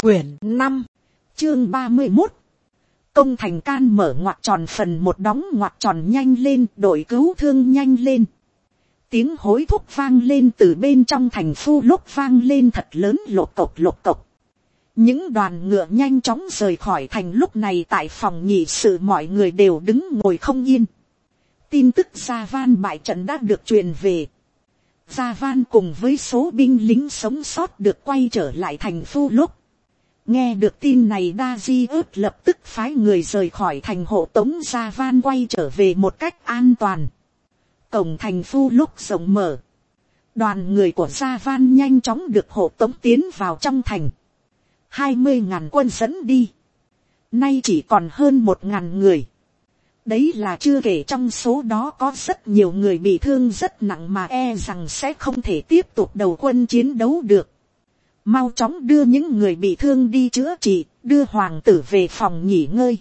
Quyển 5, chương 31. Công thành can mở ngoặc tròn phần 1 đóng ngoặc tròn nhanh lên, đội cứu thương nhanh lên. Tiếng hối thúc vang lên từ bên trong thành Phu lúc vang lên thật lớn, lộc cộc lộc cộc. Những đoàn ngựa nhanh chóng rời khỏi thành. Lúc này tại phòng nghị sự mọi người đều đứng ngồi không yên. Tin tức Gia Van bại trận đã được truyền về. Gia Van cùng với số binh lính sống sót được quay trở lại thành Phu lúc. Nghe được tin này, Dazius lập tức phái người rời khỏi thành hộ tống Gia Van quay trở về một cách an toàn. Cổng thành Phu lúc rộng mở. Đoàn người của Gia Van nhanh chóng được hộ tống tiến vào trong thành. 20.000 quân dẫn đi. Nay chỉ còn hơn 1.000 người. Đấy là chưa kể trong số đó có rất nhiều người bị thương rất nặng mà e rằng sẽ không thể tiếp tục đầu quân chiến đấu được. Mau chóng đưa những người bị thương đi chữa trị, đưa hoàng tử về phòng nghỉ ngơi.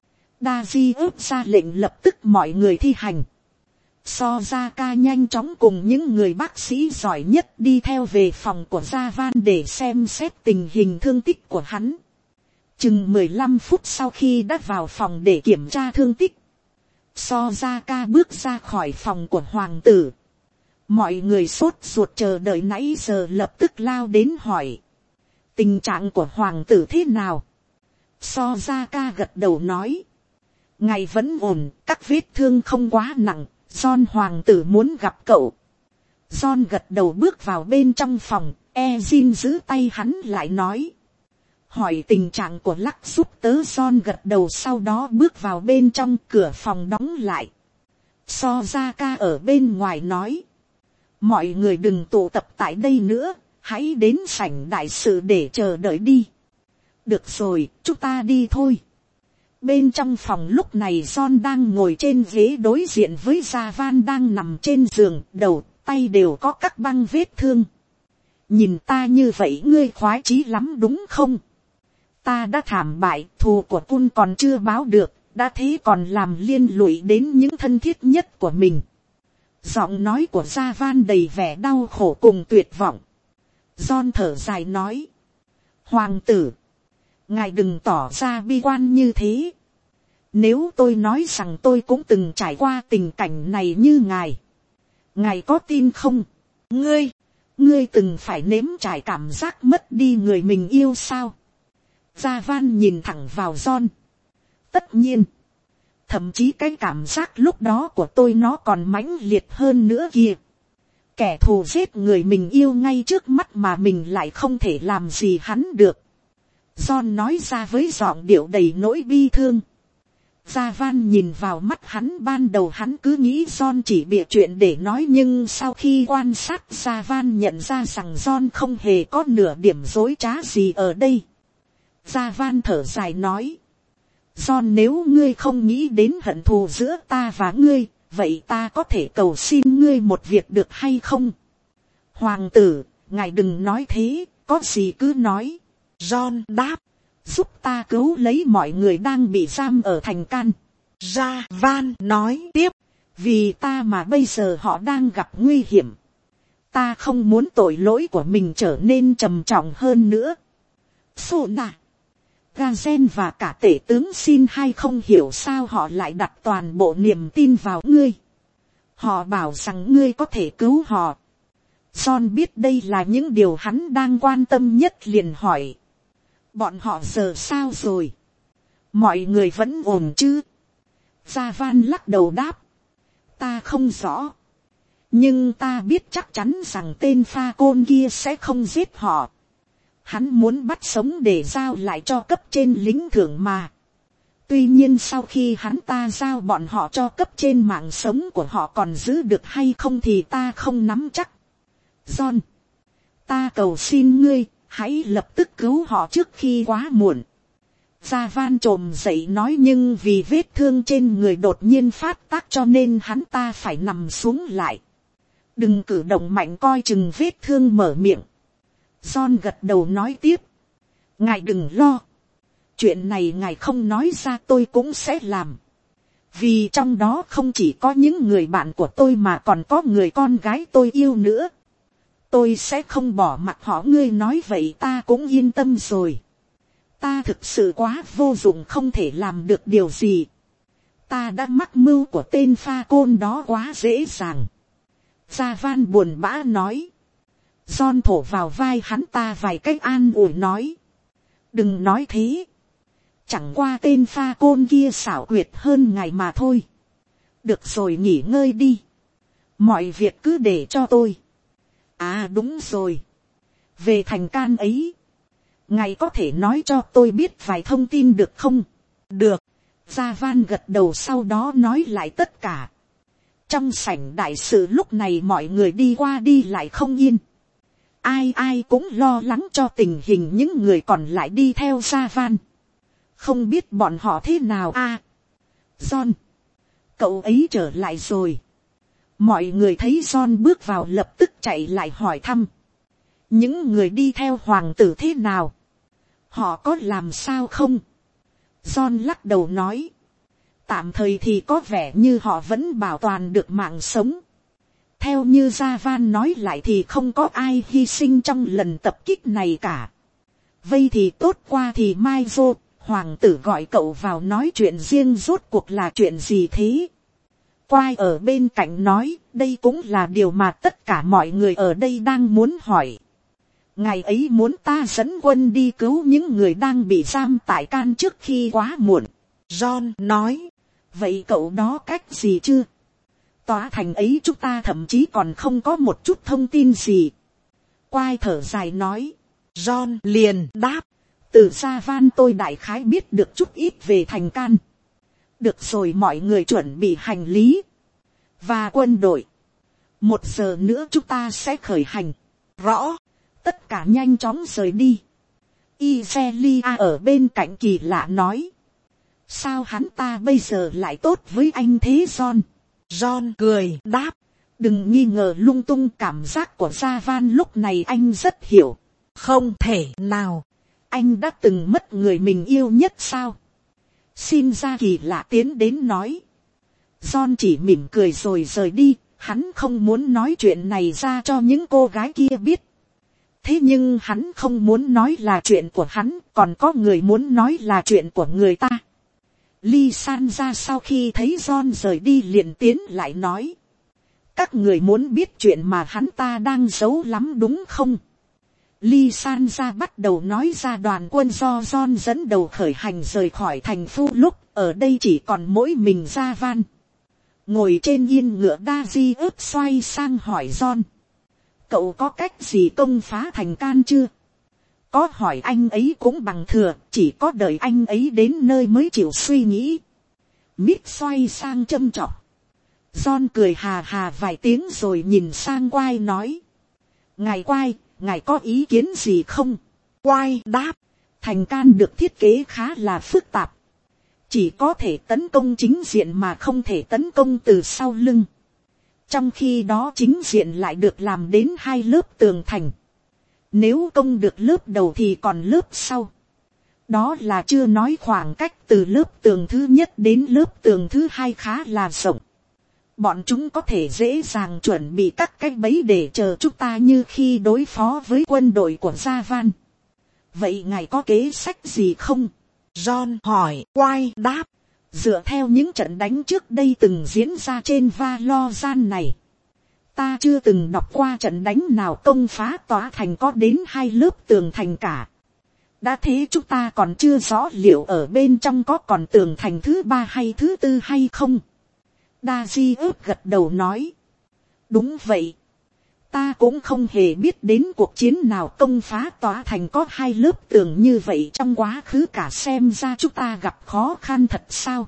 Dazius ra lệnh, lập tức mọi người thi hành. Sojaka nhanh chóng cùng những người bác sĩ giỏi nhất đi theo về phòng của Gia Van để xem xét tình hình thương tích của hắn. Chừng 15 phút sau khi đã vào phòng để kiểm tra thương tích, Sojaka bước ra khỏi phòng của hoàng tử. Mọi người sốt ruột chờ đợi nãy giờ lập tức lao đến hỏi. Tình trạng của hoàng tử thế nào? Sojaka gật đầu nói. Ngài vẫn ổn, các vết thương không quá nặng. John hoàng tử muốn gặp cậu. John gật đầu bước vào bên trong phòng. Ezin giữ tay hắn lại nói. Hỏi tình trạng của Lắc giúp tớ. John gật đầu, sau đó bước vào bên trong, cửa phòng đóng lại. Sojaka ở bên ngoài nói. Mọi người đừng tụ tập tại đây nữa, hãy đến sảnh đại sự để chờ đợi đi. Được rồi, chúng ta đi thôi. Bên trong phòng lúc này John đang ngồi trên ghế đối diện với Gia Van đang nằm trên giường, đầu, tay đều có các băng vết thương. Nhìn ta như vậy ngươi khoái chí lắm đúng không? Ta đã thảm bại, thù của Kun còn chưa báo được, đã thế còn làm liên lụy đến những thân thiết nhất của mình. Giọng nói của Gia Van đầy vẻ đau khổ cùng tuyệt vọng. John thở dài nói. Hoàng tử, ngài đừng tỏ ra bi quan như thế. Nếu tôi nói rằng tôi cũng từng trải qua tình cảnh này như ngài có tin không? Ngươi từng phải nếm trải cảm giác mất đi người mình yêu sao? Gia Van nhìn thẳng vào John. Tất nhiên. Thậm chí cái cảm giác lúc đó của tôi nó còn mãnh liệt hơn nữa kìa. Kẻ thù giết người mình yêu ngay trước mắt mà mình lại không thể làm gì hắn được. John nói ra với giọng điệu đầy nỗi bi thương. Gia Van nhìn vào mắt hắn, ban đầu hắn cứ nghĩ John chỉ bịa chuyện để nói, nhưng sau khi quan sát Gia Van nhận ra rằng John không hề có nửa điểm dối trá gì ở đây. Gia Van thở dài nói. John, nếu ngươi không nghĩ đến hận thù giữa ta và ngươi, vậy ta có thể cầu xin ngươi một việc được hay không? Hoàng tử, ngài đừng nói thế, có gì cứ nói. John đáp. Giúp ta cứu lấy mọi người đang bị giam ở thành Can. Gia Van nói tiếp. Vì ta mà bây giờ họ đang gặp nguy hiểm. Ta không muốn tội lỗi của mình trở nên trầm trọng hơn nữa. Sona, Gazen và cả tể tướng Xin hay không hiểu sao họ lại đặt toàn bộ niềm tin vào ngươi. Họ bảo rằng ngươi có thể cứu họ. John biết đây là những điều hắn đang quan tâm nhất, liền hỏi. Bọn họ giờ sao rồi? Mọi người vẫn ổn chứ? Gia Van lắc đầu đáp. Ta không rõ. Nhưng ta biết chắc chắn rằng tên pha côn kia sẽ không giết họ. Hắn muốn bắt sống để giao lại cho cấp trên lính thưởng mà. Tuy nhiên sau khi hắn ta giao bọn họ cho cấp trên, mạng sống của họ còn giữ được hay không thì ta không nắm chắc. John, ta cầu xin ngươi, hãy lập tức cứu họ trước khi quá muộn. Gia Van trồm dậy nói, nhưng vì vết thương trên người đột nhiên phát tác cho nên hắn ta phải nằm xuống lại. Đừng cử động mạnh, coi chừng vết thương, mở miệng. John gật đầu nói tiếp. Ngài đừng lo. Chuyện này ngài không nói ra tôi cũng sẽ làm. Vì trong đó không chỉ có những người bạn của tôi mà còn có người con gái tôi yêu nữa. Tôi sẽ không bỏ mặc họ. Ngươi nói vậy ta cũng yên tâm rồi. Ta thực sự quá vô dụng, không thể làm được điều gì. Ta đã mắc mưu của tên pha côn đó quá dễ dàng. Gia Van buồn bã nói. John thổ vào vai hắn ta vài cách an ủi nói. Đừng nói thế. Chẳng qua tên pha côn kia xảo quyệt hơn ngài mà thôi. Được rồi, nghỉ ngơi đi. Mọi việc cứ để cho tôi. À đúng rồi. Về thành can ấy, ngài có thể nói cho tôi biết vài thông tin được không? Được. Gia Van gật đầu, sau đó nói lại tất cả. Trong sảnh đại sự lúc này mọi người đi qua đi lại không yên. Ai ai cũng lo lắng cho tình hình những người còn lại đi theo Gia Van. Không biết bọn họ thế nào à? John, cậu ấy trở lại rồi. Mọi người thấy John bước vào lập tức chạy lại hỏi thăm. Những người đi theo hoàng tử thế nào? Họ có làm sao không? John lắc đầu nói. Tạm thời thì có vẻ như họ vẫn bảo toàn được mạng sống. Theo như Gia Van nói lại thì không có ai hy sinh trong lần tập kích này cả. Vây thì tốt, qua thì mai vô. Hoàng tử gọi cậu vào nói chuyện riêng, rốt cuộc là chuyện gì thế? Quai ở bên cạnh nói, đây cũng là điều mà tất cả mọi người ở đây đang muốn hỏi. Ngày ấy muốn ta dẫn quân đi cứu những người đang bị giam tại can trước khi quá muộn. John nói, vậy cậu đó cách gì chưa? Tòa thành ấy chúng ta thậm chí còn không có một chút thông tin gì. Quai thở dài nói. John liền đáp, từ Gia Van tôi đại khái biết được chút ít về thành can. Được rồi, mọi người chuẩn bị hành lý và quân đội. 1 giờ nữa chúng ta sẽ khởi hành. Rõ. Tất cả nhanh chóng rời đi. Iselia ở bên cạnh kỳ lạ nói. Sao hắn ta bây giờ lại tốt với anh thế John? John cười đáp. Đừng nghi ngờ lung tung, cảm giác của Gia Van lúc này anh rất hiểu. Không thể nào. Anh đã từng mất người mình yêu nhất sao? Xin ra kỳ lạ tiến đến nói. John chỉ mỉm cười rồi rời đi. Hắn không muốn nói chuyện này ra cho những cô gái kia biết. Thế nhưng hắn không muốn nói là chuyện của hắn, còn có người muốn nói là chuyện của người ta. Ly San ra sau khi thấy John rời đi liền tiến lại nói. Các người muốn biết chuyện mà hắn ta đang giấu lắm đúng không? Ly San ra bắt đầu nói ra đoàn quân do John dẫn đầu khởi hành rời khỏi thành phố, lúc ở đây chỉ còn mỗi mình Gia Van. Ngồi trên yên ngựa, Daisy ướp xoay sang hỏi John. Cậu có cách gì công phá thành can chưa? Có hỏi anh ấy cũng bằng thừa, chỉ có đợi anh ấy đến nơi mới chịu suy nghĩ. Mít xoay sang châm chọc. John cười hà hà vài tiếng rồi nhìn sang Quai nói. Ngài Quai, ngài có ý kiến gì không? Quai đáp. Thành can được thiết kế khá là phức tạp. Chỉ có thể tấn công chính diện mà không thể tấn công từ sau lưng. Trong khi đó chính diện lại được làm đến 2 lớp tường thành. Nếu công được lớp đầu thì còn lớp sau. Đó là chưa nói khoảng cách từ lớp tường thứ nhất đến lớp tường thứ 2 khá là rộng. Bọn chúng có thể dễ dàng chuẩn bị các cái bẫy để chờ chúng ta như khi đối phó với quân đội của Gia Van. Vậy ngài có kế sách gì không? John hỏi. Quai đáp. Dựa theo những trận đánh trước đây từng diễn ra trên Valorant này, ta chưa từng đọc qua trận đánh nào công phá tòa thành có đến 2 lớp tường thành cả. Đã thế chúng ta còn chưa rõ liệu ở bên trong có còn tường thành thứ 3 hay thứ 4 hay không. Daisy ướp gật đầu nói. Đúng vậy. Ta cũng không hề biết đến cuộc chiến nào công phá tòa thành có 2 lớp tường như vậy trong quá khứ cả, xem ra chúng ta gặp khó khăn thật sao.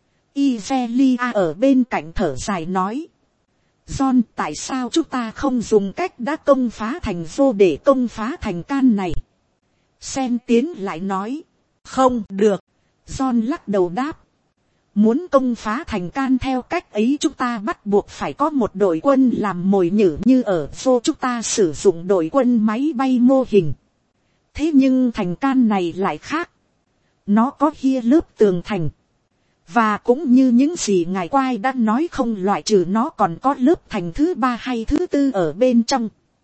Iselia ở bên cạnh thở dài nói. John, tại sao chúng ta không dùng cách đã công phá thành vô để công phá thành can này? Sen tiến lại nói. Không được. John lắc đầu đáp. Muốn công phá thành can theo cách ấy chúng ta bắt buộc phải có một đội quân làm mồi nhử, như ở vô chúng ta sử dụng đội quân máy bay mô hình. Thế nhưng thành can này lại khác. Nó có hia lớp tường thành. Và cũng như những gì ngài Quai đã nói, không loại trừ nó còn có lớp thành thứ 3 hay thứ 4 ở bên trong.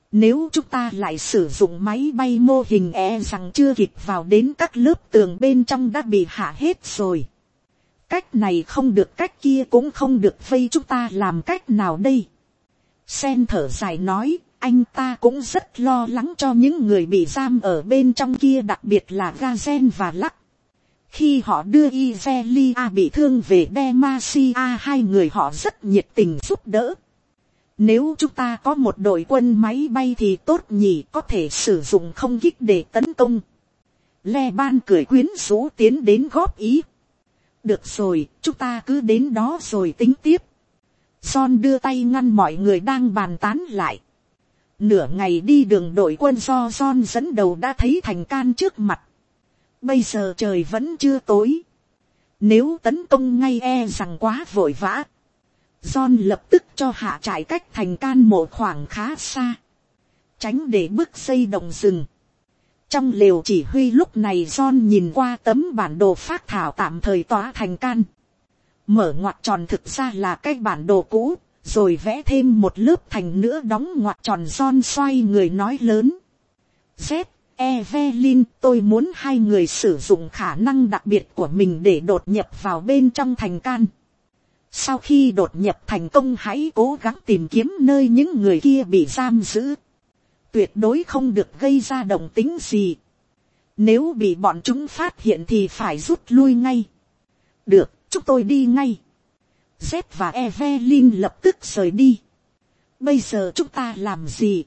Nếu chúng ta lại sử dụng máy bay mô hình rằng chưa kịp vào đến các lớp tường bên trong đã bị hạ hết rồi. Cách này không được, cách kia cũng không được, vây chúng ta làm cách nào đây? Sen thở dài nói, anh ta cũng rất lo lắng cho những người bị giam ở bên trong kia, đặc biệt là Gazen và Lắc. Khi họ đưa Ivelia bị thương về Demacia, hai người họ rất nhiệt tình giúp đỡ. Nếu chúng ta có một đội quân máy bay thì tốt nhỉ, có thể sử dụng không kích để tấn công. Leban cười quyến rũ tiến đến góp ý. Được rồi, chúng ta cứ đến đó rồi tính tiếp. John đưa tay ngăn mọi người đang bàn tán lại. Nửa ngày đi đường, đội quân do John dẫn đầu đã thấy thành Can trước mặt. Bây giờ trời vẫn chưa tối. Nếu tấn công ngay rằng quá vội vã. John lập tức cho hạ trại cách thành Can một khoảng khá xa, tránh để bước dây động rừng. Trong lều chỉ huy lúc này, John nhìn qua tấm bản đồ phác thảo tạm thời tỏa thành Can. Mở ngoặc tròn thực ra là cái bản đồ cũ, rồi vẽ thêm một lớp thành nữa đóng ngoặc tròn. John xoay người nói lớn. Z, Evelyn, tôi muốn hai người sử dụng khả năng đặc biệt của mình để đột nhập vào bên trong thành Can. Sau khi đột nhập thành công, hãy cố gắng tìm kiếm nơi những người kia bị giam giữ. Tuyệt đối không được gây ra động tĩnh gì. Nếu bị bọn chúng phát hiện thì phải rút lui ngay. Được, chúng tôi đi ngay. Z và Evelyn lập tức rời đi. Bây giờ chúng ta làm gì?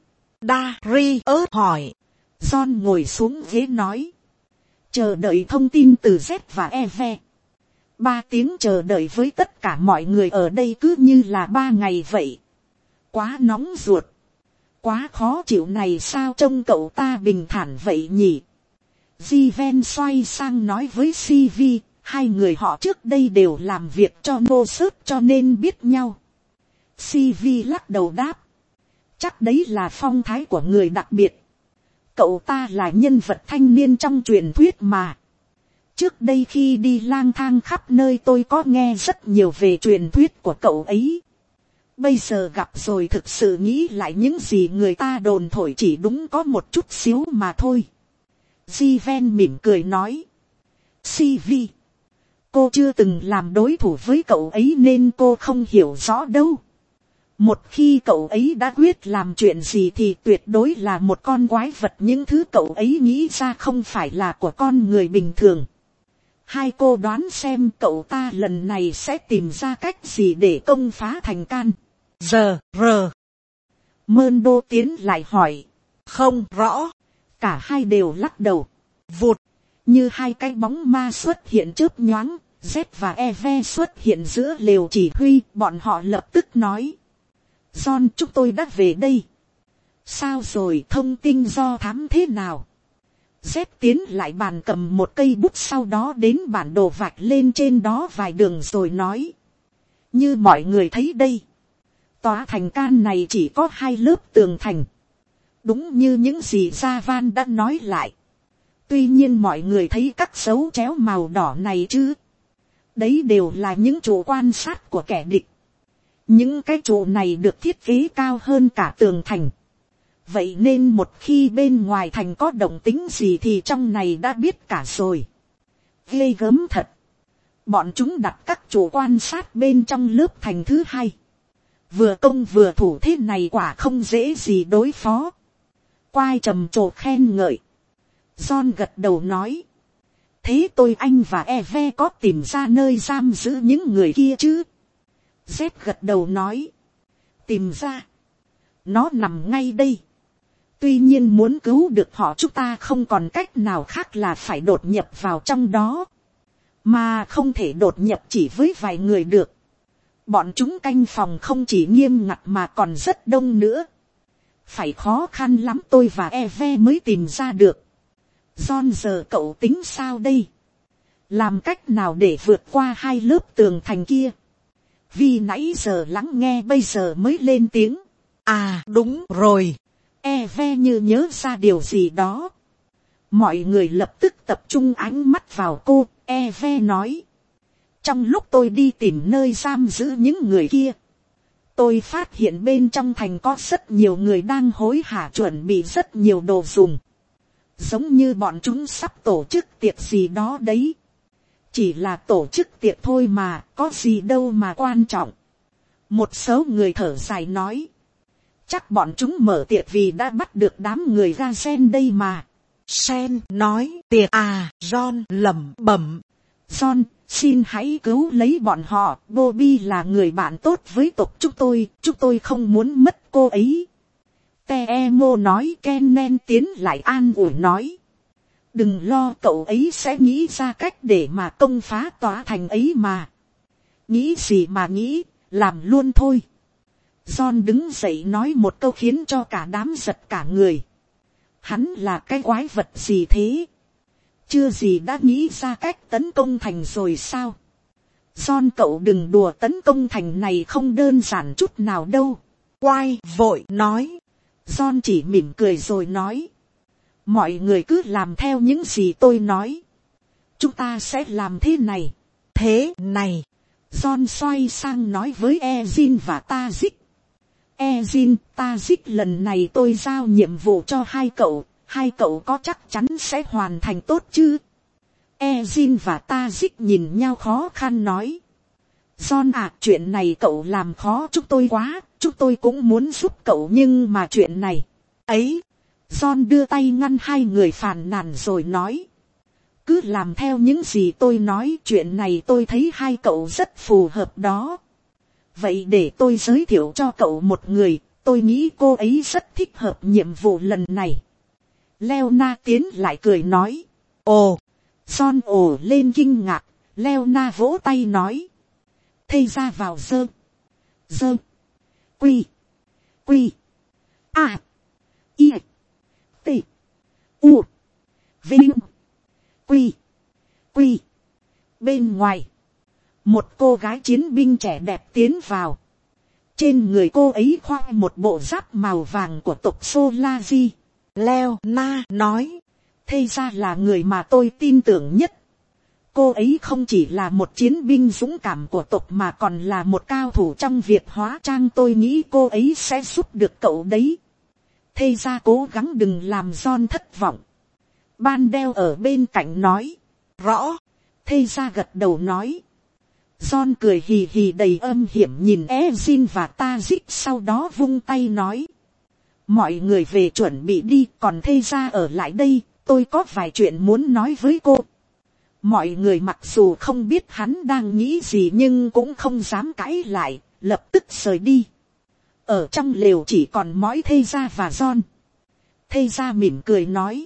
Darius hỏi. John ngồi xuống ghế nói. Chờ đợi thông tin từ Z và Eve. 3 tiếng chờ đợi với tất cả mọi người ở đây cứ như là 3 ngày vậy. Quá nóng ruột. Quá khó chịu này, sao trông cậu ta bình thản vậy nhỉ? Jiven xoay sang nói với CV, hai người họ trước đây đều làm việc cho Moses cho nên biết nhau. CV lắc đầu đáp. Chắc đấy là phong thái của người đặc biệt. Cậu ta là nhân vật thanh niên trong truyền thuyết mà. Trước đây khi đi lang thang khắp nơi tôi có nghe rất nhiều về truyền thuyết của cậu ấy. Bây giờ gặp rồi thực sự nghĩ lại những gì người ta đồn thổi chỉ đúng có một chút xíu mà thôi. Jiven mỉm cười nói. CV, cô chưa từng làm đối thủ với cậu ấy nên cô không hiểu rõ đâu. Một khi cậu ấy đã quyết làm chuyện gì thì tuyệt đối là một con quái vật. Những thứ cậu ấy nghĩ ra không phải là của con người bình thường. Hai cô đoán xem cậu ta lần này sẽ tìm ra cách gì để công phá thành Can. Giờ, Mơn Đô tiến lại hỏi. Không rõ. Cả hai đều lắc đầu. Vụt. Như hai cái bóng ma xuất hiện chớp nhoáng. Z và Eve xuất hiện giữa lều chỉ huy. Bọn họ lập tức nói. John, chúng tôi đã về đây. Sao rồi, thông tin do thám thế nào? Z tiến lại bàn cầm một cây bút, sau đó đến bản đồ vạch lên trên đó vài đường rồi nói. Như mọi người thấy đây. Tòa thành Can này chỉ có 2 lớp tường thành. Đúng như những gì Javan đã nói lại. Tuy nhiên mọi người thấy các dấu chéo màu đỏ này chứ? Đấy đều là những trụ quan sát của kẻ địch. Những cái trụ này được thiết kế cao hơn cả tường thành. Vậy nên một khi bên ngoài thành có động tĩnh gì thì trong này đã biết cả rồi. Ghê gớm thật. Bọn chúng đặt các trụ quan sát bên trong lớp thành thứ 2. Vừa công vừa thủ thế này quả không dễ gì đối phó. Quai trầm trồ khen ngợi. John gật đầu nói. Thế tôi, anh và Eve có tìm ra nơi giam giữ những người kia chứ? Z gật đầu nói. Tìm ra. Nó nằm ngay đây. Tuy nhiên muốn cứu được họ chúng ta không còn cách nào khác là phải đột nhập vào trong đó. Mà không thể đột nhập chỉ với vài người được. Bọn chúng canh phòng không chỉ nghiêm ngặt mà còn rất đông nữa. Phải khó khăn lắm tôi và Eve mới tìm ra được. John, giờ cậu tính sao đây? Làm cách nào để vượt qua 2 lớp tường thành kia? Vì nãy giờ lắng nghe bây giờ mới lên tiếng. À đúng rồi. Eve như nhớ ra điều gì đó. Mọi người lập tức tập trung ánh mắt vào cô. Eve nói. Trong lúc tôi đi tìm nơi giam giữ những người kia, Tôi phát hiện bên trong thành có rất nhiều người đang hối hả chuẩn bị rất nhiều đồ dùng. Giống như bọn chúng sắp tổ chức tiệc gì đó đấy. Chỉ là tổ chức tiệc thôi mà, có gì đâu mà quan trọng. Một số người thở dài nói. Chắc bọn chúng mở tiệc vì đã bắt được đám người ga sen đây mà. Sen nói tiệc à, John lẩm bẩm. John, xin hãy cứu lấy bọn họ, Bobby là người bạn tốt với tộc chúng tôi không muốn mất cô ấy. Teemo nói. Kennen tiến lại an ủi nói. Đừng lo, cậu ấy sẽ nghĩ ra cách để mà công phá tòa thành ấy mà. Nghĩ gì mà nghĩ, làm luôn thôi. John đứng dậy nói một câu khiến cho cả đám giật cả người. Hắn là cái quái vật gì thế? Chưa gì đã nghĩ ra cách tấn công thành rồi sao? John, cậu đừng đùa, tấn công thành này không đơn giản chút nào đâu. Quay vội nói. John chỉ mỉm cười rồi nói. Mọi người cứ làm theo những gì tôi nói. Chúng ta sẽ làm thế này. Thế này. John xoay sang nói với Ezin và Tazik. Ezin, Tazik, lần này tôi giao nhiệm vụ cho hai cậu có chắc chắn sẽ hoàn thành tốt chứ? Ezin và Tazik nhìn nhau khó khăn nói. John à, chuyện này cậu làm khó chúng tôi quá, chúng tôi cũng muốn giúp cậu nhưng mà chuyện này. Ấy, John đưa tay ngăn hai người phàn nàn rồi nói. Cứ làm theo những gì tôi nói, chuyện này tôi thấy hai cậu rất phù hợp đó. Vậy để tôi giới thiệu cho cậu một người, tôi nghĩ cô ấy rất thích hợp nhiệm vụ lần này. Leona tiến lại cười nói. Ồ, John ồ lên kinh ngạc, Leona vỗ tay nói. Thây ra vào dơ. Quy. A. I. T. U. Vinh. Quy. Bên ngoài. Một cô gái chiến binh trẻ đẹp tiến vào. Trên người cô ấy khoác một bộ giáp màu vàng của tộc Solaji. Leona nói. Thây ra là người mà tôi tin tưởng nhất. Cô ấy không chỉ là một chiến binh dũng cảm của tộc mà còn là một cao thủ trong việc hóa trang. Tôi nghĩ cô ấy sẽ giúp được cậu đấy. Thây ra cố gắng đừng làm John thất vọng. Ban đeo ở bên cạnh nói. Rõ. Thây ra gật đầu nói. John cười hì hì đầy âm hiểm nhìn Ezin và Tazik, sau đó vung tay nói. Mọi người về chuẩn bị đi, còn thây ra ở lại đây, tôi có vài chuyện muốn nói với cô. Mọi người mặc dù không biết hắn đang nghĩ gì nhưng cũng không dám cãi lại, lập tức rời đi. Ở trong lều chỉ còn mỗi thây ra và John. Thây ra mỉm cười nói.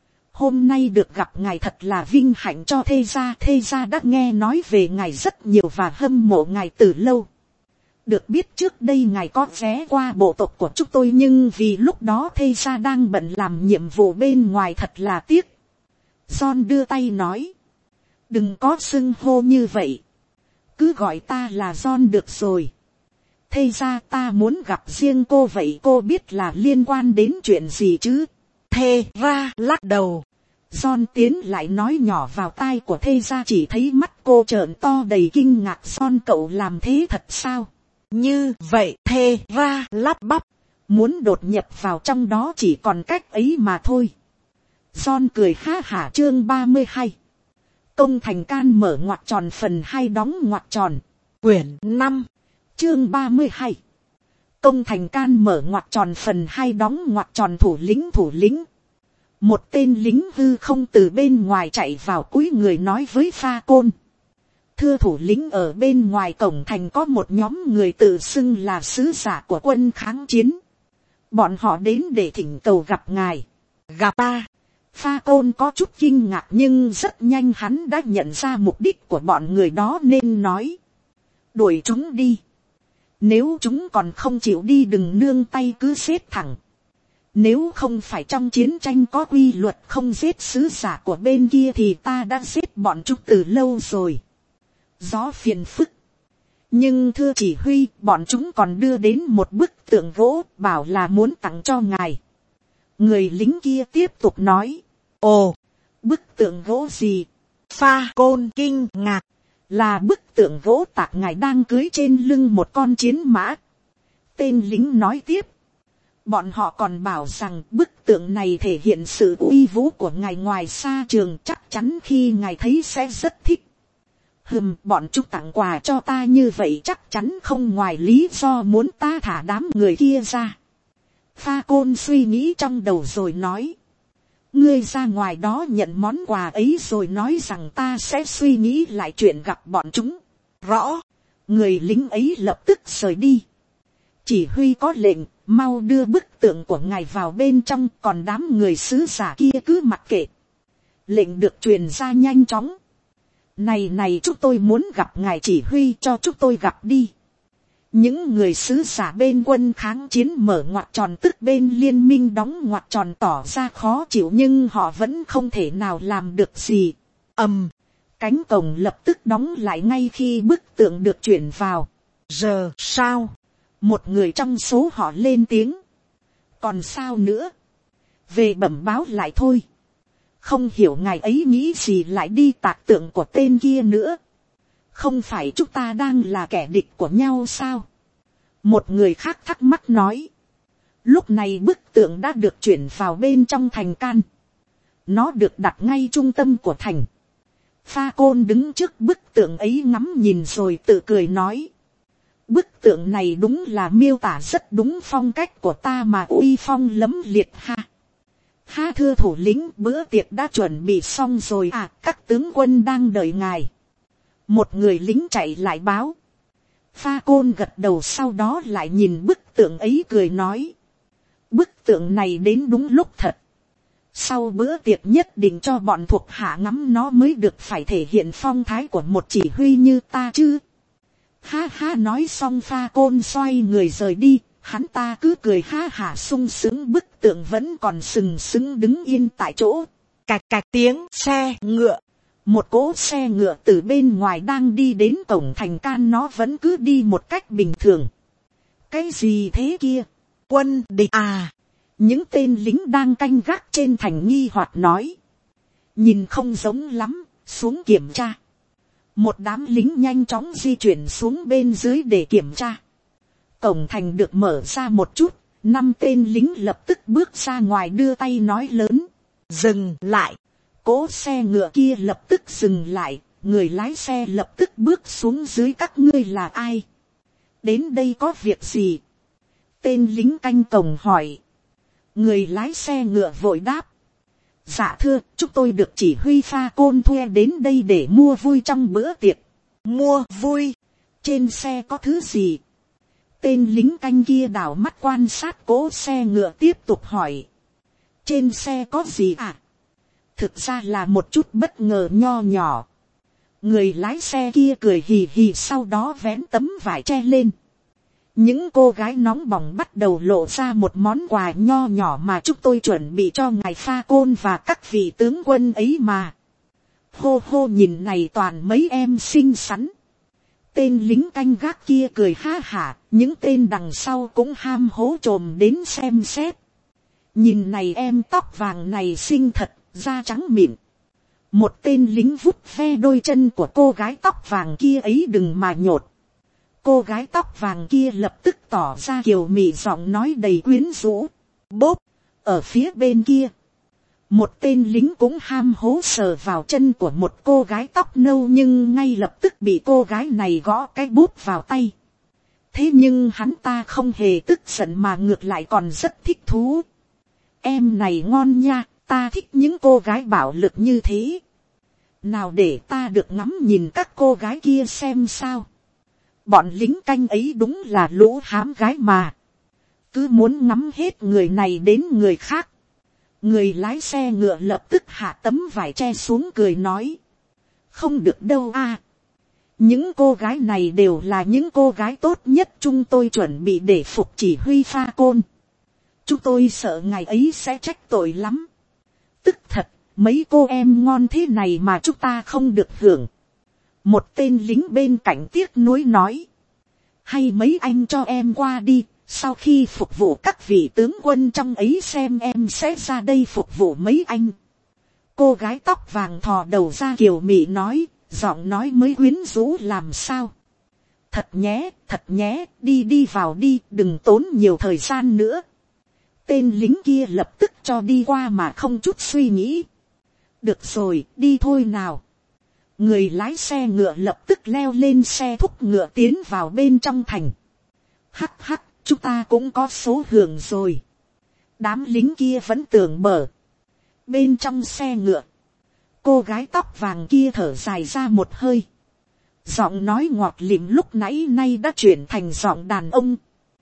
Hôm nay được gặp ngài thật là vinh hạnh cho thây gia đã nghe nói về ngài rất nhiều và hâm mộ ngài từ lâu. Được biết trước đây ngài có ghé qua bộ tộc của chúng tôi nhưng vì lúc đó thây gia đang bận làm nhiệm vụ bên ngoài thật là tiếc. John đưa tay nói. Đừng có xưng hô như vậy. Cứ gọi ta là John được rồi. Thây gia ta muốn gặp riêng cô vậy cô biết là liên quan đến chuyện gì chứ? Thê ra lắc đầu. John tiến lại nói nhỏ vào tai của thây gia, chỉ thấy mắt cô trợn to đầy kinh ngạc. John, cậu làm thế thật sao? Như vậy thê ra lắp bắp. Muốn đột nhập vào trong đó chỉ còn cách ấy mà thôi. John cười ha hả. Chương 32. Công thành can mở ngoặc tròn phần 2 đóng ngoặc tròn. Quyển 5. Chương 32. Công thành can mở ngoặc tròn phần 2 đóng ngoặc tròn. Thủ lĩnh. Một tên lính hư không từ bên ngoài chạy vào cúi người nói với Pha Côn. Thưa thủ lĩnh, ở bên ngoài cổng thành có một nhóm người tự xưng là sứ giả của quân kháng chiến. Bọn họ đến để thỉnh cầu gặp ngài. Gặp ta? Pha Côn có chút kinh ngạc nhưng rất nhanh hắn đã nhận ra mục đích của bọn người đó nên nói. Đuổi chúng đi. Nếu chúng còn không chịu đi đừng nương tay, cứ xếp thẳng. Nếu không phải trong chiến tranh có quy luật không giết sứ giả của bên kia thì ta đã giết bọn chúng từ lâu rồi. Gió phiền phức. Nhưng thưa chỉ huy, bọn chúng còn đưa đến một bức tượng gỗ, bảo là muốn tặng cho ngài. Người lính kia tiếp tục nói. Ồ, bức tượng gỗ gì? Pha Côn kinh ngạc. Là bức tượng gỗ tạc ngài đang cưới trên lưng một con chiến mã. Tên lính nói tiếp. Bọn họ còn bảo rằng bức tượng này thể hiện sự uy vũ của ngài ngoài xa trường, chắc chắn khi ngài thấy sẽ rất thích. Bọn chúng tặng quà cho ta như vậy chắc chắn không ngoài lý do muốn ta thả đám người kia ra. Pha Côn suy nghĩ trong đầu rồi nói. Ngươi ra ngoài đó nhận món quà ấy rồi nói rằng ta sẽ suy nghĩ lại chuyện gặp bọn chúng. Rõ. Người lính ấy lập tức rời đi. Chỉ huy có lệnh, mau đưa bức tượng của ngài vào bên trong, còn đám người sứ giả kia cứ mặc kệ. Lệnh được truyền ra nhanh chóng. Này chúng tôi muốn gặp ngài chỉ huy, cho chúng tôi gặp đi. Những người sứ giả bên quân kháng chiến mở ngoặc tròn, tức bên liên minh đóng ngoặc tròn, tỏ ra khó chịu nhưng họ vẫn không thể nào làm được gì. Cánh cổng lập tức đóng lại ngay khi bức tượng được chuyển vào. Giờ sao? Một người trong số họ lên tiếng. Còn sao nữa? Về bẩm báo lại thôi. Không hiểu ngài ấy nghĩ gì lại đi tạc tượng của tên kia nữa. Không phải chúng ta đang là kẻ địch của nhau sao? Một người khác thắc mắc nói. Lúc này bức tượng đã được chuyển vào bên trong thành can. Nó được đặt ngay trung tâm của thành. Pha Côn đứng trước bức tượng ấy ngắm nhìn rồi tự cười nói. Bức tượng này đúng là miêu tả rất đúng phong cách của ta mà, uy phong lẫm liệt ha. Ha, thưa thủ lĩnh, bữa tiệc đã chuẩn bị xong rồi à, các tướng quân đang đợi ngài. Một người lính chạy lại báo. Pha Côn gật đầu, sau đó lại nhìn bức tượng ấy cười nói. Bức tượng này đến đúng lúc thật. Sau bữa tiệc nhất định cho bọn thuộc hạ ngắm nó mới được, phải thể hiện phong thái của một chỉ huy như ta chứ. Ha ha, nói xong Pha Côn xoay người rời đi. Hắn ta cứ cười ha hả sung sướng, bức tượng vẫn còn sừng sững đứng yên tại chỗ. Cạch cạch tiếng xe ngựa. Một cỗ xe ngựa từ bên ngoài đang đi đến cổng thành can, nó vẫn cứ đi một cách bình thường. Cái gì thế kia? Quân địch à? Những tên lính đang canh gác trên thành nghi hoặc nói. Nhìn không giống lắm, xuống kiểm tra. Một đám lính nhanh chóng di chuyển xuống bên dưới để kiểm tra. Cổng thành được mở ra một chút, 5 tên lính lập tức bước ra ngoài đưa tay nói lớn. Dừng lại. Cỗ xe ngựa kia lập tức dừng lại, người lái xe lập tức bước xuống dưới. Các ngươi là ai? Đến đây có việc gì? Tên lính canh cổng hỏi. Người lái xe ngựa vội đáp. Dạ thưa, chúng tôi được chỉ huy Pha Côn thuê đến đây để mua vui trong bữa tiệc. Mua vui? Trên xe có thứ gì? Tên lính canh kia đảo mắt quan sát cỗ xe ngựa tiếp tục hỏi. Trên xe có gì à? Thực ra là một chút bất ngờ nho nhỏ. Người lái xe kia cười hì hì, sau đó vén tấm vải che lên. Những cô gái nóng bỏng bắt đầu lộ ra một món quà nho nhỏ mà chúng tôi chuẩn bị cho ngài Pha Côn và các vị tướng quân ấy mà. Hô hô, nhìn này toàn mấy em xinh xắn. Tên lính canh gác kia cười ha hả, những tên đằng sau cũng ham hố trồm đến xem xét. Nhìn này em tóc vàng này xinh thật, da trắng mịn. Một tên lính vuốt ve đôi chân của cô gái tóc vàng kia ấy, đừng mà nhột. Cô gái tóc vàng kia lập tức tỏ ra kiều mị, giọng nói đầy quyến rũ. Bốp, ở phía bên kia. Một tên lính cũng ham hố sờ vào chân của một cô gái tóc nâu, nhưng ngay lập tức bị cô gái này gõ cái búp vào tay. Thế nhưng hắn ta không hề tức giận mà ngược lại còn rất thích thú. Em này ngon nha, ta thích những cô gái bạo lực như thế. Nào để ta được ngắm nhìn các cô gái kia xem sao. Bọn lính canh ấy đúng là lũ hám gái mà. Cứ muốn ngắm hết người này đến người khác. Người lái xe ngựa lập tức hạ tấm vải che xuống cười nói. Không được đâu a. Những cô gái này đều là những cô gái tốt nhất chúng tôi chuẩn bị để phục chỉ huy Pha Côn. Chúng tôi sợ ngài ấy sẽ trách tội lắm. Tức thật, mấy cô em ngon thế này mà chúng ta không được hưởng. Một tên lính bên cạnh tiếc nuối nói. Hay mấy anh cho em qua đi, sau khi phục vụ các vị tướng quân trong ấy xem em sẽ ra đây phục vụ mấy anh. Cô gái tóc vàng thò đầu ra kiều mị nói, giọng nói mới quyến rũ làm sao. Thật nhé, đi vào đi, đừng tốn nhiều thời gian nữa. Tên lính kia lập tức cho đi qua mà không chút suy nghĩ. Được rồi, đi thôi nào. Người lái xe ngựa lập tức leo lên xe thúc ngựa tiến vào bên trong thành. Hắc hắc, chúng ta cũng có số hưởng rồi. Đám lính kia vẫn tưởng bở. Bên trong xe ngựa, cô gái tóc vàng kia thở dài ra một hơi. Giọng nói ngọt lịm lúc nãy nay đã chuyển thành giọng đàn ông.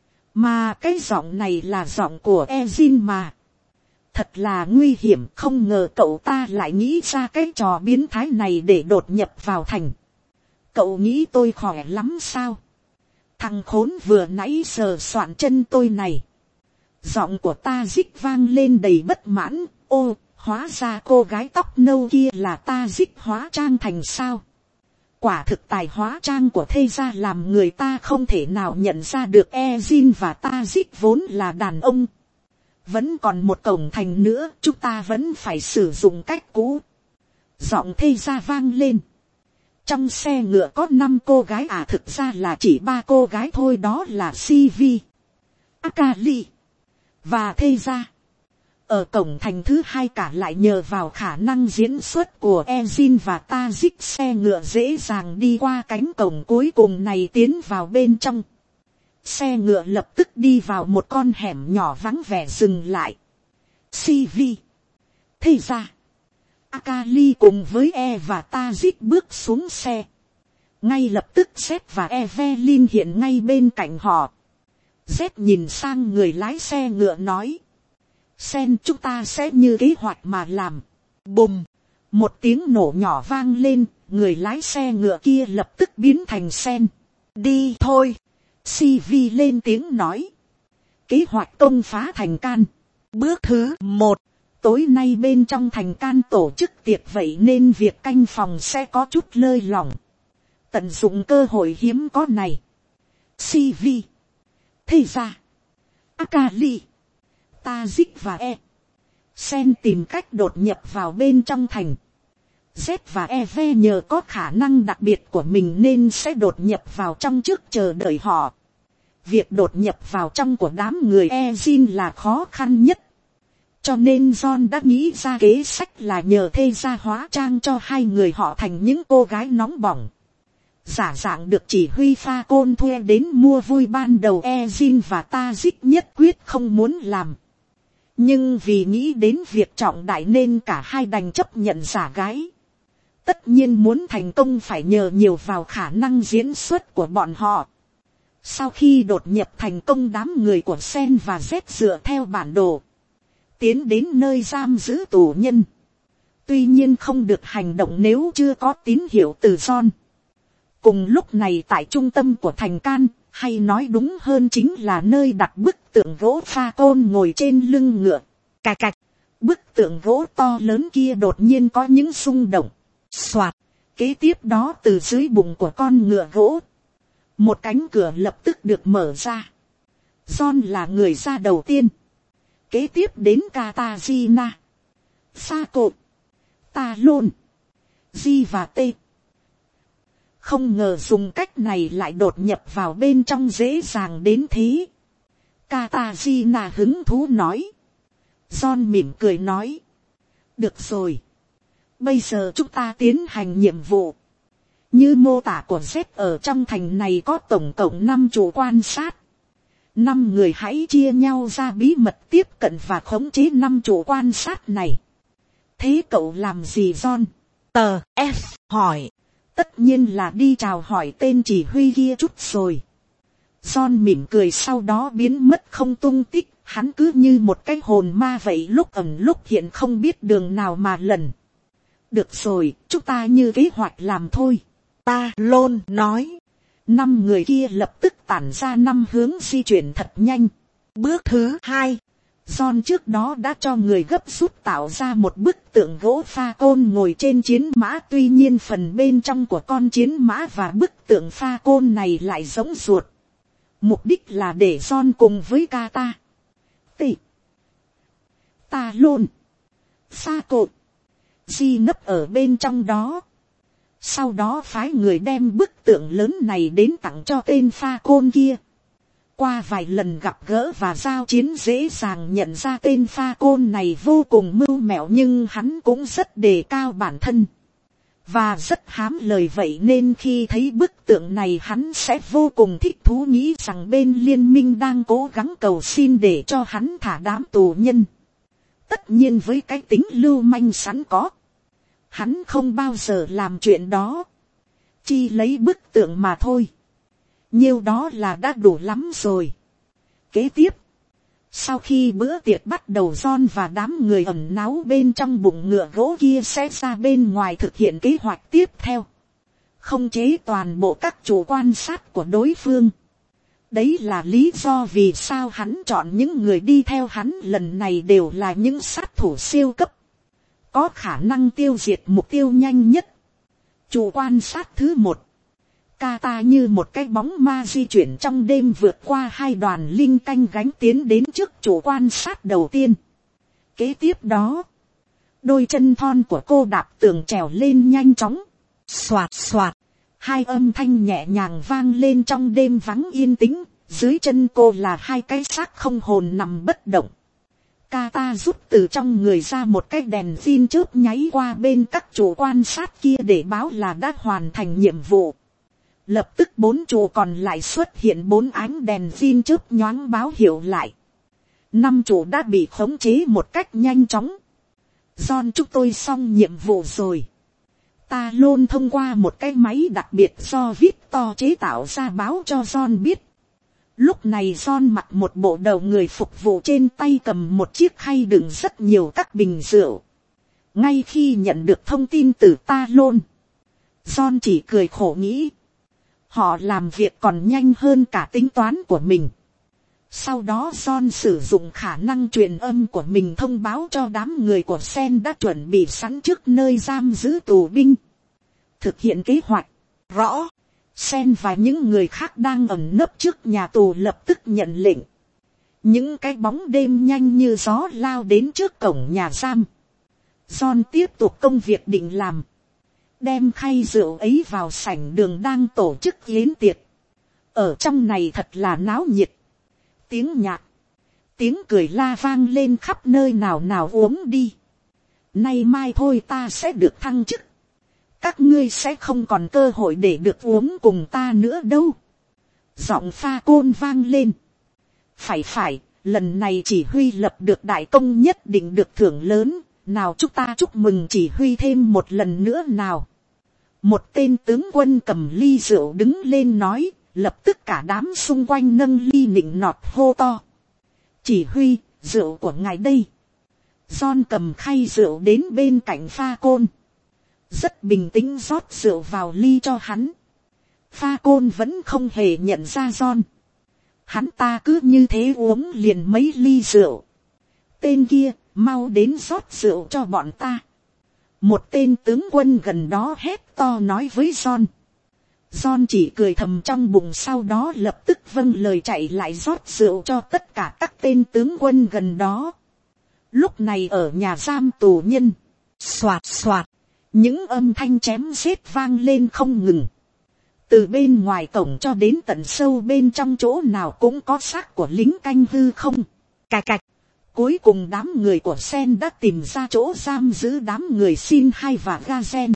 Mà cái giọng này là giọng của Ezin mà. Thật là nguy hiểm, không ngờ cậu ta lại nghĩ ra cái trò biến thái này để đột nhập vào thành. Cậu nghĩ tôi khỏe lắm sao? Thằng khốn vừa nãy sờ soạn chân tôi này. Giọng của ta dích vang lên đầy bất mãn. Ô, hóa ra cô gái tóc nâu kia là ta dích hóa trang thành sao? Quả thực tài hóa trang của thê gia làm người ta không thể nào nhận ra được Ezin và ta dích vốn là đàn ông. Vẫn còn một cổng thành nữa, chúng ta vẫn phải sử dụng cách cũ. Giọng thê gia vang lên. Trong xe ngựa có 5 cô gái thực ra là chỉ 3 cô gái thôi, đó là Sivi, Akali và thê gia. Ở cổng thành thứ 2 cả lại nhờ vào khả năng diễn xuất của Ezin và Tazik, xe ngựa dễ dàng đi qua cánh cổng cuối cùng này tiến vào bên trong. Xe ngựa lập tức đi vào một con hẻm nhỏ vắng vẻ dừng lại. Sivi, thê gia, Akali cùng với và Tazik bước xuống xe. Ngay lập tức Z và Evelyn hiện ngay bên cạnh họ. Z nhìn sang người lái xe ngựa nói. Sen, chúng ta sẽ như kế hoạch mà làm. Bùm, một tiếng nổ nhỏ vang lên, người lái xe ngựa kia lập tức biến thành sen. Đi thôi. Sivi lên tiếng nói. Kế hoạch công phá thành Can. Bước thứ 1. Tối nay bên trong thành Can tổ chức tiệc, vậy nên việc canh phòng sẽ có chút lơi lỏng. Tận dụng cơ hội hiếm có này. Sivi, thê gia, Akali, Tazik và Sen tìm cách đột nhập vào bên trong thành. Z và Eve nhờ có khả năng đặc biệt của mình nên sẽ đột nhập vào trong trước chờ đợi họ. Việc đột nhập vào trong của đám người Ezin là khó khăn nhất. Cho nên John đã nghĩ ra kế sách là nhờ thê gia hóa trang cho 2 người họ thành những cô gái nóng bỏng. Giả dạng được chỉ huy pha côn thuê đến mua vui ban đầu Ezin và Tazik nhất quyết không muốn làm. Nhưng vì nghĩ đến việc trọng đại nên cả hai đành chấp nhận giả gái. Tất nhiên muốn thành công phải nhờ nhiều vào khả năng diễn xuất của bọn họ. Sau khi đột nhập thành công, đám người của Sen và Z dựa theo bản đồ tiến đến nơi giam giữ tù nhân. Tuy nhiên không được hành động nếu chưa có tín hiệu từ John. Cùng lúc này tại trung tâm của thành Can, hay nói đúng hơn chính là nơi đặt bức tượng gỗ pha côn ngồi trên lưng ngựa. Cạch cạch, bức tượng gỗ to lớn kia đột nhiên có những rung động. Xoạt, kế tiếp đó từ dưới bụng của con ngựa gỗ, một cánh cửa lập tức được mở ra. John là người ra đầu tiên. Kế tiếp đến Katarina, Sako, Talon, G và T. Không ngờ dùng cách này lại đột nhập vào bên trong dễ dàng đến thế. Katarina hứng thú nói. John mỉm cười nói. Được rồi. Bây giờ chúng ta tiến hành nhiệm vụ. Như mô tả của Z, ở trong thành này có tổng cộng 5 chủ quan sát. 5 người hãy chia nhau ra bí mật tiếp cận và khống chế 5 chủ quan sát này. Thế cậu làm gì John? Tờ F hỏi. Tất nhiên là đi chào hỏi tên chỉ huy kia chút rồi. John mỉm cười sau đó biến mất không tung tích. Hắn cứ như một cái hồn ma vậy, lúc ẩn lúc hiện không biết đường nào mà lần. Được rồi, chúng ta như kế hoạch làm thôi. Ta Lôn nói. 5 người kia lập tức tản ra 5 hướng di chuyển thật nhanh. Bước thứ 2. John trước đó đã cho người gấp rút tạo ra một bức tượng gỗ pha côn ngồi trên chiến mã. Tuy nhiên phần bên trong của con chiến mã và bức tượng pha côn này lại giống ruột. Mục đích là để John cùng với Kata, Talon, Sako, Di nấp ở bên trong đó. Sau đó phái người đem bức tượng lớn này đến tặng cho tên pha côn kia. Qua vài lần gặp gỡ và giao chiến dễ dàng nhận ra tên pha côn này vô cùng mưu mẹo, nhưng hắn cũng rất đề cao bản thân. Và rất hám lời, vậy nên khi thấy bức tượng này hắn sẽ vô cùng thích thú, nghĩ rằng bên liên minh đang cố gắng cầu xin để cho hắn thả đám tù nhân. Tất nhiên với cái tính lưu manh sẵn có, hắn không bao giờ làm chuyện đó. Chi lấy bức tượng mà thôi. Nhiêu đó là đã đủ lắm rồi. Kế tiếp, sau khi bữa tiệc bắt đầu, John và đám người ẩn náu bên trong bụng ngựa gỗ kia sẽ ra bên ngoài thực hiện kế hoạch tiếp theo. Không chế toàn bộ các chủ quan sát của đối phương. Đấy là lý do vì sao hắn chọn những người đi theo hắn lần này đều là những sát thủ siêu cấp. Có khả năng tiêu diệt mục tiêu nhanh nhất. Chủ quan sát thứ 1. Kata như một cái bóng ma di chuyển trong đêm, vượt qua 2 đoàn linh canh gánh tiến đến trước chủ quan sát đầu tiên. Kế tiếp đó, đôi chân thon của cô đạp tường trèo lên nhanh chóng. Xoạt xoạt, 2 âm thanh nhẹ nhàng vang lên trong đêm vắng yên tĩnh. Dưới chân cô là 2 cái xác không hồn nằm bất động. Kata rút từ trong người ra một cái đèn pin chớp nháy qua bên các chủ quan sát kia để báo là đã hoàn thành nhiệm vụ. Lập tức 4 chủ còn lại xuất hiện 4 ánh đèn pin chớp nhoáng báo hiệu lại. 5 chủ đã bị khống chế một cách nhanh chóng. John, chúng tôi xong nhiệm vụ rồi. Ta luôn thông qua một cái máy đặc biệt do Victor chế tạo ra báo cho John biết. Lúc này John mặc một bộ đầu người phục vụ, trên tay cầm một chiếc khay đựng rất nhiều các bình rượu. Ngay khi nhận được thông tin từ Talon, John chỉ cười khổ nghĩ. Họ làm việc còn nhanh hơn cả tính toán của mình. Sau đó John sử dụng khả năng truyền âm của mình thông báo cho đám người của Sen đã chuẩn bị sẵn trước nơi giam giữ tù binh. Thực hiện kế hoạch. Rõ. Sen và những người khác đang ẩn nấp trước nhà tù lập tức nhận lệnh. Những cái bóng đêm nhanh như gió lao đến trước cổng nhà giam. John tiếp tục công việc định làm. Đem khay rượu ấy vào sảnh đường đang tổ chức yến tiệc. Ở trong này thật là náo nhiệt. Tiếng nhạc, tiếng cười la vang lên khắp nơi, nào nào uống đi. Nay mai thôi ta sẽ được thăng chức. Các ngươi sẽ không còn cơ hội để được uống cùng ta nữa đâu. Giọng pha côn vang lên. Phải, lần này chỉ huy lập được đại công nhất định được thưởng lớn. Nào chúng ta chúc mừng chỉ huy thêm một lần nữa nào. Một tên tướng quân cầm ly rượu đứng lên nói. Lập tức cả đám xung quanh nâng ly nịnh nọt hô to. Chỉ huy, rượu của ngài đây. John cầm khay rượu đến bên cạnh pha côn. Rất bình tĩnh rót rượu vào ly cho hắn. Pha côn vẫn không hề nhận ra John. Hắn ta cứ như thế uống liền mấy ly rượu. Tên kia, mau đến rót rượu cho bọn ta. Một tên tướng quân gần đó hét to nói với John. John chỉ cười thầm trong bụng, sau đó lập tức vâng lời chạy lại rót rượu cho tất cả các tên tướng quân gần đó. Lúc này ở nhà giam tù nhân, xoạt xoạt, những âm thanh chém giết vang lên không ngừng. Từ bên ngoài cổng cho đến tận sâu bên trong chỗ nào cũng có xác của lính canh hư không. Cạch cạch. Cuối cùng đám người của Sen đã tìm ra chỗ giam giữ đám người Sin Hai và Gazen.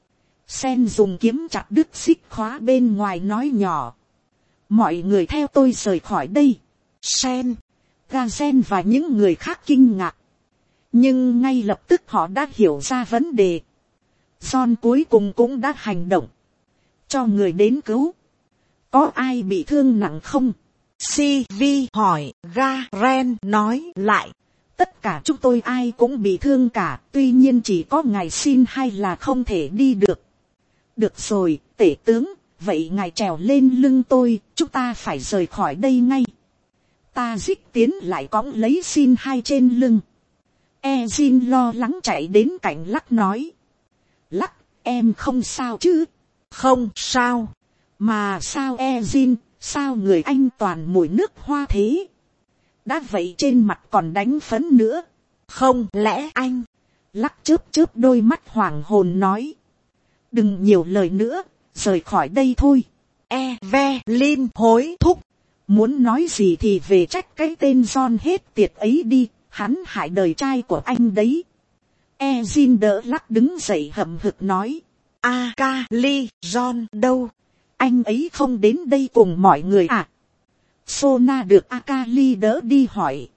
Sen dùng kiếm chặt đứt xích khóa bên ngoài nói nhỏ. Mọi người theo tôi rời khỏi đây. Sen, Gazen và những người khác kinh ngạc. Nhưng ngay lập tức họ đã hiểu ra vấn đề. John cuối cùng cũng đã hành động. Cho người đến cứu. Có ai bị thương nặng không? CV hỏi, Garen nói lại. Tất cả chúng tôi ai cũng bị thương cả. Tuy nhiên chỉ có ngài Sin Hai là không thể đi được. Được rồi, tể tướng, vậy ngài trèo lên lưng tôi, chúng ta phải rời khỏi đây ngay. Ta dích tiến lại cõng lấy Sin Hai trên lưng. Ezin lo lắng chạy đến cạnh Lắc nói. Lắc, em không sao chứ? Không sao. Mà sao Ezin, sao người anh toàn mùi nước hoa thế? Đã vậy trên mặt còn đánh phấn nữa. Không lẽ anh? Lắc chớp chớp đôi mắt hoàng hồn nói. đừng nhiều lời nữa, rời khỏi đây thôi. Evelyn hối thúc. Muốn nói gì thì về trách cái tên John hết tiệt ấy đi, hắn hại đời trai của anh đấy. Ezin đỡ lắc đứng dậy hậm hực nói. Akali, John đâu? Anh ấy không đến đây cùng mọi người à? Sona được Akali đỡ đi hỏi.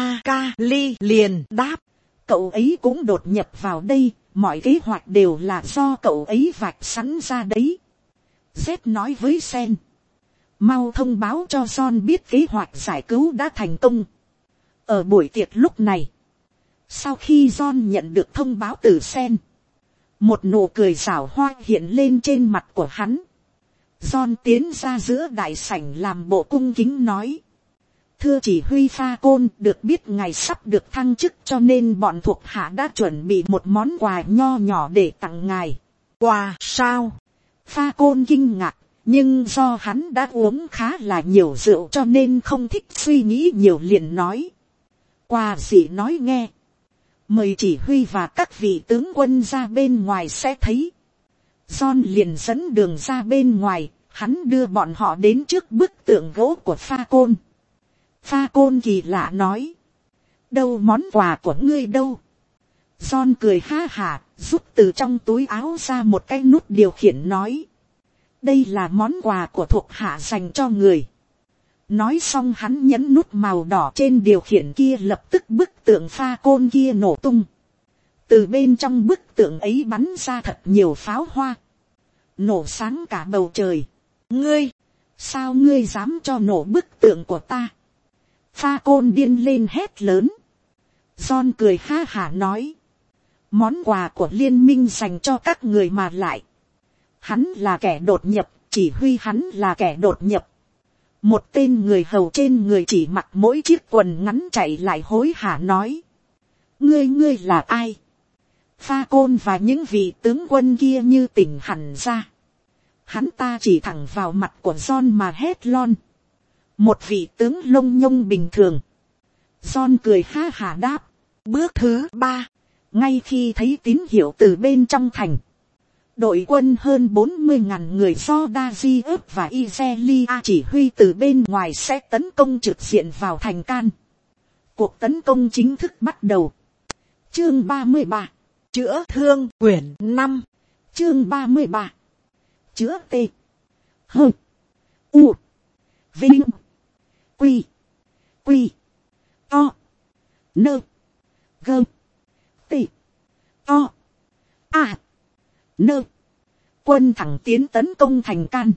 Akali liền đáp. Cậu ấy cũng đột nhập vào đây, mọi kế hoạch đều là do cậu ấy vạch sẵn ra đấy. Z nói với Sen. Mau thông báo cho John biết kế hoạch giải cứu đã thành công. Ở buổi tiệc lúc này, sau khi John nhận được thông báo từ Sen, một nụ cười xảo hoa hiện lên trên mặt của hắn. John tiến ra giữa đại sảnh làm bộ cung kính nói. Thưa chỉ huy Pha Côn, được biết ngài sắp được thăng chức cho nên bọn thuộc hạ đã chuẩn bị một món quà nho nhỏ để tặng ngài. Quà sao? Pha Côn kinh ngạc, nhưng do hắn đã uống khá là nhiều rượu cho nên không thích suy nghĩ nhiều, liền nói. Quà gì nói nghe. Mời chỉ huy và các vị tướng quân ra bên ngoài sẽ thấy. John liền dẫn đường ra bên ngoài, hắn đưa bọn họ đến trước bức tượng gỗ của Pha Côn. Pha Côn kỳ lạ nói. Đâu món quà của ngươi đâu? John cười ha hả, rút từ trong túi áo ra một cái nút điều khiển nói. Đây là món quà của thuộc hạ dành cho người. Nói xong hắn nhấn nút màu đỏ trên điều khiển kia, lập tức bức tượng Pha Côn kia nổ tung. Từ bên trong bức tượng ấy bắn ra thật nhiều pháo hoa. Nổ sáng cả bầu trời. Ngươi, sao ngươi dám cho nổ bức tượng của ta? Pha Côn điên lên hét lớn. John cười ha hả nói. Món quà của liên minh dành cho các người mà lại. Hắn là kẻ đột nhập, chỉ huy hắn là kẻ đột nhập. Một tên người hầu trên người chỉ mặc mỗi chiếc quần ngắn chạy lại hối hả nói. Ngươi là ai? Pha Côn và những vị tướng quân kia như tỉnh hẳn ra. Hắn ta chỉ thẳng vào mặt của John mà hét lon. Một vị tướng lông nhông bình thường. John cười ha hả đáp. Bước thứ 3. Ngay khi thấy tín hiệu từ bên trong thành, đội quân hơn 40.000 người do Dazius và Izelia chỉ huy từ bên ngoài sẽ tấn công trực diện vào thành Can. Cuộc tấn công chính thức bắt đầu. Chương 33. Chữa thương quyển 5. Chương 33. Chữa T. H. U. Vinh. Quy. Quy. To. Nơ. Gơ. T. To. A. Nơ. Quân thẳng tiến tấn công thành Can.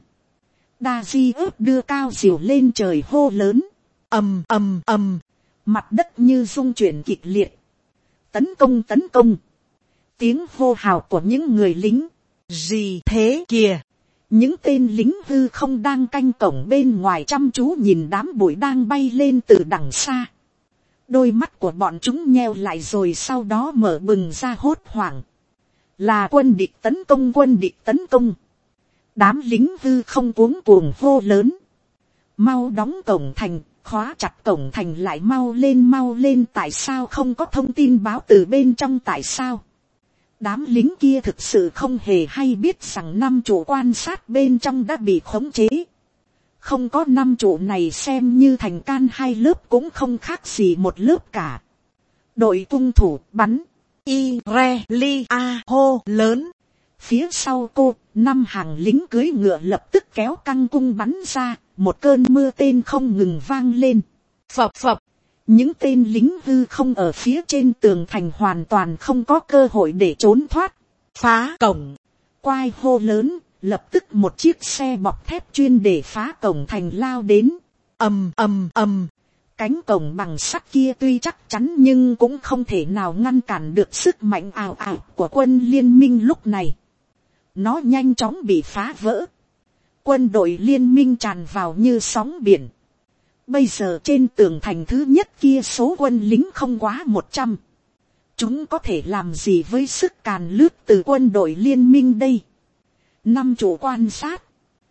Dazius đưa cao diều lên trời hô lớn. Ầm ầm ầm. Mặt đất như rung chuyển kịch liệt. Tấn công tấn công. Tiếng hô hào của những người lính. Gì thế kìa? Những tên lính hư không đang canh cổng bên ngoài chăm chú nhìn đám bụi đang bay lên từ đằng xa. Đôi mắt của bọn chúng nheo lại rồi sau đó mở bừng ra hốt hoảng. Là quân địch tấn công, quân địch tấn công. Đám lính hư không cuống cuồng hô lớn. Mau đóng cổng thành, khóa chặt cổng thành lại, mau lên, tại sao không có thông tin báo từ bên trong, tại sao? Đám lính kia thực sự không hề hay biết rằng 5 trụ quan sát bên trong đã bị khống chế. Không có 5 trụ này xem như thành Can 2 lớp cũng không khác gì một lớp cả. Đội cung thủ bắn. Irelia hô lớn. Phía sau cô, 5 hàng lính cưỡi ngựa lập tức kéo căng cung bắn ra, một cơn mưa tên không ngừng vang lên. Phập phập. Những tên lính hư không ở phía trên tường thành hoàn toàn không có cơ hội để trốn thoát. Phá cổng. Quai hô lớn, lập tức một chiếc xe bọc thép chuyên để phá cổng thành lao đến. Ầm ầm ầm. Cánh cổng bằng sắt kia tuy chắc chắn nhưng cũng không thể nào ngăn cản được sức mạnh ào ào của quân liên minh lúc này. Nó nhanh chóng bị phá vỡ. Quân đội liên minh tràn vào như sóng biển. Bây giờ trên tường thành thứ nhất kia số quân lính không quá 100. Chúng có thể làm gì với sức càn lướt từ quân đội liên minh đây? 5 trụ quan sát.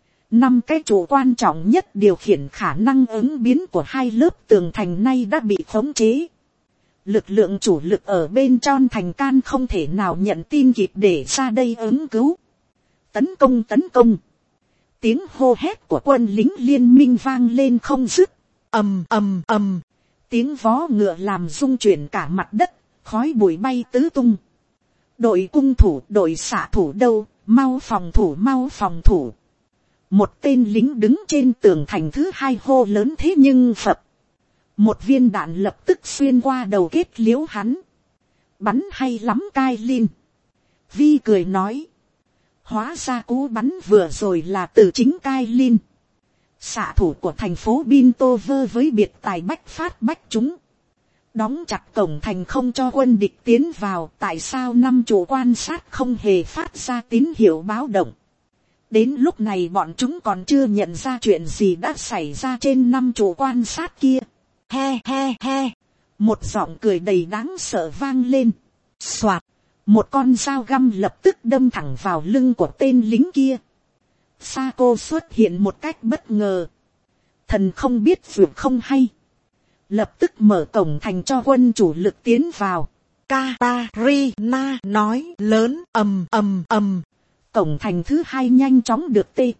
5 cái trụ quan trọng nhất điều khiển khả năng ứng biến của 2 lớp tường thành nay đã bị khống chế. Lực lượng chủ lực ở bên trong thành Can không thể nào nhận tin kịp để ra đây ứng cứu. Tấn công, tấn công. Tiếng hô hét của quân lính liên minh vang lên không dứt. ầm ầm ầm. Tiếng vó ngựa làm rung chuyển cả mặt đất, khói bụi bay tứ tung. Đội cung thủ, đội xạ thủ đâu, mau phòng thủ, mau phòng thủ. Một tên lính đứng trên tường thành thứ hai hô lớn, thế nhưng phập. Một viên đạn lập tức xuyên qua đầu kết liễu hắn. Bắn hay lắm Cai Lin. Vi cười nói. Hóa ra cú bắn vừa rồi là từ chính Cai Lin. Xạ thủ của thành phố Bintover với biệt tài bách phát bách chúng. Đóng chặt cổng thành không cho quân địch tiến vào. Tại sao 5 chủ quan sát không hề phát ra tín hiệu báo động? Đến lúc này bọn chúng còn chưa nhận ra chuyện gì đã xảy ra trên 5 chủ quan sát kia. He he he. Một giọng cười đầy đáng sợ vang lên. Soạt. Một con dao găm lập tức đâm thẳng vào lưng của tên lính kia. Sako xuất hiện một cách bất ngờ. Thần không biết vượt không hay. Lập tức mở cổng thành cho quân chủ lực tiến vào. Katarina nói lớn ầm ầm ầm. Cổng thành thứ hai nhanh chóng được tê.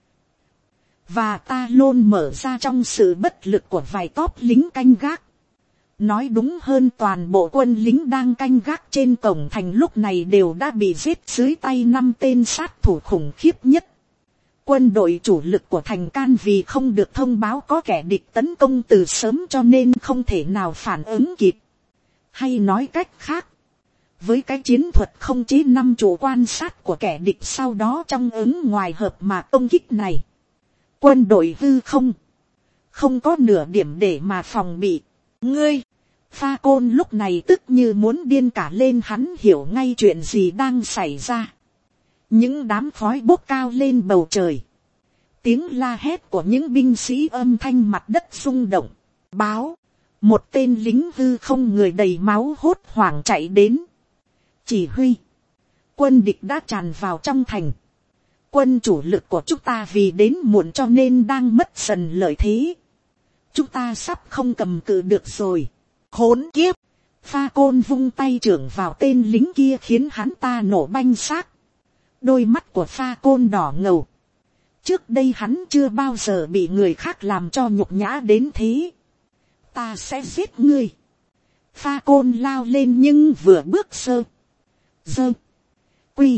Và ta luôn mở ra trong sự bất lực của vài tốp lính canh gác. Nói đúng hơn, toàn bộ quân lính đang canh gác trên cổng thành lúc này đều đã bị giết dưới tay 5 tên sát thủ khủng khiếp nhất. Quân đội chủ lực của thành Can vì không được thông báo có kẻ địch tấn công từ sớm cho nên không thể nào phản ứng kịp. Hay nói cách khác, với cái chiến thuật không chế 5 chủ quan sát của kẻ địch sau đó trong ứng ngoài hợp mà công kích này, quân đội hư không có nửa điểm để mà phòng bị. Ngươi, Pha Côn lúc này tức như muốn điên cả lên, hắn hiểu ngay chuyện gì đang xảy ra. Những đám khói bốc cao lên bầu trời. Tiếng la hét của những binh sĩ âm thanh mặt đất rung động. Báo, một tên lính hư không người đầy máu hốt hoảng chạy đến. Chỉ huy, quân địch đã tràn vào trong thành. Quân chủ lực của chúng ta vì đến muộn cho nên đang mất dần lợi thế. Chúng ta sắp không cầm cự được rồi. khốn kiếp. Pha Côn vung tay trưởng vào tên lính kia khiến hắn ta nổ banh xác. Đôi mắt của Pha Côn đỏ ngầu. Trước đây hắn chưa bao giờ bị người khác làm cho nhục nhã đến thế. Ta sẽ giết ngươi. Pha Côn lao lên nhưng vừa bước sơ. Dơ. Quy.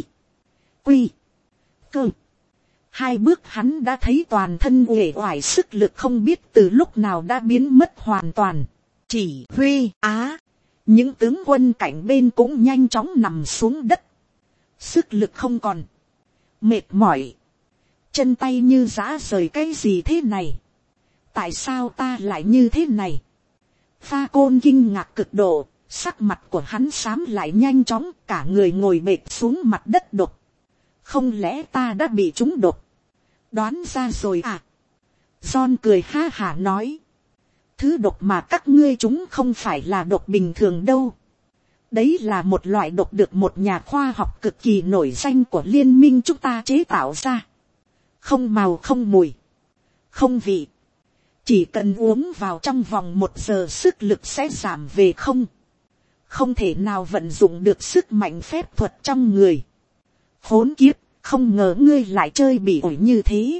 Cơ. 2 bước hắn đã thấy toàn thân uể oải, sức lực không biết từ lúc nào đã biến mất hoàn toàn. Chỉ huy á. Những tướng quân cạnh bên cũng nhanh chóng nằm xuống đất. Sức lực không còn. Mệt mỏi. Chân tay như giã rời, cái gì thế này? Tại sao ta lại như thế này? Pha Côn kinh ngạc cực độ. Sắc mặt của hắn xám lại nhanh chóng, cả người ngồi bệt xuống mặt đất. Độc. Không lẽ ta đã bị trúng độc? Đoán ra rồi à? John cười ha hả nói. Thứ độc mà các ngươi chúng không phải là độc bình thường đâu. Đấy là một loại độc được một nhà khoa học cực kỳ nổi danh của liên minh chúng ta chế tạo ra. Không màu, không mùi, không vị. Chỉ cần uống vào trong vòng 1 giờ sức lực sẽ giảm về không. Không thể nào vận dụng được sức mạnh phép thuật trong người. Khốn kiếp, không ngờ ngươi lại chơi bị ổi như thế.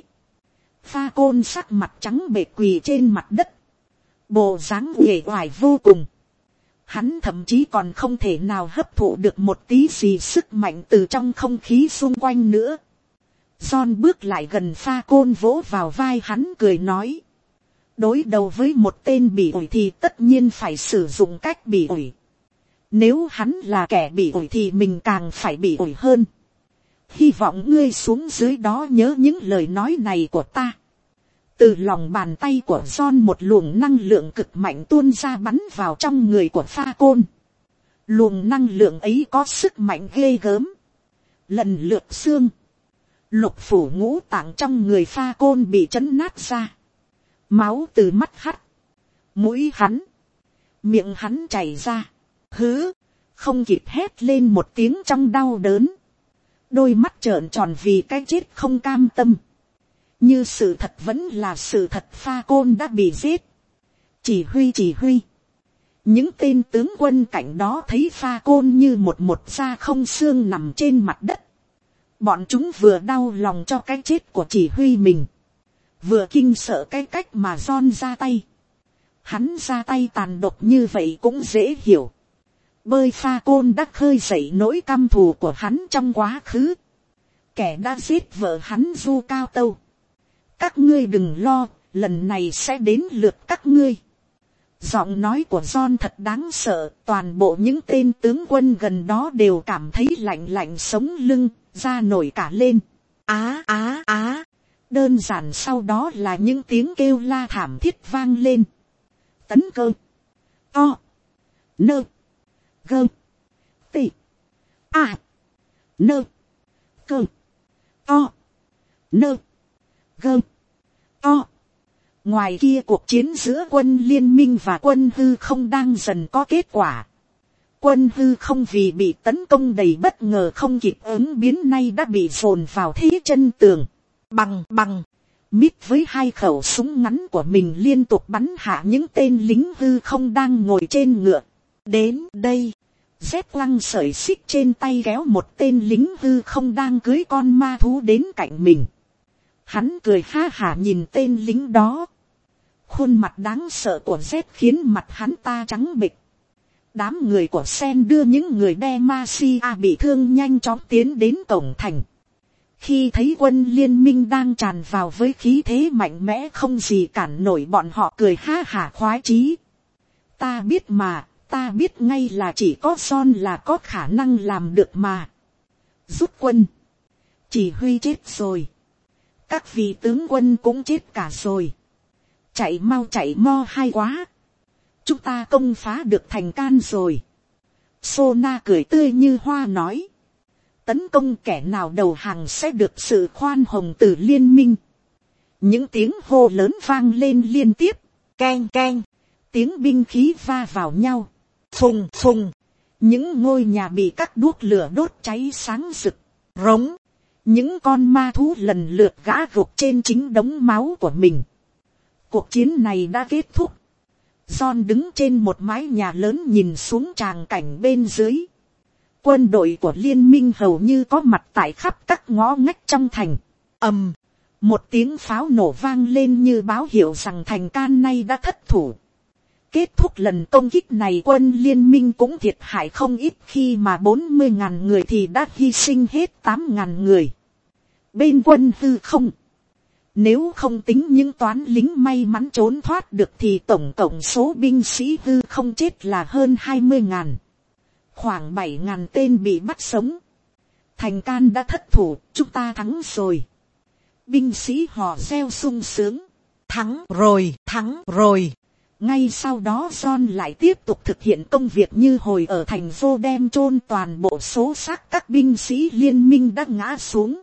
Pha Côn sắc mặt trắng bệch quỳ trên mặt đất. Bộ dáng uể oải vô cùng. Hắn thậm chí còn không thể nào hấp thụ được một tí gì sức mạnh từ trong không khí xung quanh nữa. John bước lại gần Pha Côn, vỗ vào vai hắn cười nói. Đối đầu với một tên bị ổi thì tất nhiên phải sử dụng cách bị ổi. Nếu hắn là kẻ bị ổi thì mình càng phải bị ổi hơn. Hy vọng ngươi xuống dưới đó nhớ những lời nói này của ta. Từ lòng bàn tay của John một luồng năng lượng cực mạnh tuôn ra bắn vào trong người của Pha Côn. Luồng năng lượng ấy có sức mạnh ghê gớm. Lần lượt xương, lục phủ ngũ tạng trong người Pha Côn bị chấn nát ra. Máu từ mắt hắt, mũi hắn, miệng hắn chảy ra. Hứ, không kịp hét lên một tiếng trong đau đớn. Đôi mắt trợn tròn vì cái chết không cam tâm. Như sự thật vẫn là sự thật, Pha Côn đã bị giết. Chỉ huy. Những tên tướng quân cảnh đó thấy Pha Côn như một da không xương nằm trên mặt đất. Bọn chúng vừa đau lòng cho cái chết của chỉ huy mình, vừa kinh sợ cái cách mà John ra tay. Hắn ra tay tàn độc như vậy cũng dễ hiểu. Bơi pha côn đã khơi dậy nỗi căm thù của hắn trong quá khứ. Kẻ đã giết vợ hắn Du Cao Tâu. Các ngươi đừng lo, lần này sẽ đến lượt các ngươi. Giọng nói của John thật đáng sợ. Toàn bộ những tên tướng quân gần đó đều cảm thấy lạnh lạnh sống lưng, da nổi cả lên. Á á á. Đơn giản sau đó là những tiếng kêu la thảm thiết vang lên. Tấn cơ. To. Nơ. Gơ. Tị. À. Nơ. Cơ. To. Nơ. Gơ. To. Ngoài kia cuộc chiến giữa quân liên minh và quân hư không đang dần có kết quả. Quân hư không vì bị tấn công đầy bất ngờ không kịp ứng biến nay đã bị dồn vào thế chân tường. Bằng. Mít với 2 khẩu súng ngắn của mình liên tục bắn hạ những tên lính hư không đang ngồi trên ngựa. Đến đây, Z lăng sợi xích trên tay kéo một tên lính hư không đang cưới con ma thú đến cạnh mình. Hắn cười ha hả nhìn tên lính đó. Khuôn mặt đáng sợ của Z khiến mặt hắn ta trắng bệch. Đám người của Sen đưa những người Demacia bị thương nhanh chóng tiến đến cổng thành. Khi thấy quân liên minh đang tràn vào với khí thế mạnh mẽ không gì cản nổi, bọn họ cười ha hả khoái chí. Ta biết mà, ta biết ngay là chỉ có John là có khả năng làm được mà. Rút quân. Chỉ huy chết rồi. Các vị tướng quân cũng chết cả rồi. Chạy mau chạy mo hay quá. Chúng ta công phá được thành Can rồi. Sona cười tươi như hoa nói. Tấn công kẻ nào đầu hàng sẽ được sự khoan hồng từ liên minh. Những tiếng hô lớn vang lên liên tiếp. Keng keng. Tiếng binh khí va vào nhau. Phùng phùng. Những ngôi nhà bị các đuốc lửa đốt cháy sáng rực. Rống. Những con ma thú lần lượt gã gục trên chính đống máu của mình. Cuộc chiến này đã kết thúc. John đứng trên một mái nhà lớn nhìn xuống tràng cảnh bên dưới. Quân đội của liên minh hầu như có mặt tại khắp các ngõ ngách trong thành. Ầm, một tiếng pháo nổ vang lên như báo hiệu rằng thành Can nay đã thất thủ. Kết thúc lần công kích này, quân liên minh cũng thiệt hại không ít, khi mà 40.000 người thì đã hy sinh hết 8.000 người. Bên quân hư không, nếu không tính những toán lính may mắn trốn thoát được thì tổng cộng số binh sĩ hư không chết là hơn 20.000. Khoảng 7.000 tên bị bắt sống. Thành Can đã thất thủ, chúng ta thắng rồi. Binh sĩ hò reo sung sướng. Thắng rồi, thắng rồi. Ngay sau đó John lại tiếp tục thực hiện công việc như hồi ở thành vô, đem chôn toàn bộ số xác các binh sĩ liên minh đã ngã xuống.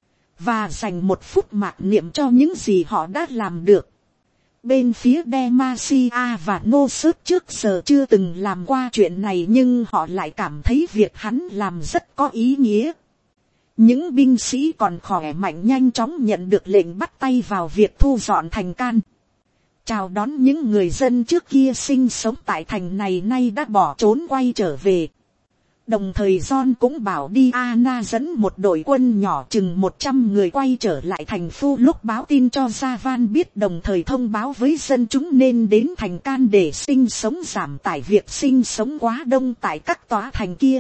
Và dành 1 phút mặc niệm cho những gì họ đã làm được. Bên phía Demacia và Nossos trước giờ chưa từng làm qua chuyện này, nhưng họ lại cảm thấy việc hắn làm rất có ý nghĩa. Những binh sĩ còn khỏe mạnh nhanh chóng nhận được lệnh bắt tay vào việc thu dọn thành Can. Chào đón những người dân trước kia sinh sống tại thành này nay đã bỏ trốn quay trở về. Đồng thời John cũng bảo Diana dẫn một đội quân nhỏ chừng 100 người quay trở lại thành phố lúc báo tin cho Javan biết, đồng thời thông báo với dân chúng nên đến thành Can để sinh sống, giảm tải việc sinh sống quá đông tại các tòa thành kia.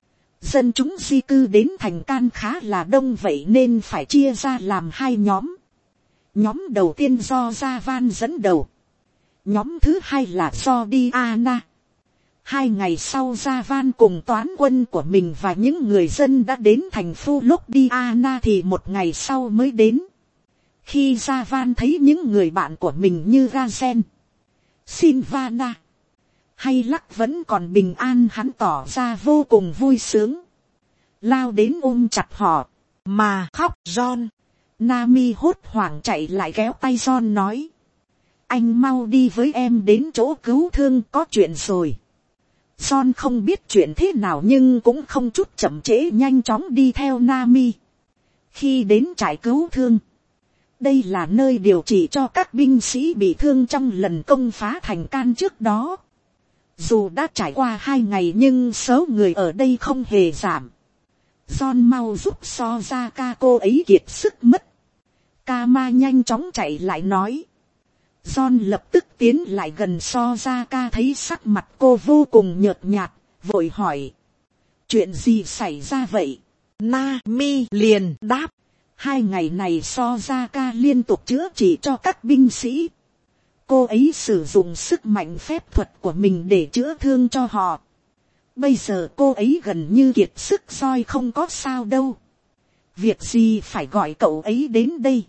Dân chúng di cư đến thành Can khá là đông, vậy nên phải chia ra làm 2 nhóm. Nhóm đầu tiên do Javan dẫn đầu. Nhóm thứ 2 là do Diana. 2 ngày sau Javan cùng toán quân của mình và những người dân đã đến thành phố lúc Diana thì 1 ngày sau mới đến. Khi Javan thấy những người bạn của mình như Gazen, Silvana hay Lắc vẫn còn bình an, hắn tỏ ra vô cùng vui sướng. Lao đến ôm chặt họ mà khóc. John, Nami hốt hoảng chạy lại kéo tay John nói. Anh mau đi với em đến chỗ cứu thương, có chuyện rồi. John không biết chuyện thế nào nhưng cũng không chút chậm trễ, nhanh chóng đi theo Nami. Khi đến trại cứu thương, đây là nơi điều trị cho các binh sĩ bị thương trong lần công phá thành Can trước đó. Dù đã trải qua 2 ngày nhưng số người ở đây không hề giảm. John mau giúp Sojaka cô ấy kiệt sức mất. Kama nhanh chóng chạy lại nói. John lập tức tiến lại gần Sojaka, thấy sắc mặt cô vô cùng nhợt nhạt, vội hỏi. Chuyện gì xảy ra vậy? Nami liền đáp. 2 ngày này Sojaka liên tục chữa trị cho các binh sĩ. Cô ấy sử dụng sức mạnh phép thuật của mình để chữa thương cho họ. Bây giờ cô ấy gần như kiệt sức rồi, không có sao đâu. Việc gì phải gọi cậu ấy đến đây?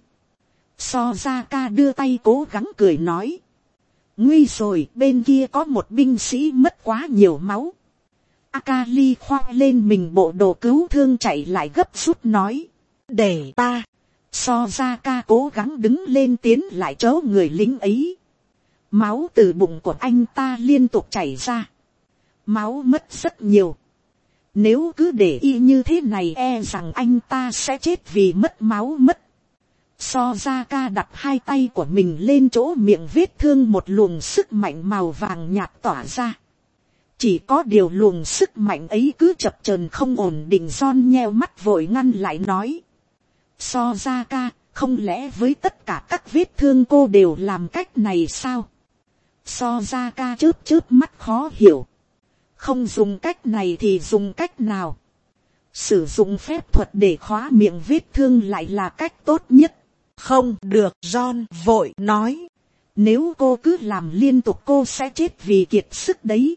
Sojaka đưa tay cố gắng cười nói. Nguy rồi, bên kia có một binh sĩ mất quá nhiều máu. Akali khoác lên mình bộ đồ cứu thương chạy lại gấp rút nói. Để ta. Sojaka cố gắng đứng lên tiến lại chỗ người lính ấy. Máu từ bụng của anh ta liên tục chảy ra. Máu mất rất nhiều. Nếu cứ để y như thế này e rằng anh ta sẽ chết vì mất máu mất. Sojaka đặt 2 tay của mình lên chỗ miệng vết thương, một luồng sức mạnh màu vàng nhạt tỏa ra. Chỉ có điều luồng sức mạnh ấy cứ chập chờn không ổn định. John nheo mắt vội ngăn lại nói. Sojaka, không lẽ với tất cả các vết thương cô đều làm cách này sao? Sojaka chớp mắt khó hiểu. Không dùng cách này thì dùng cách nào? Sử dụng phép thuật để khóa miệng vết thương lại là cách tốt nhất. Không được, John vội nói. Nếu cô cứ làm liên tục cô sẽ chết vì kiệt sức đấy.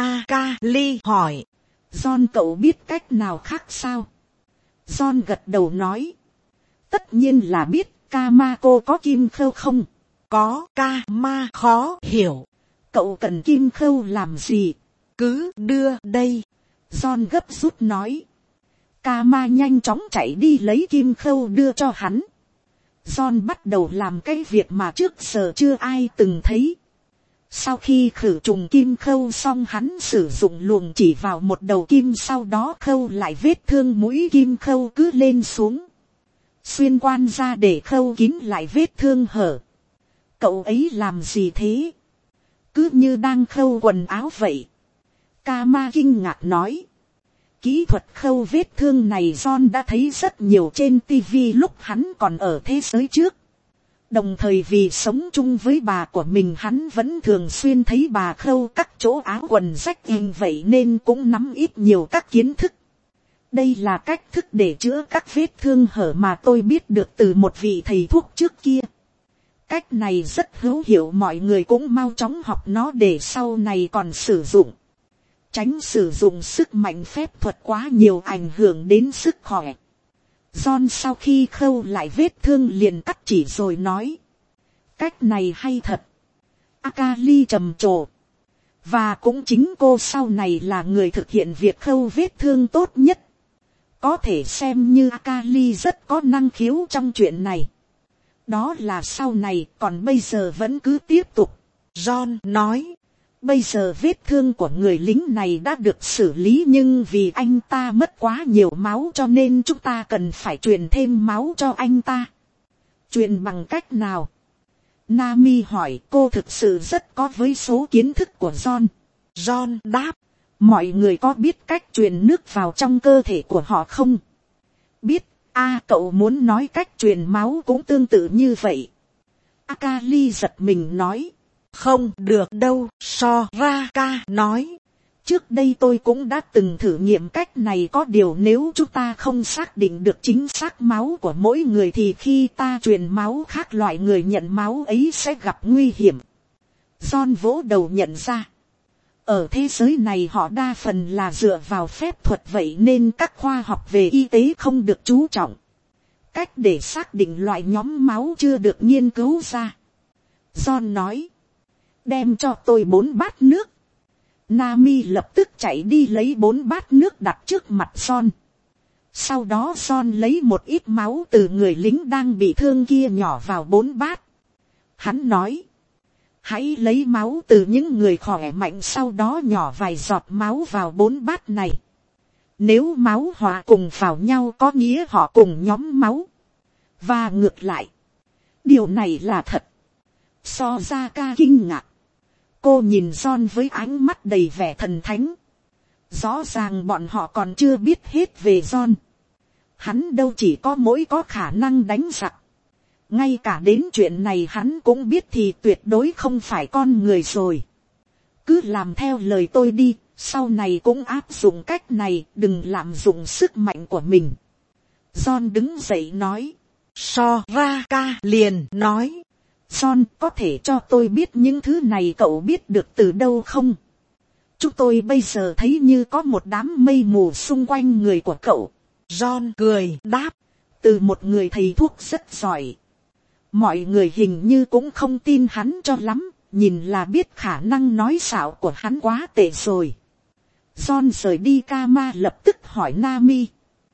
Akali hỏi. John, cậu biết cách nào khác sao? John gật đầu nói. Tất nhiên là biết. Kamako có kim khâu không? Có. Kama khó hiểu. Cậu cần kim khâu làm gì? Cứ đưa đây. John gấp rút nói. Kama nhanh chóng chạy đi lấy kim khâu đưa cho hắn. John bắt đầu làm cái việc mà trước giờ chưa ai từng thấy. Sau khi khử trùng kim khâu xong, hắn sử dụng luồng chỉ vào một đầu kim, sau đó khâu lại vết thương mũi kim khâu cứ lên xuống. Xuyên quan ra để khâu kín lại vết thương hở. Cậu ấy làm gì thế? Cứ như đang khâu quần áo vậy. Kama kinh ngạc nói. Kỹ thuật khâu vết thương này John đã thấy rất nhiều trên TV lúc hắn còn ở thế giới trước. Đồng thời vì sống chung với bà của mình, hắn vẫn thường xuyên thấy bà khâu các chỗ áo quần rách in vậy nên cũng nắm ít nhiều các kiến thức. Đây là cách thức để chữa các vết thương hở mà tôi biết được từ một vị thầy thuốc trước kia. Cách này rất hữu hiệu, mọi người cũng mau chóng học nó để sau này còn sử dụng. Tránh sử dụng sức mạnh phép thuật quá nhiều ảnh hưởng đến sức khỏe. John sau khi khâu lại vết thương liền cắt chỉ rồi nói. Cách này hay thật. Akali trầm trồ. Và cũng chính cô sau này là người thực hiện việc khâu vết thương tốt nhất. Có thể xem như Akali rất có năng khiếu trong chuyện này. Đó là sau này, còn bây giờ vẫn cứ tiếp tục. John nói. Bây giờ vết thương của người lính này đã được xử lý, nhưng vì anh ta mất quá nhiều máu cho nên chúng ta cần phải truyền thêm máu cho anh ta. Truyền bằng cách nào? Nami hỏi. Cô thực sự rất có với số kiến thức của John. John đáp. Mọi người có biết cách truyền nước vào trong cơ thể của họ không? Biết. Cậu muốn nói cách truyền máu cũng tương tự như vậy. Akali giật mình nói. Không được đâu, Soraka nói. Trước đây tôi cũng đã từng thử nghiệm cách này, có điều nếu chúng ta không xác định được chính xác máu của mỗi người thì khi ta truyền máu khác loại người nhận máu ấy sẽ gặp nguy hiểm. John vỗ đầu nhận ra. Ở thế giới này họ đa phần là dựa vào phép thuật, vậy nên các khoa học về y tế không được chú trọng. Cách để xác định loại nhóm máu chưa được nghiên cứu ra. John nói. Đem cho tôi 4 bát nước. Nami lập tức chạy đi lấy 4 bát nước đặt trước mặt John. Sau đó John lấy một ít máu từ người lính đang bị thương kia nhỏ vào 4 bát. Hắn nói. Hãy lấy máu từ những người khỏe mạnh, sau đó nhỏ vài giọt máu vào 4 bát này. Nếu máu hòa cùng vào nhau có nghĩa họ cùng nhóm máu. Và ngược lại. Điều này là thật. Sojaka kinh ngạc. Cô nhìn John với ánh mắt đầy vẻ thần thánh. Rõ ràng bọn họ còn chưa biết hết về John. Hắn đâu chỉ có mỗi có khả năng đánh giặc. Ngay cả đến chuyện này hắn cũng biết thì tuyệt đối không phải con người rồi. Cứ làm theo lời tôi đi, sau này cũng áp dụng cách này, đừng lạm dụng sức mạnh của mình. John đứng dậy nói. Soraka liền nói. John, có thể cho tôi biết những thứ này cậu biết được từ đâu không? Chúng tôi bây giờ thấy như có một đám mây mù xung quanh người của cậu. John cười đáp. Từ một người thầy thuốc rất giỏi. Mọi người hình như cũng không tin hắn cho lắm, nhìn là biết khả năng nói xạo của hắn quá tệ rồi. John rời đi Kama lập tức hỏi Nami.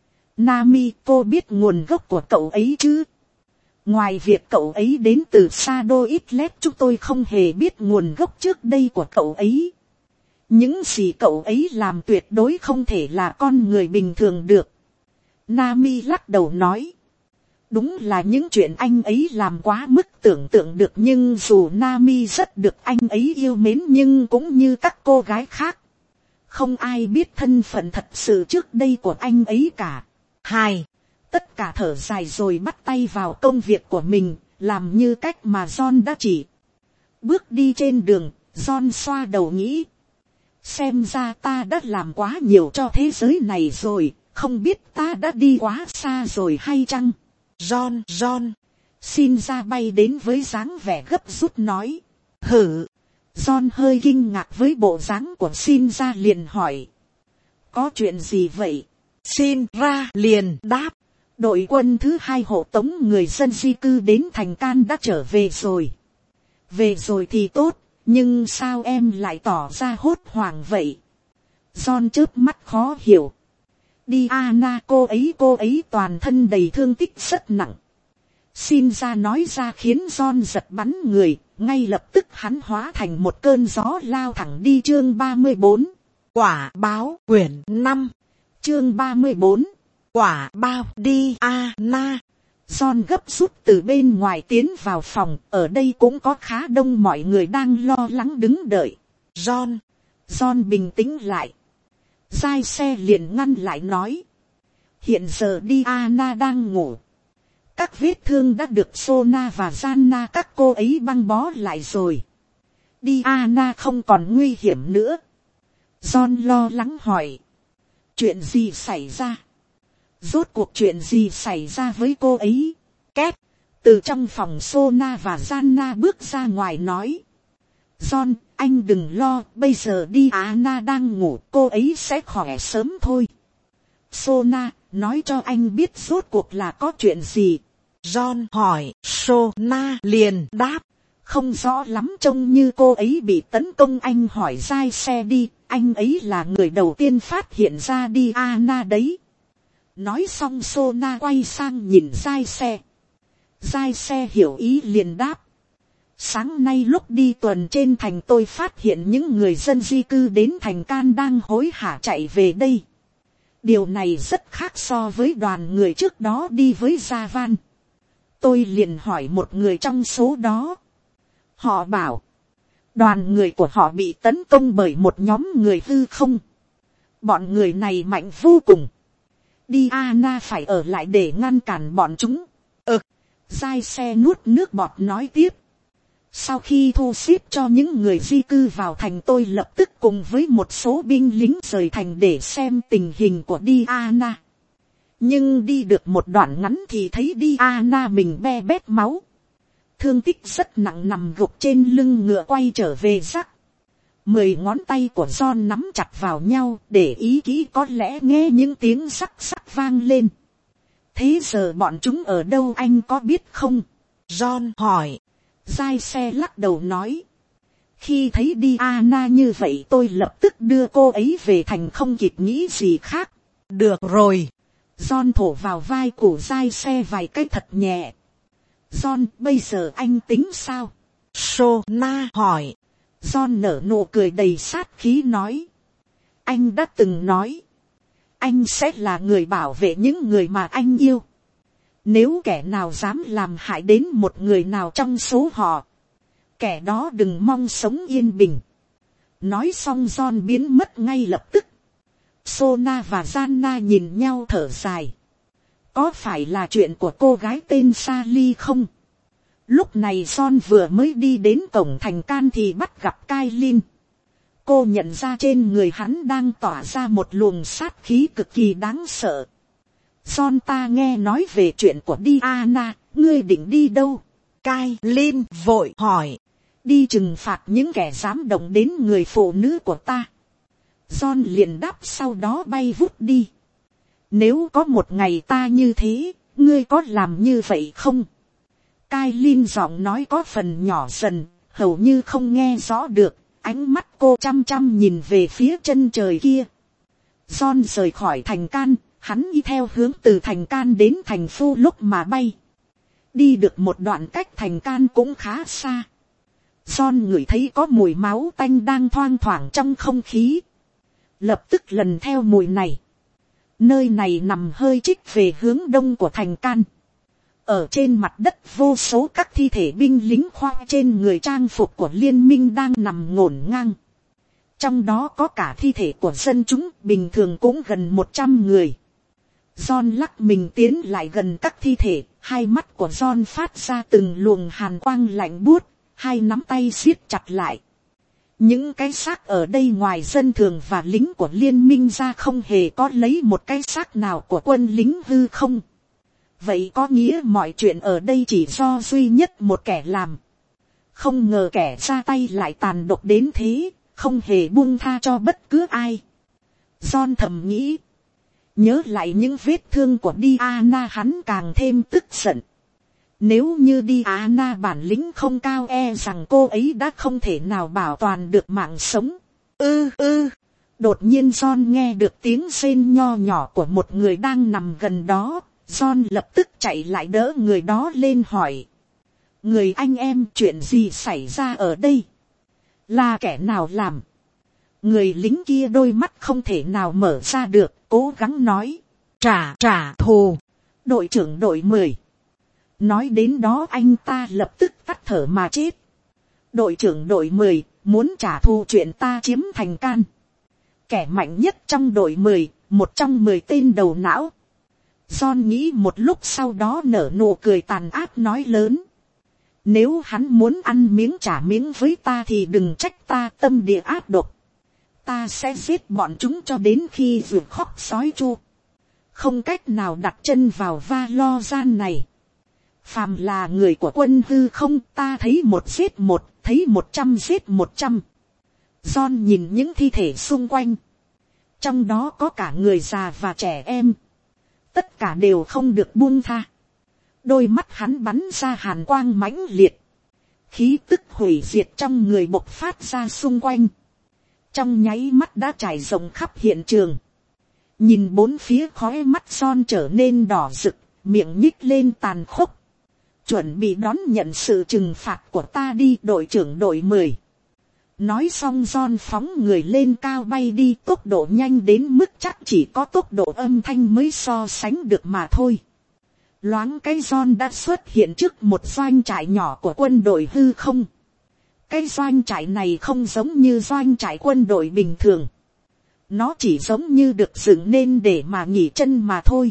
Nami, cô biết nguồn gốc của cậu ấy chứ? Ngoài việc cậu ấy đến từ Sado Islet, chúng tôi không hề biết nguồn gốc trước đây của cậu ấy. Những gì cậu ấy làm tuyệt đối không thể là con người bình thường được. Nami lắc đầu nói. Đúng là những chuyện anh ấy làm quá mức tưởng tượng được, nhưng dù Nami rất được anh ấy yêu mến nhưng cũng như các cô gái khác. Không ai biết thân phận thật sự trước đây của anh ấy cả. Tất cả thở dài rồi bắt tay vào công việc của mình, làm như cách mà John đã chỉ. Bước đi trên đường, John xoa đầu nghĩ. Xem ra ta đã làm quá nhiều cho thế giới này rồi, không biết ta đã đi quá xa rồi hay chăng? John, xin ra bay đến với dáng vẻ gấp rút nói. Hử. John hơi kinh ngạc với bộ dáng của xin ra liền hỏi. Có chuyện gì vậy? Xin ra liền đáp. Đội quân thứ 2 hộ tống người dân di cư đến thành Can đã trở về rồi. Về rồi thì tốt, nhưng sao em lại tỏ ra hốt hoảng vậy? John chớp mắt khó hiểu. Diana, cô ấy toàn thân đầy thương tích rất nặng. Xin ra nói ra khiến John giật bắn người, ngay lập tức hắn hóa thành một cơn gió lao thẳng đi. Chương 34. Quả báo quyển 5. Chương 34. Quả bao Diana. John gấp rút từ bên ngoài tiến vào phòng, ở đây cũng có khá đông mọi người đang lo lắng đứng đợi. John bình tĩnh lại. Giai xe liền ngăn lại nói. Hiện giờ Diana đang ngủ. Các vết thương đã được Sona và Janna các cô ấy băng bó lại rồi. Diana không còn nguy hiểm nữa. John lo lắng hỏi. Chuyện gì xảy ra? Rốt cuộc chuyện gì xảy ra với cô ấy? Két. Từ trong phòng Sona và Janna bước ra ngoài nói. John, anh đừng lo, bây giờ Diana đang ngủ, cô ấy sẽ khỏe sớm thôi. Sona, nói cho anh biết rốt cuộc là có chuyện gì? John hỏi. Sona liền đáp. Không rõ lắm, trông như cô ấy bị tấn công. Anh hỏi Giai xe đi, anh ấy là người đầu tiên phát hiện ra Diana đấy. Nói xong Sona quay sang nhìn Giai xe. Giai xe hiểu ý liền đáp. Sáng nay lúc đi tuần trên thành tôi phát hiện những người dân di cư đến thành Can đang hối hả chạy về đây. Điều này rất khác so với đoàn người trước đó đi với Javan. Tôi liền hỏi một người trong số đó. Họ bảo, đoàn người của họ bị tấn công bởi một nhóm người hư không. Bọn người này mạnh vô cùng. Diana phải ở lại để ngăn cản bọn chúng. Giai xe nuốt nước bọt nói tiếp. Sau khi thu xếp cho những người di cư vào thành, tôi lập tức cùng với một số binh lính rời thành để xem tình hình của Diana. Nhưng đi được một đoạn ngắn thì thấy Diana mình be bét máu. Thương tích rất nặng, nằm gục trên lưng ngựa quay trở về rắc. 10 ngón tay của John nắm chặt vào nhau, để ý kỹ có lẽ nghe những tiếng rắc rắc vang lên. Thế giờ bọn chúng ở đâu anh có biết không? John hỏi. Giai xe lắc đầu nói. Khi thấy Diana như vậy tôi lập tức đưa cô ấy về thành, không kịp nghĩ gì khác. Được rồi. John thổ vào vai của Giai xe vài cái thật nhẹ. John, bây giờ anh tính sao? Sona hỏi. John nở nụ cười đầy sát khí nói. Anh đã từng nói. Anh sẽ là người bảo vệ những người mà anh yêu. Nếu kẻ nào dám làm hại đến một người nào trong số họ, kẻ đó đừng mong sống yên bình. Nói xong John biến mất ngay lập tức. Sona và Janna nhìn nhau thở dài. có phải là chuyện của cô gái tên Sally không? Lúc này John vừa mới đi đến cổng thành can thì bắt gặp Kailin. Cô nhận ra trên người hắn đang tỏa ra một luồng sát khí cực kỳ đáng sợ. John, ta nghe nói về chuyện của Diana, ngươi định đi đâu? Kailin vội hỏi. Đi trừng phạt những kẻ dám động đến người phụ nữ của ta. John liền đáp, sau đó bay vút đi. Nếu có một ngày ta như thế, ngươi có làm như vậy không? Kailin giọng nói có phần nhỏ dần, hầu như không nghe rõ được. Ánh mắt cô chăm chăm nhìn về phía chân trời kia. John rời khỏi thành can, hắn đi theo hướng từ thành can đến thành Phu lúc mà bay. Đi được một đoạn cách thành can cũng khá xa. John ngửi thấy có mùi máu tanh đang thoang thoảng trong không khí. Lập tức lần theo mùi này. Nơi này nằm hơi trích về hướng đông của thành can. Ở trên mặt đất vô số các thi thể binh lính khoa trên người trang phục của liên minh đang nằm ngổn ngang. Trong đó có cả thi thể của dân chúng, bình thường cũng gần 100 người. John lắc mình tiến lại gần các thi thể, hai mắt của John phát ra từng luồng hàn quang lạnh buốt, hai nắm tay siết chặt lại. Những cái xác ở đây ngoài dân thường và lính của liên minh ra không hề có lấy một cái xác nào của quân lính hư không. Vậy có nghĩa mọi chuyện ở đây chỉ do duy nhất một kẻ làm. Không ngờ kẻ ra tay lại tàn độc đến thế, không hề buông tha cho bất cứ ai. John thầm nghĩ. Nhớ lại những vết thương của Diana, hắn càng thêm tức giận. Nếu như Diana bản lĩnh không cao, e rằng cô ấy đã không thể nào bảo toàn được mạng sống. Đột nhiên John nghe được tiếng rên nho nhỏ của một người đang nằm gần đó. John lập tức chạy lại đỡ người đó lên hỏi. Người anh em, chuyện gì xảy ra ở đây? Là kẻ nào làm? Người lính kia đôi mắt không thể nào mở ra được, cố gắng nói. Trả thù. Đội trưởng đội 10. Nói đến đó anh ta lập tức tắt thở mà chết. Đội trưởng đội 10 muốn trả thù chuyện ta chiếm thành can. Kẻ mạnh nhất trong đội 10, một trong 10 tên đầu não. John nghĩ một lúc, sau đó nở nụ cười tàn ác nói lớn. Nếu hắn muốn ăn miếng trả miếng với ta thì đừng trách ta tâm địa ác độc. Ta sẽ giết bọn chúng cho đến khi vượt khóc sói chu. Không cách nào đặt chân vào va lo gian này. Phàm là người của quân hư không, ta thấy một giết một, thấy 100 giết 100. John nhìn những thi thể xung quanh. Trong đó có cả người già và trẻ em. Tất cả đều không được buông tha. Đôi mắt hắn bắn ra hàn quang mãnh liệt. Khí tức hủy diệt trong người bộc phát ra xung quanh. Trong nháy mắt đã trải rộng khắp hiện trường. Nhìn bốn phía, khóe mắt John trở nên đỏ rực, miệng nhích lên tàn khốc. Chuẩn bị đón nhận sự trừng phạt của ta đi, đội trưởng đội 10. Nói xong John phóng người lên cao bay đi, tốc độ nhanh đến mức chắc chỉ có tốc độ âm thanh mới so sánh được mà thôi. Loáng cái John đã xuất hiện trước một doanh trại nhỏ của quân đội hư không. Cái doanh trại này không giống như doanh trại quân đội bình thường. Nó chỉ giống như được dựng nên để mà nghỉ chân mà thôi.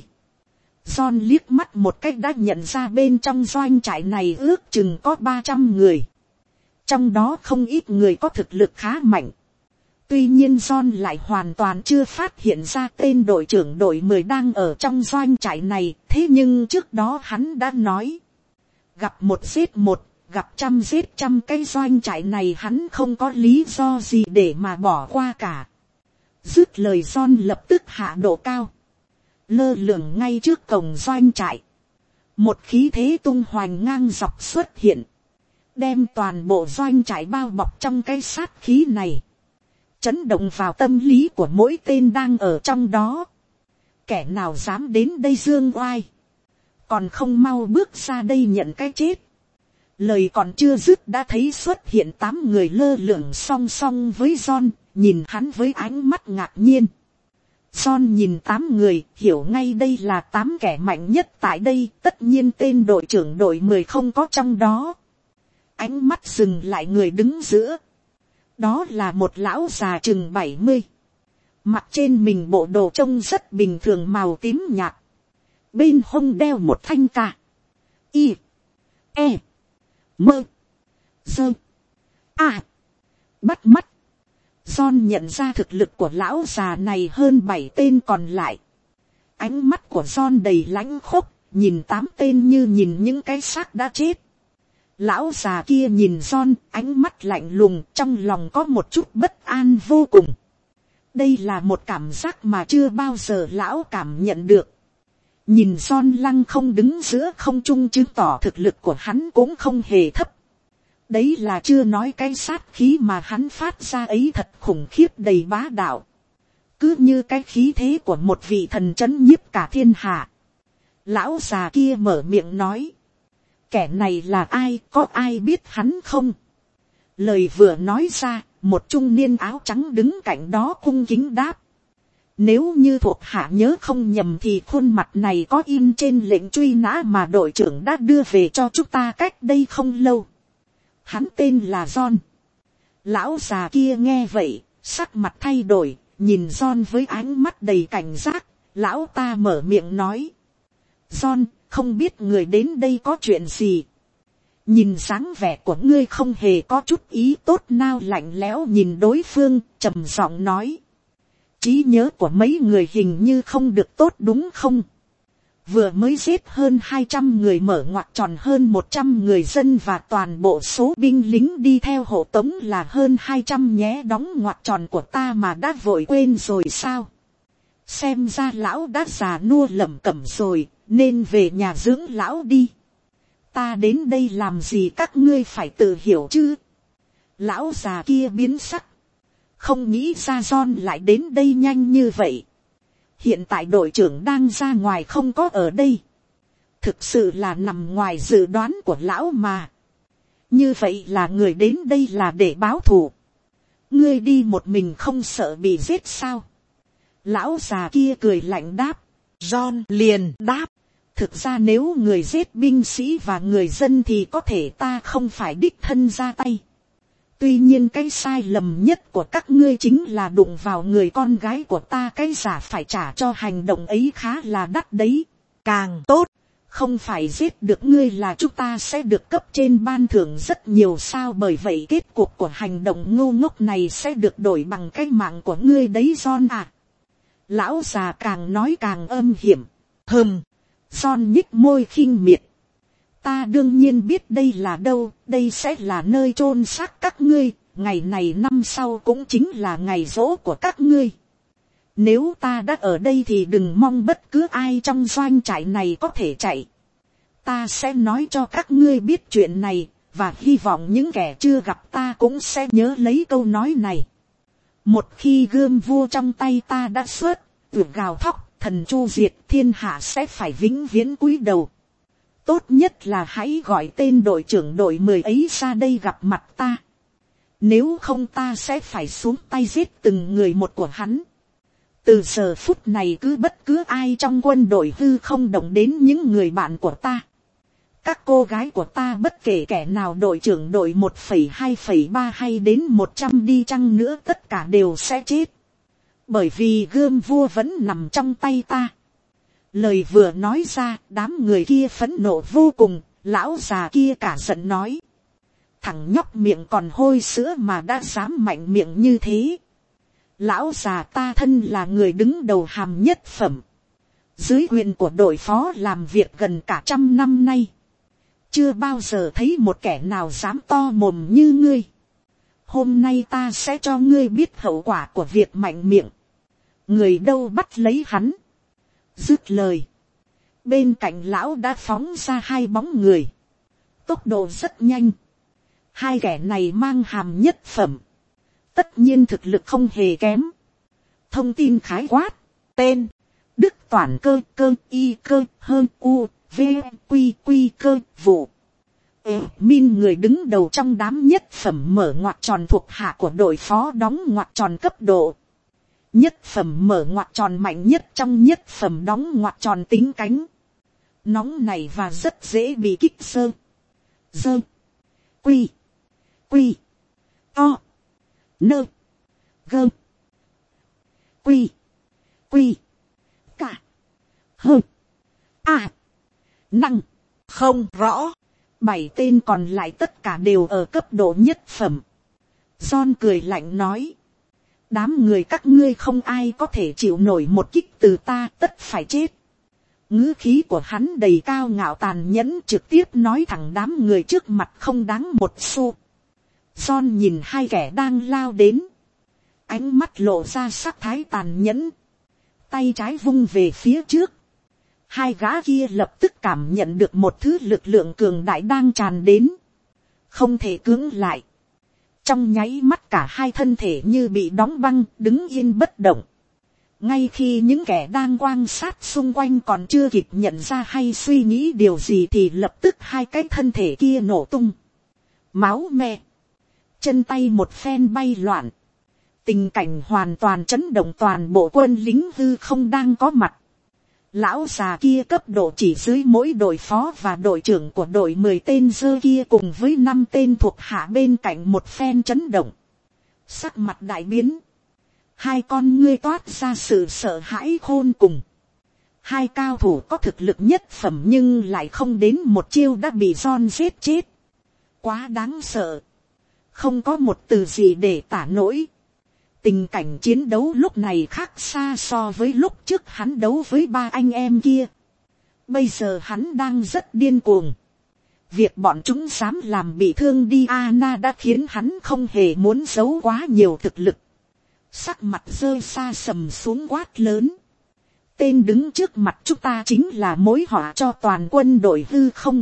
John liếc mắt một cách đã nhận ra bên trong doanh trại này ước chừng có 300 người. Trong đó không ít người có thực lực khá mạnh. Tuy nhiên John lại hoàn toàn chưa phát hiện ra tên đội trưởng đội 10 đang ở trong doanh trại này. Thế nhưng trước đó hắn đã nói. Gặp một giết một, gặp trăm giết trăm, cái doanh trại này hắn không có lý do gì để mà bỏ qua cả. Dứt lời John lập tức hạ độ cao. Lơ lửng ngay trước cổng doanh trại. Một khí thế tung hoành ngang dọc xuất hiện. Đem toàn bộ doanh trại bao bọc trong cái sát khí này. Chấn động vào tâm lý của mỗi tên đang ở trong đó. Kẻ nào dám đến đây dương oai. Còn không mau bước ra đây nhận cái chết. Lời còn chưa dứt đã thấy xuất hiện 8 người lơ lửng song song với John. Nhìn hắn với ánh mắt ngạc nhiên. John nhìn 8 người, hiểu ngay đây là 8 kẻ mạnh nhất tại đây. Tất nhiên tên đội trưởng đội 10 không có trong đó. Ánh mắt dừng lại người đứng giữa. Đó là một lão già chừng 70. Mặc trên mình bộ đồ trông rất bình thường màu tím nhạt. bên hông đeo một thanh ca, i, e, mơ, dơ, a, bắt mắt. John nhận ra thực lực của lão già này hơn 7 tên còn lại. Ánh mắt của John đầy lãnh khốc, nhìn 8 tên như nhìn những cái xác đã chết. Lão già kia nhìn John, ánh mắt lạnh lùng, trong lòng có một chút bất an vô cùng. Đây là một cảm giác mà chưa bao giờ lão cảm nhận được. Nhìn John lăng không đứng giữa không trung chứng tỏ thực lực của hắn cũng không hề thấp. Đấy là chưa nói cái sát khí mà hắn phát ra ấy thật khủng khiếp đầy bá đạo. Cứ như cái khí thế của một vị thần trấn nhiếp cả thiên hạ. Lão già kia mở miệng nói. Kẻ này là ai, có ai biết hắn không? Lời vừa nói ra, một trung niên áo trắng đứng cạnh đó cung kính đáp. Nếu như thuộc hạ nhớ không nhầm thì khuôn mặt này có in trên lệnh truy nã mà đội trưởng đã đưa về cho chúng ta cách đây không lâu. Hắn tên là John. Lão già kia nghe vậy, sắc mặt thay đổi, nhìn John với ánh mắt đầy cảnh giác. Lão ta mở miệng nói. John, không biết người đến đây có chuyện gì. Nhìn dáng vẻ của ngươi không hề có chút ý tốt nào, lạnh lẽo nhìn đối phương, trầm giọng nói. Trí nhớ của mấy người hình như không được tốt đúng không? Vừa mới giết hơn 200 người, mở ngoặc tròn hơn 100 người dân và toàn bộ số binh lính đi theo hộ tống là hơn 200 nhé, đóng ngoặc tròn của ta mà đã vội quên rồi sao? Xem ra lão đã già nua lẩm cẩm rồi, nên về nhà dưỡng lão đi. Ta đến đây làm gì các ngươi phải tự hiểu chứ? Lão già kia biến sắc. Không nghĩ ra John lại đến đây nhanh như vậy. Hiện tại đội trưởng đang ra ngoài không có ở đây. Thực sự là nằm ngoài dự đoán của lão mà. Như vậy là người đến đây là để báo thù. Ngươi đi một mình không sợ bị giết sao? Lão già kia cười lạnh đáp. John liền đáp. Thực ra nếu người giết binh sĩ và người dân thì có thể ta không phải đích thân ra tay. Tuy nhiên cái sai lầm nhất của các ngươi chính là đụng vào người con gái của ta, cái giả phải trả cho hành động ấy khá là đắt đấy. Càng tốt, không phải giết được ngươi là chúng ta sẽ được cấp trên ban thưởng rất nhiều sao, bởi vậy kết cục của hành động ngu ngốc này sẽ được đổi bằng cái mạng của ngươi đấy John à. Lão già càng nói càng âm hiểm. John nhích môi khinh miệt. Ta đương nhiên biết đây là đâu, đây sẽ là nơi chôn xác các ngươi, ngày này năm sau cũng chính là ngày giỗ của các ngươi. Nếu ta đã ở đây thì đừng mong bất cứ ai trong doanh trại này có thể chạy. Ta sẽ nói cho các ngươi biết chuyện này, và hy vọng những kẻ chưa gặp ta cũng sẽ nhớ lấy câu nói này. Một khi gươm vua trong tay ta đã xuất, gào thóc, thần chu diệt, thiên hạ sẽ phải vĩnh viễn cúi đầu. Tốt nhất là hãy gọi tên đội trưởng đội 10 ấy ra đây gặp mặt ta. Nếu không ta sẽ phải xuống tay giết từng người một của hắn. Từ giờ phút này cứ bất cứ ai trong quân đội hư không động đến những người bạn của ta. Các cô gái của ta bất kể kẻ nào đội trưởng đội 1,2,3 hay đến 100 đi chăng nữa tất cả đều sẽ chết. Bởi vì gươm vua vẫn nằm trong tay ta. Lời vừa nói ra, đám người kia phẫn nộ vô cùng, lão già kia cả giận nói. Thằng nhóc miệng còn hôi sữa mà đã dám mạnh miệng như thế. Lão già ta thân là người đứng đầu hàm nhất phẩm. Dưới quyền của đội phó làm việc gần cả 100 năm nay. Chưa bao giờ thấy một kẻ nào dám to mồm như ngươi. Hôm nay ta sẽ cho ngươi biết hậu quả của việc mạnh miệng. Người đâu bắt lấy hắn. Dứt lời. Bên cạnh lão đã phóng ra 2 bóng người. Tốc độ rất nhanh. 2 kẻ này mang hàm nhất phẩm. Tất nhiên thực lực không hề kém. Thông tin khái quát. Tên. Đức Toản Cơ Cơ Y Cơ Hơn U V Quy Quy Cơ Vụ. Min người đứng đầu trong đám nhất phẩm mở ngoặc tròn thuộc hạ của đội phó đóng ngoặc tròn cấp độ. Nhất phẩm mở ngoặc tròn mạnh nhất trong nhất phẩm đóng ngoặc tròn tính cánh. Nóng này và rất dễ bị kích sơ. Dơ. Quy. Quy. To. Nơ. Gơ. Quy. Quy. Cả. Hơ. Năng. Không rõ. 7 tên còn lại tất cả đều ở cấp độ nhất phẩm. John cười lạnh nói. Đám người các ngươi không ai có thể chịu nổi một kích từ ta, tất phải chết. Ngữ khí của hắn đầy cao ngạo tàn nhẫn, trực tiếp nói thẳng đám người trước mặt không đáng một xu. John nhìn hai kẻ đang lao đến. Ánh mắt lộ ra sắc thái tàn nhẫn. Tay trái vung về phía trước. Hai gã kia lập tức cảm nhận được một thứ lực lượng cường đại đang tràn đến. Không thể cưỡng lại. Trong nháy mắt cả hai thân thể như bị đóng băng, đứng yên bất động. Ngay khi những kẻ đang quan sát xung quanh còn chưa kịp nhận ra hay suy nghĩ điều gì thì lập tức hai cái thân thể kia nổ tung. Máu me. Chân tay một phen bay loạn. Tình cảnh hoàn toàn chấn động toàn bộ quân lính hư không đang có mặt. Lão già kia cấp độ chỉ dưới mỗi đội phó và đội trưởng của đội 10 tên dơ kia cùng với 5 tên thuộc hạ bên cạnh một phen chấn động. Sắc mặt đại biến. Hai con ngươi toát ra sự sợ hãi khôn cùng. Hai cao thủ có thực lực nhất phẩm nhưng lại không đến một chiêu đã bị John giết chết. Quá đáng sợ. Không có một từ gì để tả nổi. Tình cảnh chiến đấu lúc này khác xa so với lúc trước hắn đấu với ba anh em kia. Bây giờ hắn đang rất điên cuồng. Việc bọn chúng dám làm bị thương Diana đã khiến hắn không hề muốn giấu quá nhiều thực lực. Sắc mặt rơi xa sầm xuống quát lớn. Tên đứng trước mặt chúng ta chính là mối họa cho toàn quân đội hư không.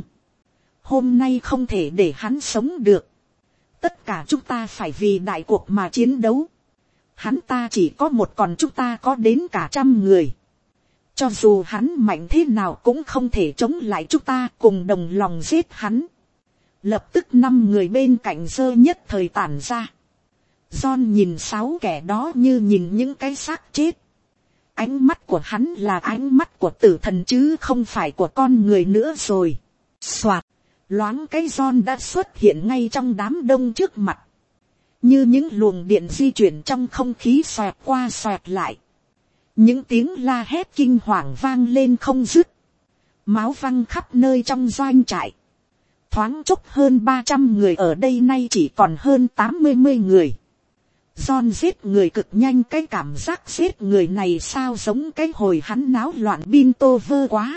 Hôm nay không thể để hắn sống được. Tất cả chúng ta phải vì đại cuộc mà chiến đấu. Hắn ta chỉ có một còn chúng ta có đến cả 100 người. Cho dù hắn mạnh thế nào cũng không thể chống lại chúng ta, cùng đồng lòng giết hắn. Lập tức 5 người bên cạnh dơ nhất thời tản ra. John nhìn 6 kẻ đó như nhìn những cái xác chết. Ánh mắt của hắn là ánh mắt của tử thần chứ không phải của con người nữa rồi. Soạt, loáng cái John đã xuất hiện ngay trong đám đông trước mặt. Như những luồng điện di chuyển trong không khí xoẹt qua xoẹt lại. Những tiếng la hét kinh hoàng vang lên không dứt. Máu văng khắp nơi trong doanh trại. Thoáng chốc hơn 300 người ở đây nay chỉ còn hơn 80 người. John giết người cực nhanh, cái cảm giác giết người này sao giống cái hồi hắn náo loạn Binto vơ quá.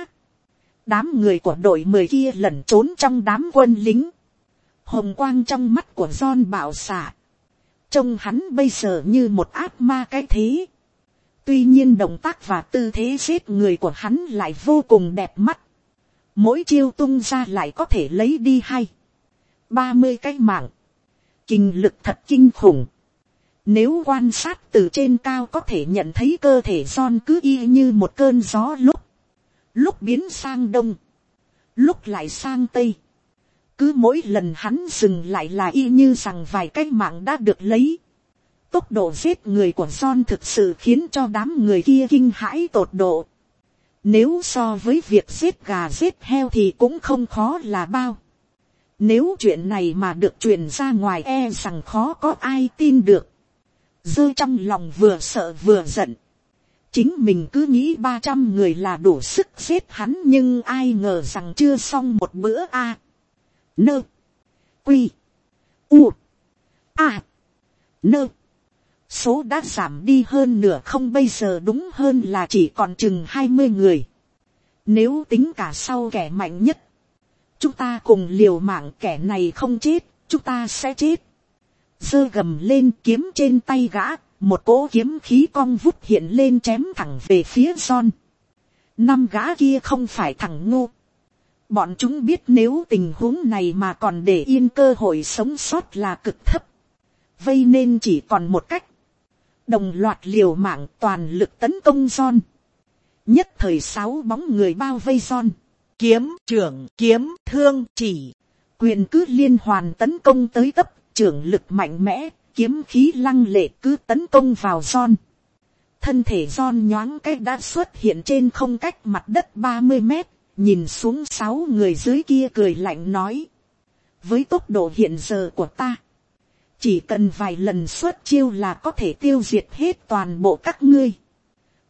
Đám người của đội 10 kia lẩn trốn trong đám quân lính. Hồng quang trong mắt của John bạo xạ. Trông hắn bây giờ như một ác ma cái thế. Tuy nhiên động tác và tư thế giết người của hắn lại vô cùng đẹp mắt. Mỗi chiêu tung ra lại có thể lấy đi 30 cái mạng. Kinh lực thật kinh khủng. Nếu quan sát từ trên cao có thể nhận thấy cơ thể John cứ y như một cơn gió, lúc biến sang đông, lúc lại sang tây. Cứ mỗi lần hắn dừng lại là y như rằng vài cái mạng đã được lấy. Tốc độ giết người của John thực sự khiến cho đám người kia kinh hãi tột độ. Nếu so với việc giết gà giết heo thì cũng không khó là bao. Nếu chuyện này mà được truyền ra ngoài e rằng khó có ai tin được. Dơ trong lòng vừa sợ vừa giận. Chính mình cứ nghĩ 300 người là đủ sức giết hắn, nhưng ai ngờ rằng chưa xong một bữa a. Nơ. Quy. U. A. Nơ. Số đã giảm đi hơn nửa, không bây giờ đúng hơn là chỉ còn chừng 20 người. Nếu tính cả sau kẻ mạnh nhất. Chúng ta cùng liều mạng, kẻ này không chết, chúng ta sẽ chết. Giơ gầm lên, kiếm trên tay gã, một cỗ kiếm khí cong vút hiện lên chém thẳng về phía John. 5 gã kia không phải thằng ngu. Bọn chúng biết nếu tình huống này mà còn để yên cơ hội sống sót là cực thấp. Vây nên chỉ còn một cách. Đồng loạt liều mạng toàn lực tấn công John. Nhất thời 6 bóng người bao vây John. Kiếm trưởng, kiếm thương chỉ. Quyền cứ liên hoàn tấn công tới tấp. Trưởng lực mạnh mẽ, kiếm khí lăng lệ cứ tấn công vào John. Thân thể John nhoáng cái đã xuất hiện trên không cách mặt đất 30 mét. Nhìn xuống 6 người dưới kia cười lạnh nói. Với tốc độ hiện giờ của ta, chỉ cần vài lần xuất chiêu là có thể tiêu diệt hết toàn bộ các ngươi.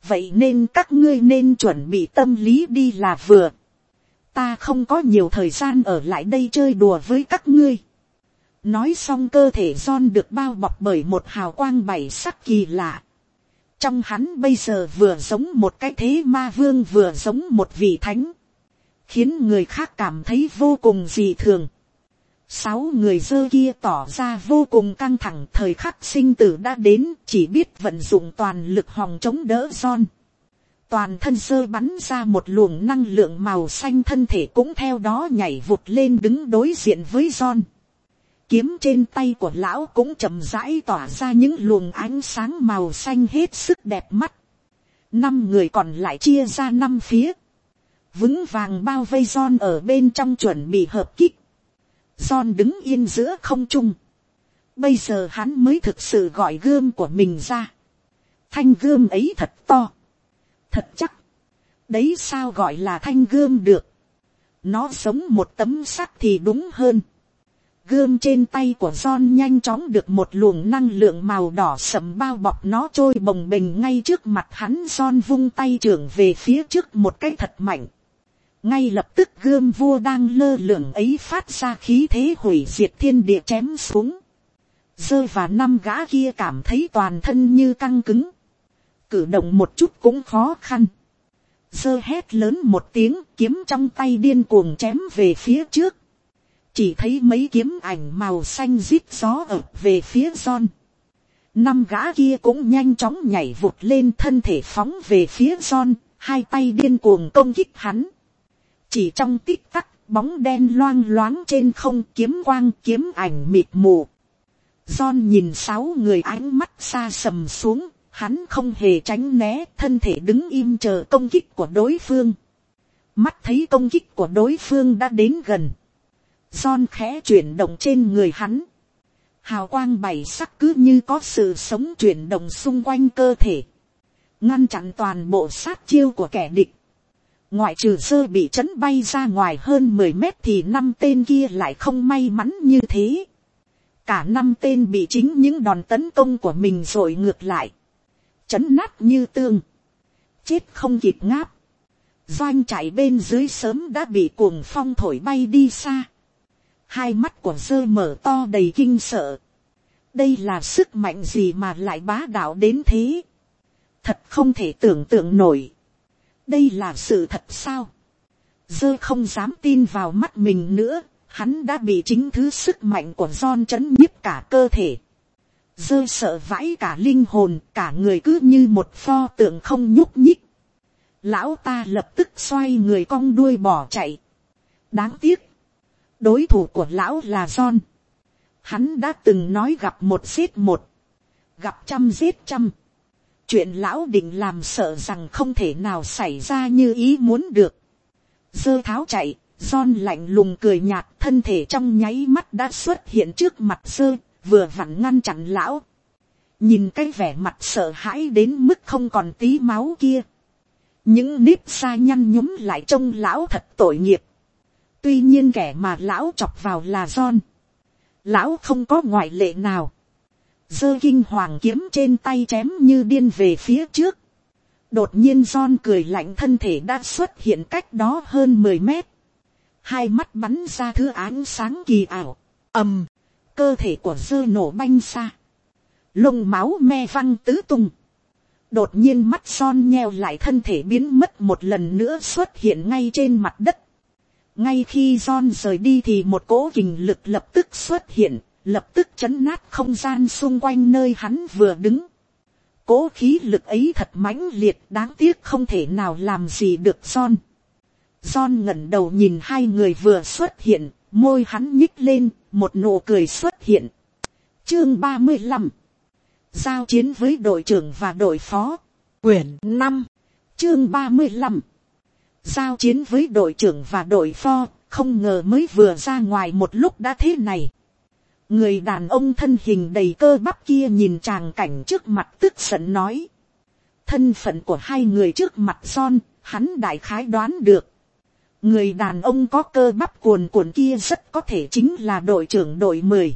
vậy nên các ngươi nên chuẩn bị tâm lý đi là vừa. Ta không có nhiều thời gian ở lại đây chơi đùa với các ngươi. Nói xong cơ thể John được bao bọc bởi một hào quang bảy sắc kỳ lạ. Trong hắn bây giờ vừa giống một cái thế ma vương vừa giống một vị thánh. Khiến người khác cảm thấy vô cùng dị thường. 6 người dơ kia tỏ ra vô cùng căng thẳng, thời khắc sinh tử đã đến, chỉ biết vận dụng toàn lực hòng chống đỡ John. Toàn thân dơ bắn ra một luồng năng lượng màu xanh, thân thể cũng theo đó nhảy vụt lên đứng đối diện với John. Kiếm trên tay của lão cũng chậm rãi tỏa ra những luồng ánh sáng màu xanh hết sức đẹp mắt. 5 người còn lại chia ra 5 phía. Vững vàng bao vây John ở bên trong chuẩn bị hợp kích. John đứng yên giữa không trung. Bây giờ hắn mới thực sự gọi gươm của mình ra. Thanh gươm ấy thật to. Thật chắc. Đấy sao gọi là thanh gươm được. Nó giống một tấm sắt thì đúng hơn. Gươm trên tay của John nhanh chóng được một luồng năng lượng màu đỏ sẫm bao bọc, nó trôi bồng bềnh ngay trước mặt hắn. John vung tay trưởng về phía trước một cái thật mạnh. Ngay lập tức gươm vua đang lơ lửng ấy phát ra khí thế hủy diệt thiên địa chém xuống. Dơ và 5 gã kia cảm thấy toàn thân như căng cứng. Cử động một chút cũng khó khăn. Dơ hét lớn một tiếng, kiếm trong tay điên cuồng chém về phía trước. Chỉ thấy mấy kiếm ảnh màu xanh rít gió ập về phía John. 5 gã kia cũng nhanh chóng nhảy vụt lên, thân thể phóng về phía John, 2 tay điên cuồng công kích hắn. Chỉ trong tích tắc, bóng đen loang loáng trên không, kiếm quang kiếm ảnh mịt mù. John nhìn 6 người, ánh mắt xa sầm xuống, hắn không hề tránh né, thân thể đứng im chờ công kích của đối phương. Mắt thấy công kích của đối phương đã đến gần. John khẽ chuyển động trên người hắn. Hào quang 7 sắc cứ như có sự sống chuyển động xung quanh cơ thể. Ngăn chặn toàn bộ sát chiêu của kẻ địch. Ngoại trừ Dơ bị chấn bay ra ngoài hơn 10 mét thì 5 tên kia lại không may mắn như thế. Cả 5 tên bị chính những đòn tấn công của mình rồi ngược lại. Chấn nát như tương. Chết không kịp ngáp. Doanh trại bên dưới sớm đã bị cuồng phong thổi bay đi xa. Hai mắt của Dơ mở to đầy kinh sợ. Đây là sức mạnh gì mà lại bá đạo đến thế? Thật không thể tưởng tượng nổi. Đây là sự thật sao? Dơ không dám tin vào mắt mình nữa. Hắn đã bị chính thứ sức mạnh của John chấn nhiếp cả cơ thể. Dơ sợ vãi cả linh hồn, cả người cứ như một pho tượng không nhúc nhích. Lão ta lập tức xoay người cong đuôi bỏ chạy. Đáng tiếc, đối thủ của lão là John. Hắn đã từng nói gặp một giết một, gặp trăm giết trăm. Chuyện lão định làm sợ rằng không thể nào xảy ra như ý muốn được. Dơ tháo chạy, John lạnh lùng cười nhạt, thân thể trong nháy mắt đã xuất hiện trước mặt Dơ, vừa vặn ngăn chặn lão. Nhìn cái vẻ mặt sợ hãi đến mức không còn tí máu kia. Những nếp da nhăn nhúm lại trông lão thật tội nghiệp. Tuy nhiên kẻ mà lão chọc vào là John. Lão không có ngoại lệ nào. Dơ kinh hoàng kiếm trên tay chém như điên về phía trước. Đột nhiên John cười lạnh, thân thể đã xuất hiện cách đó hơn 10 mét. Hai mắt bắn ra thứ ánh sáng kỳ ảo. Ầm, cơ thể của Dơ nổ banh xa. Lông máu me văng tứ tung. Đột nhiên mắt John nheo lại, thân thể biến mất một lần nữa xuất hiện ngay trên mặt đất. Ngay khi John rời đi thì một cỗ kình lực lập tức xuất hiện, lập tức chấn nát không gian xung quanh nơi hắn vừa đứng. Cỗ khí lực ấy thật mãnh liệt, đáng tiếc không thể nào làm gì được John. John ngẩng đầu nhìn 2 người vừa xuất hiện, môi hắn nhích lên, một nụ cười xuất hiện. Chương 35. Giao chiến với đội trưởng và đội phó. Quyển 5. Chương 35. Giao chiến với đội trưởng và đội phó, không ngờ mới vừa ra ngoài một lúc đã thế này. Người đàn ông thân hình đầy cơ bắp kia nhìn tràng cảnh trước mặt tức giận nói. Thân phận của 2 người trước mặt John, hắn đại khái đoán được. Người đàn ông có cơ bắp cuồn cuộn kia rất có thể chính là đội trưởng đội 10.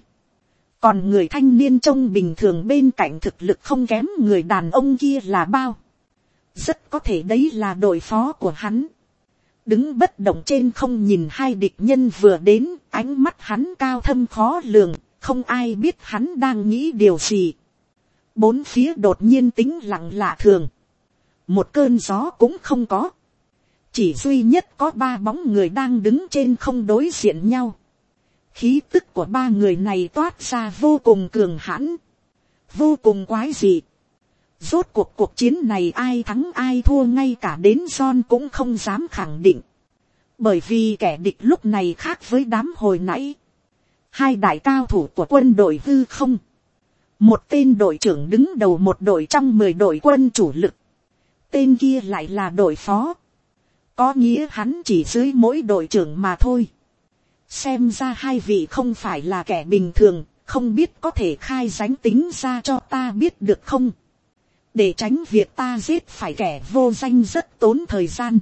Còn người thanh niên trông bình thường bên cạnh thực lực không kém người đàn ông kia là bao. Rất có thể đấy là đội phó của hắn. Đứng bất động trên không nhìn hai địch nhân vừa đến, ánh mắt hắn cao thâm khó lường, không ai biết hắn đang nghĩ điều gì. Bốn phía đột nhiên tĩnh lặng lạ thường. Một cơn gió cũng không có. Chỉ duy nhất có ba bóng người đang đứng trên không đối diện nhau. Khí tức của ba người này toát ra vô cùng cường hãn, vô cùng quái dị. Rốt cuộc chiến này ai thắng ai thua ngay cả đến John cũng không dám khẳng định. Bởi vì kẻ địch lúc này khác với đám hồi nãy. Hai đại cao thủ của quân đội hư không. Một tên đội trưởng đứng đầu một đội trong 10 đội quân chủ lực. Tên kia lại là đội phó. Có nghĩa hắn chỉ dưới mỗi đội trưởng mà thôi. Xem ra hai vị không phải là kẻ bình thường, không biết có thể khai danh tính ra cho ta biết được không? Để tránh việc ta giết phải kẻ vô danh rất tốn thời gian.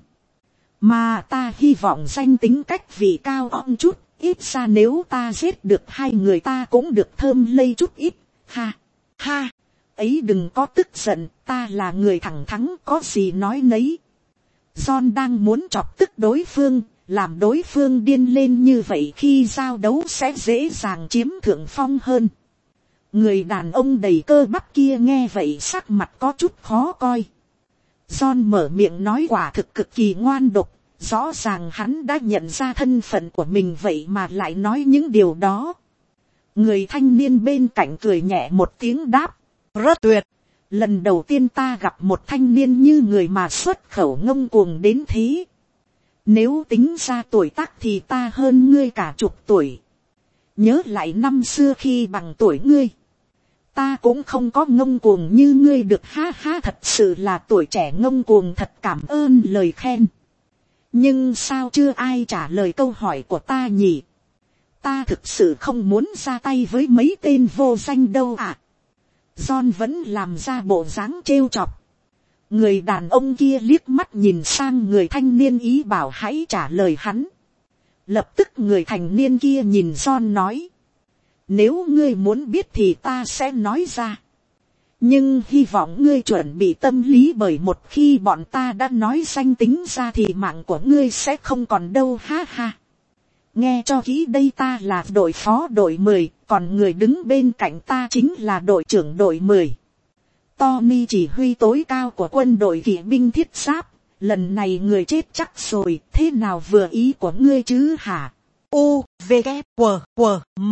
Mà ta hy vọng danh tính cách vị cao ong chút, ít ra nếu ta giết được hai người ta cũng được thơm lây chút ít. Ha, ha, ấy đừng có tức giận, ta là người thẳng thắn có gì nói nấy. John đang muốn chọc tức đối phương, làm đối phương điên lên như vậy khi giao đấu sẽ dễ dàng chiếm thượng phong hơn. Người đàn ông đầy cơ bắp kia nghe vậy sắc mặt có chút khó coi. John mở miệng nói quả thực cực kỳ ngoan độc, rõ ràng hắn đã nhận ra thân phận của mình vậy mà lại nói những điều đó. Người thanh niên bên cạnh cười nhẹ một tiếng đáp, rất tuyệt. Lần đầu tiên ta gặp một thanh niên như người mà xuất khẩu ngông cuồng đến thế. Nếu tính ra tuổi tác thì ta hơn ngươi cả chục tuổi. Nhớ lại năm xưa khi bằng tuổi ngươi, ta cũng không có ngông cuồng như ngươi được, ha ha, thật sự là tuổi trẻ ngông cuồng, thật cảm ơn lời khen. Nhưng sao chưa ai trả lời câu hỏi của ta nhỉ? Ta thực sự không muốn ra tay với mấy tên vô danh đâu ạ. John vẫn làm ra bộ dáng trêu chọc. Người đàn ông kia liếc mắt nhìn sang người thanh niên ý bảo hãy trả lời hắn. Lập tức người thanh niên kia nhìn John nói, nếu ngươi muốn biết thì ta sẽ nói ra. Nhưng hy vọng ngươi chuẩn bị tâm lý, bởi một khi bọn ta đã nói danh tính ra thì mạng của ngươi sẽ không còn đâu, ha ha. Nghe cho kỹ đây, ta là đội phó đội 10, còn người đứng bên cạnh ta chính là đội trưởng đội 10. Tommy chỉ huy tối cao của quân đội kỵ binh thiết giáp. Lần này người chết chắc rồi, thế nào vừa ý của ngươi chứ hả? U, V, K, W, W, M.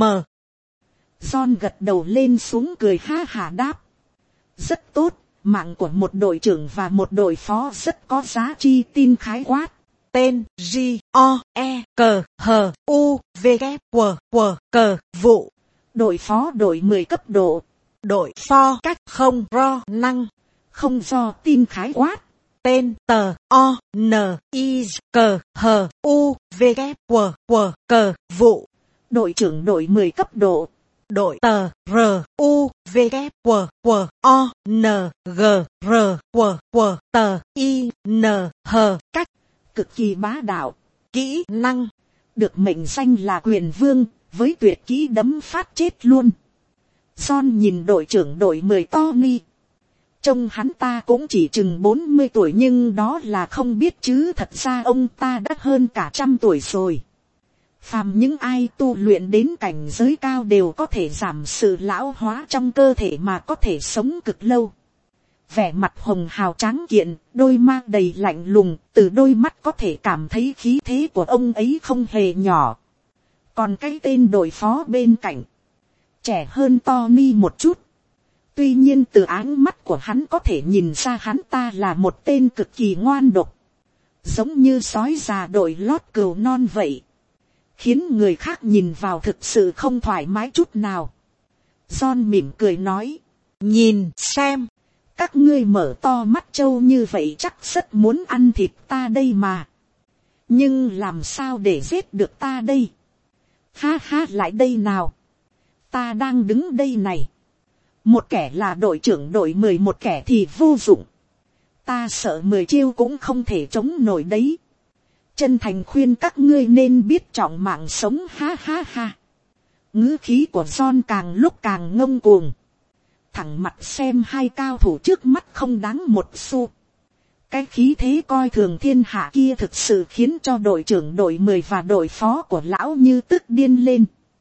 John gật đầu lên xuống cười ha hả đáp. Rất tốt, mạng của một đội trưởng và một đội phó rất có giá trị, tin khái quát. Tên G, O, E, C, H, U, V, K, W, W, C, vụ. Đội phó đội 10 cấp độ. Đội phó cách không ro năng. Không do, tin khái quát. Tên tờ O, N, I, C, H, U, V, K, W, W, C, vụ. Đội trưởng đội 10 cấp độ. Đội tờ R, U, V, K, W, W, O, N, G, R, W, W, tờ I, N, H, cách. Cực kỳ bá đạo. Kỹ năng. Được mệnh danh là quyền vương, với tuyệt kỹ đấm phát chết luôn. John nhìn đội trưởng đội 10 Tony. Trông hắn ta cũng chỉ chừng 40 tuổi nhưng đó là không biết chứ thật ra ông ta đã hơn cả 100 tuổi rồi. Phàm những ai tu luyện đến cảnh giới cao đều có thể giảm sự lão hóa trong cơ thể mà có thể sống cực lâu. Vẻ mặt hồng hào tráng kiện, đôi mắt đầy lạnh lùng, từ đôi mắt có thể cảm thấy khí thế của ông ấy không hề nhỏ. Còn cái tên đội phó bên cạnh, trẻ hơn Tommy một chút. Tuy nhiên từ ánh mắt của hắn có thể nhìn ra hắn ta là một tên cực kỳ ngoan độc. Giống như sói già đội lót cừu non vậy. Khiến người khác nhìn vào thực sự không thoải mái chút nào. John mỉm cười nói. Nhìn xem. Các ngươi mở to mắt trâu như vậy chắc rất muốn ăn thịt ta đây mà. Nhưng làm sao để giết được ta đây? Ha ha, lại đây nào. Ta đang đứng đây này. Một kẻ là đội trưởng đội 10, một kẻ thì vô dụng. Ta sợ 10 chiêu cũng không thể chống nổi đấy. Chân thành khuyên các ngươi nên biết trọng mạng sống, ha ha ha. Ngữ khí của John càng lúc càng ngông cuồng. Thẳng mặt xem hai cao thủ trước mắt không đáng một xu. Cái khí thế coi thường thiên hạ kia thực sự khiến cho đội trưởng đội 10 và đội phó của lão như tức điên lên.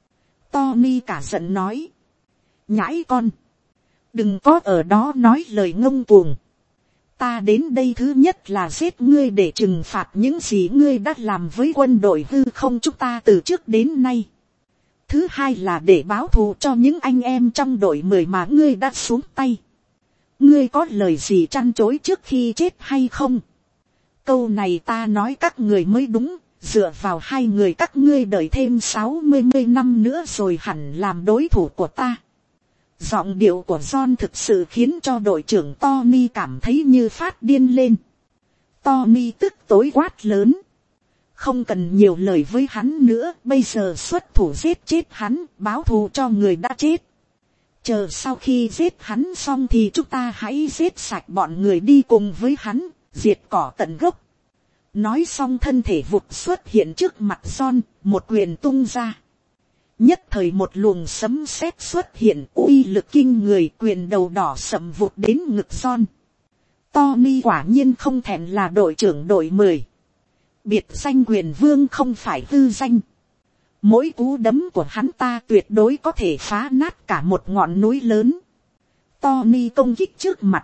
Tommy cả giận nói. Nhãi con. Đừng có ở đó nói lời ngông cuồng. Ta đến đây thứ nhất là giết ngươi để trừng phạt những gì ngươi đã làm với quân đội hư không chúng ta từ trước đến nay. Thứ hai là để báo thù cho những anh em trong đội 10 mà ngươi đã xuống tay. Ngươi có lời gì trăn trối trước khi chết hay không? Câu này ta nói các người mới đúng, dựa vào hai người các ngươi đợi thêm 60 năm nữa rồi hẳn làm đối thủ của ta. Giọng điệu của John thực sự khiến cho đội trưởng Tommy cảm thấy như phát điên lên. Tommy tức tối quát lớn. Không cần nhiều lời với hắn nữa, bây giờ xuất thủ giết chết hắn, báo thù cho người đã chết. Chờ sau khi giết hắn xong thì chúng ta hãy giết sạch bọn người đi cùng với hắn, diệt cỏ tận gốc. Nói xong thân thể vụt xuất hiện trước mặt John, một quyền tung ra. Nhất thời một luồng sấm sét xuất hiện, uy lực kinh người, quyền đầu đỏ sậm vụt đến ngực John. Tommy quả nhiên không thèm là đội trưởng đội 10. Biệt danh quyền vương không phải hư danh. Mỗi cú đấm của hắn ta tuyệt đối có thể phá nát cả một ngọn núi lớn. Tommy công kích trước mặt.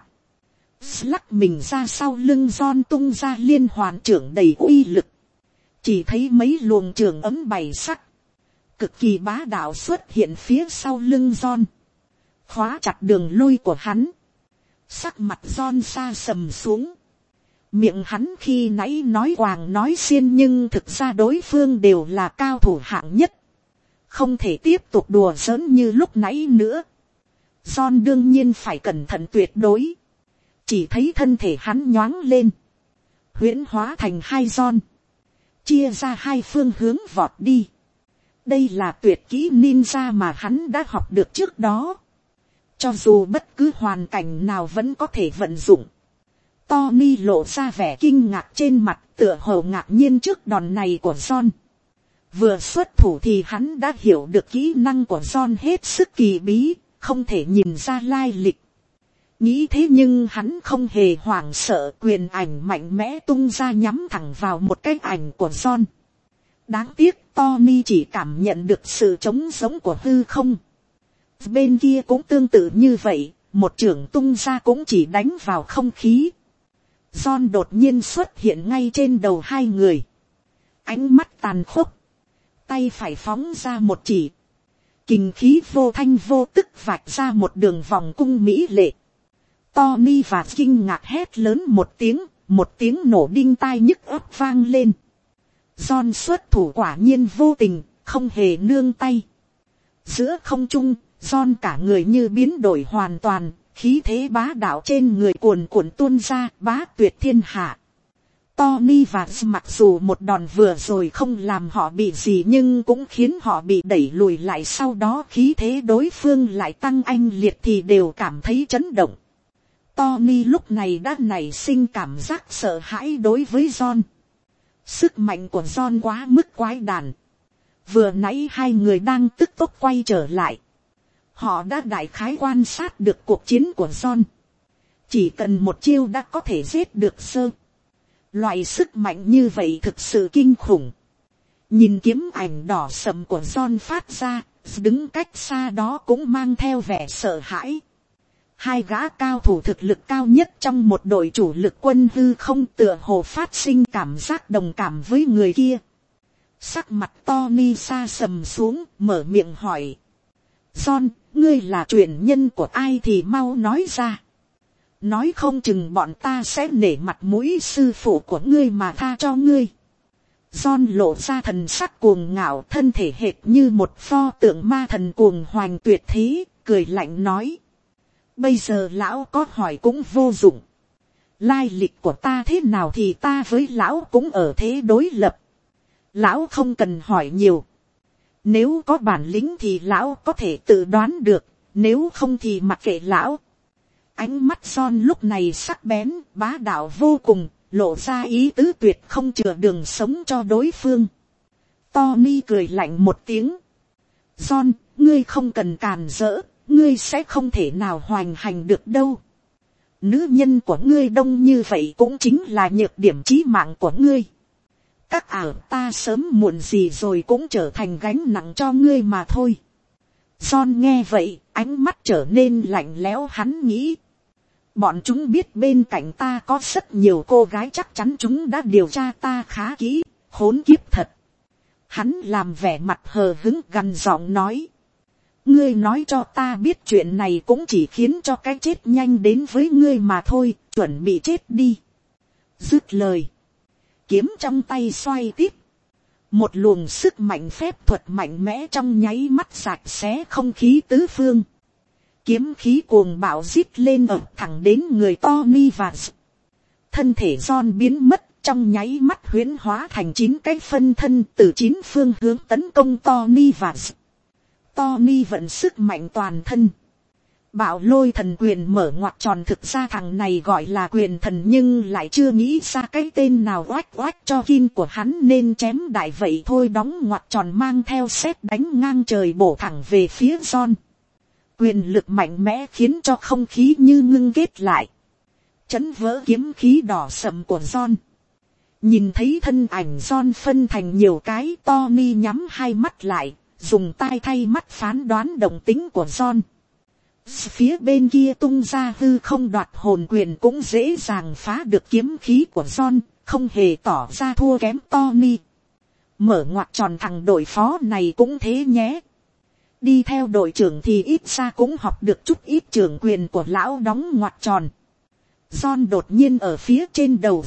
Lắc mình ra sau lưng John tung ra liên hoàn trưởng đầy uy lực. Chỉ thấy mấy luồng trường ấm bảy sắc. Cực kỳ bá đạo xuất hiện phía sau lưng John. Khóa chặt đường lui của hắn. Sắc mặt John xa sầm xuống. Miệng hắn khi nãy nói quàng nói xiên nhưng thực ra đối phương đều là cao thủ hạng nhất. Không thể tiếp tục đùa giỡn như lúc nãy nữa. John đương nhiên phải cẩn thận tuyệt đối. Chỉ thấy thân thể hắn nhoáng lên. Huyễn hóa thành hai John. Chia ra hai phương hướng vọt đi. Đây là tuyệt kỹ ninja mà hắn đã học được trước đó. Cho dù bất cứ hoàn cảnh nào vẫn có thể vận dụng. Tommy lộ ra vẻ kinh ngạc trên mặt, tựa hồ ngạc nhiên trước đòn này của John. Vừa xuất thủ thì hắn đã hiểu được kỹ năng của John hết sức kỳ bí, không thể nhìn ra lai lịch. Nghĩ thế nhưng hắn không hề hoảng sợ, quyền ảnh mạnh mẽ tung ra nhắm thẳng vào một cái ảnh của John. Đáng tiếc Tommy chỉ cảm nhận được sự trống giống của hư không. Bên kia cũng tương tự như vậy, một chưởng tung ra cũng chỉ đánh vào không khí. John đột nhiên xuất hiện ngay trên đầu hai người. Ánh mắt tàn khốc. Tay phải phóng ra một chỉ. Kình khí vô thanh vô tức vạch ra một đường vòng cung mỹ lệ. Tommy và kinh ngạc hét lớn một tiếng nổ đinh tai nhức óc vang lên. John xuất thủ quả nhiên vô tình, không hề nương tay. Giữa không trung, John cả người như biến đổi hoàn toàn. Khí thế bá đạo trên người cuồn cuộn tuôn ra, bá tuyệt thiên hạ. Tony và mặc dù một đòn vừa rồi không làm họ bị gì nhưng cũng khiến họ bị đẩy lùi lại, sau đó khí thế đối phương lại tăng anh liệt thì đều cảm thấy chấn động. Tony lúc này đã nảy sinh cảm giác sợ hãi đối với John. Sức mạnh của John quá mức quái đản. Vừa nãy hai người đang tức tốc quay trở lại. Họ đã đại khái quan sát được cuộc chiến của John. Chỉ cần một chiêu đã có thể giết được sơ. Loại sức mạnh như vậy thực sự kinh khủng. Nhìn kiếm ảnh đỏ sậm của John phát ra, đứng cách xa đó cũng mang theo vẻ sợ hãi. Hai gã cao thủ thực lực cao nhất trong một đội chủ lực quân hư không tựa hồ phát sinh cảm giác đồng cảm với người kia. Sắc mặt Tony xa sầm xuống, mở miệng hỏi. John, ngươi là truyền nhân của ai thì mau nói ra. Nói không chừng bọn ta sẽ nể mặt mũi sư phụ của ngươi mà tha cho ngươi. John lộ ra thần sắc cuồng ngạo, thân thể hệt như một pho tượng ma thần cuồng hoành tuyệt thế, cười lạnh nói. Bây giờ lão có hỏi cũng vô dụng. Lai lịch của ta thế nào thì ta với lão cũng ở thế đối lập. Lão không cần hỏi nhiều. Nếu có bản lĩnh thì lão có thể tự đoán được, nếu không thì mặc kệ lão. Ánh mắt John lúc này sắc bén, bá đạo vô cùng, lộ ra ý tứ tuyệt không chừa đường sống cho đối phương. Tony cười lạnh một tiếng. John, ngươi không cần càn rỡ, ngươi sẽ không thể nào hoành hành được đâu. Nữ nhân của ngươi đông như vậy cũng chính là nhược điểm chí mạng của ngươi. Các ảo ta sớm muộn gì rồi cũng trở thành gánh nặng cho ngươi mà thôi. John nghe vậy, ánh mắt trở nên lạnh lẽo, hắn nghĩ. Bọn chúng biết bên cạnh ta có rất nhiều cô gái, chắc chắn chúng đã điều tra ta khá kỹ, khốn kiếp thật. Hắn làm vẻ mặt hờ hững gằn giọng nói. Ngươi nói cho ta biết chuyện này cũng chỉ khiến cho cái chết nhanh đến với ngươi mà thôi, chuẩn bị chết đi. Dứt lời. Kiếm trong tay xoay tít. Một luồng sức mạnh phép thuật mạnh mẽ trong nháy mắt rạch xé không khí tứ phương. Kiếm khí cuồng bạo rít lên ập thẳng đến người Tony và thân thể John biến mất, trong nháy mắt huyễn hóa thành 9 cái phân thân từ 9 phương hướng tấn công Tony và Tony vận sức mạnh toàn thân. Bạo lôi thần quyền mở ngoặc tròn, thực ra thằng này gọi là quyền thần nhưng lại chưa nghĩ ra cái tên nào oách oách cho kim của hắn nên chém đại vậy thôi, đóng ngoặc tròn mang theo sét đánh ngang trời bổ thẳng về phía John. Quyền lực mạnh mẽ khiến cho không khí như ngưng kết lại. Chấn vỡ kiếm khí đỏ sậm của John. Nhìn thấy thân ảnh John phân thành nhiều cái, Tony nhắm hai mắt lại, dùng tai thay mắt phán đoán động tính của John. Phía bên kia tung ra hư không đoạt hồn quyền cũng dễ dàng phá được kiếm khí của John, không hề tỏ ra thua kém Tony. Mở ngoặc tròn thằng đội phó này cũng thế nhé. Đi theo đội trưởng thì ít ra cũng học được chút ít trưởng quyền của lão đóng ngoặc tròn. John đột nhiên ở phía trên đầu.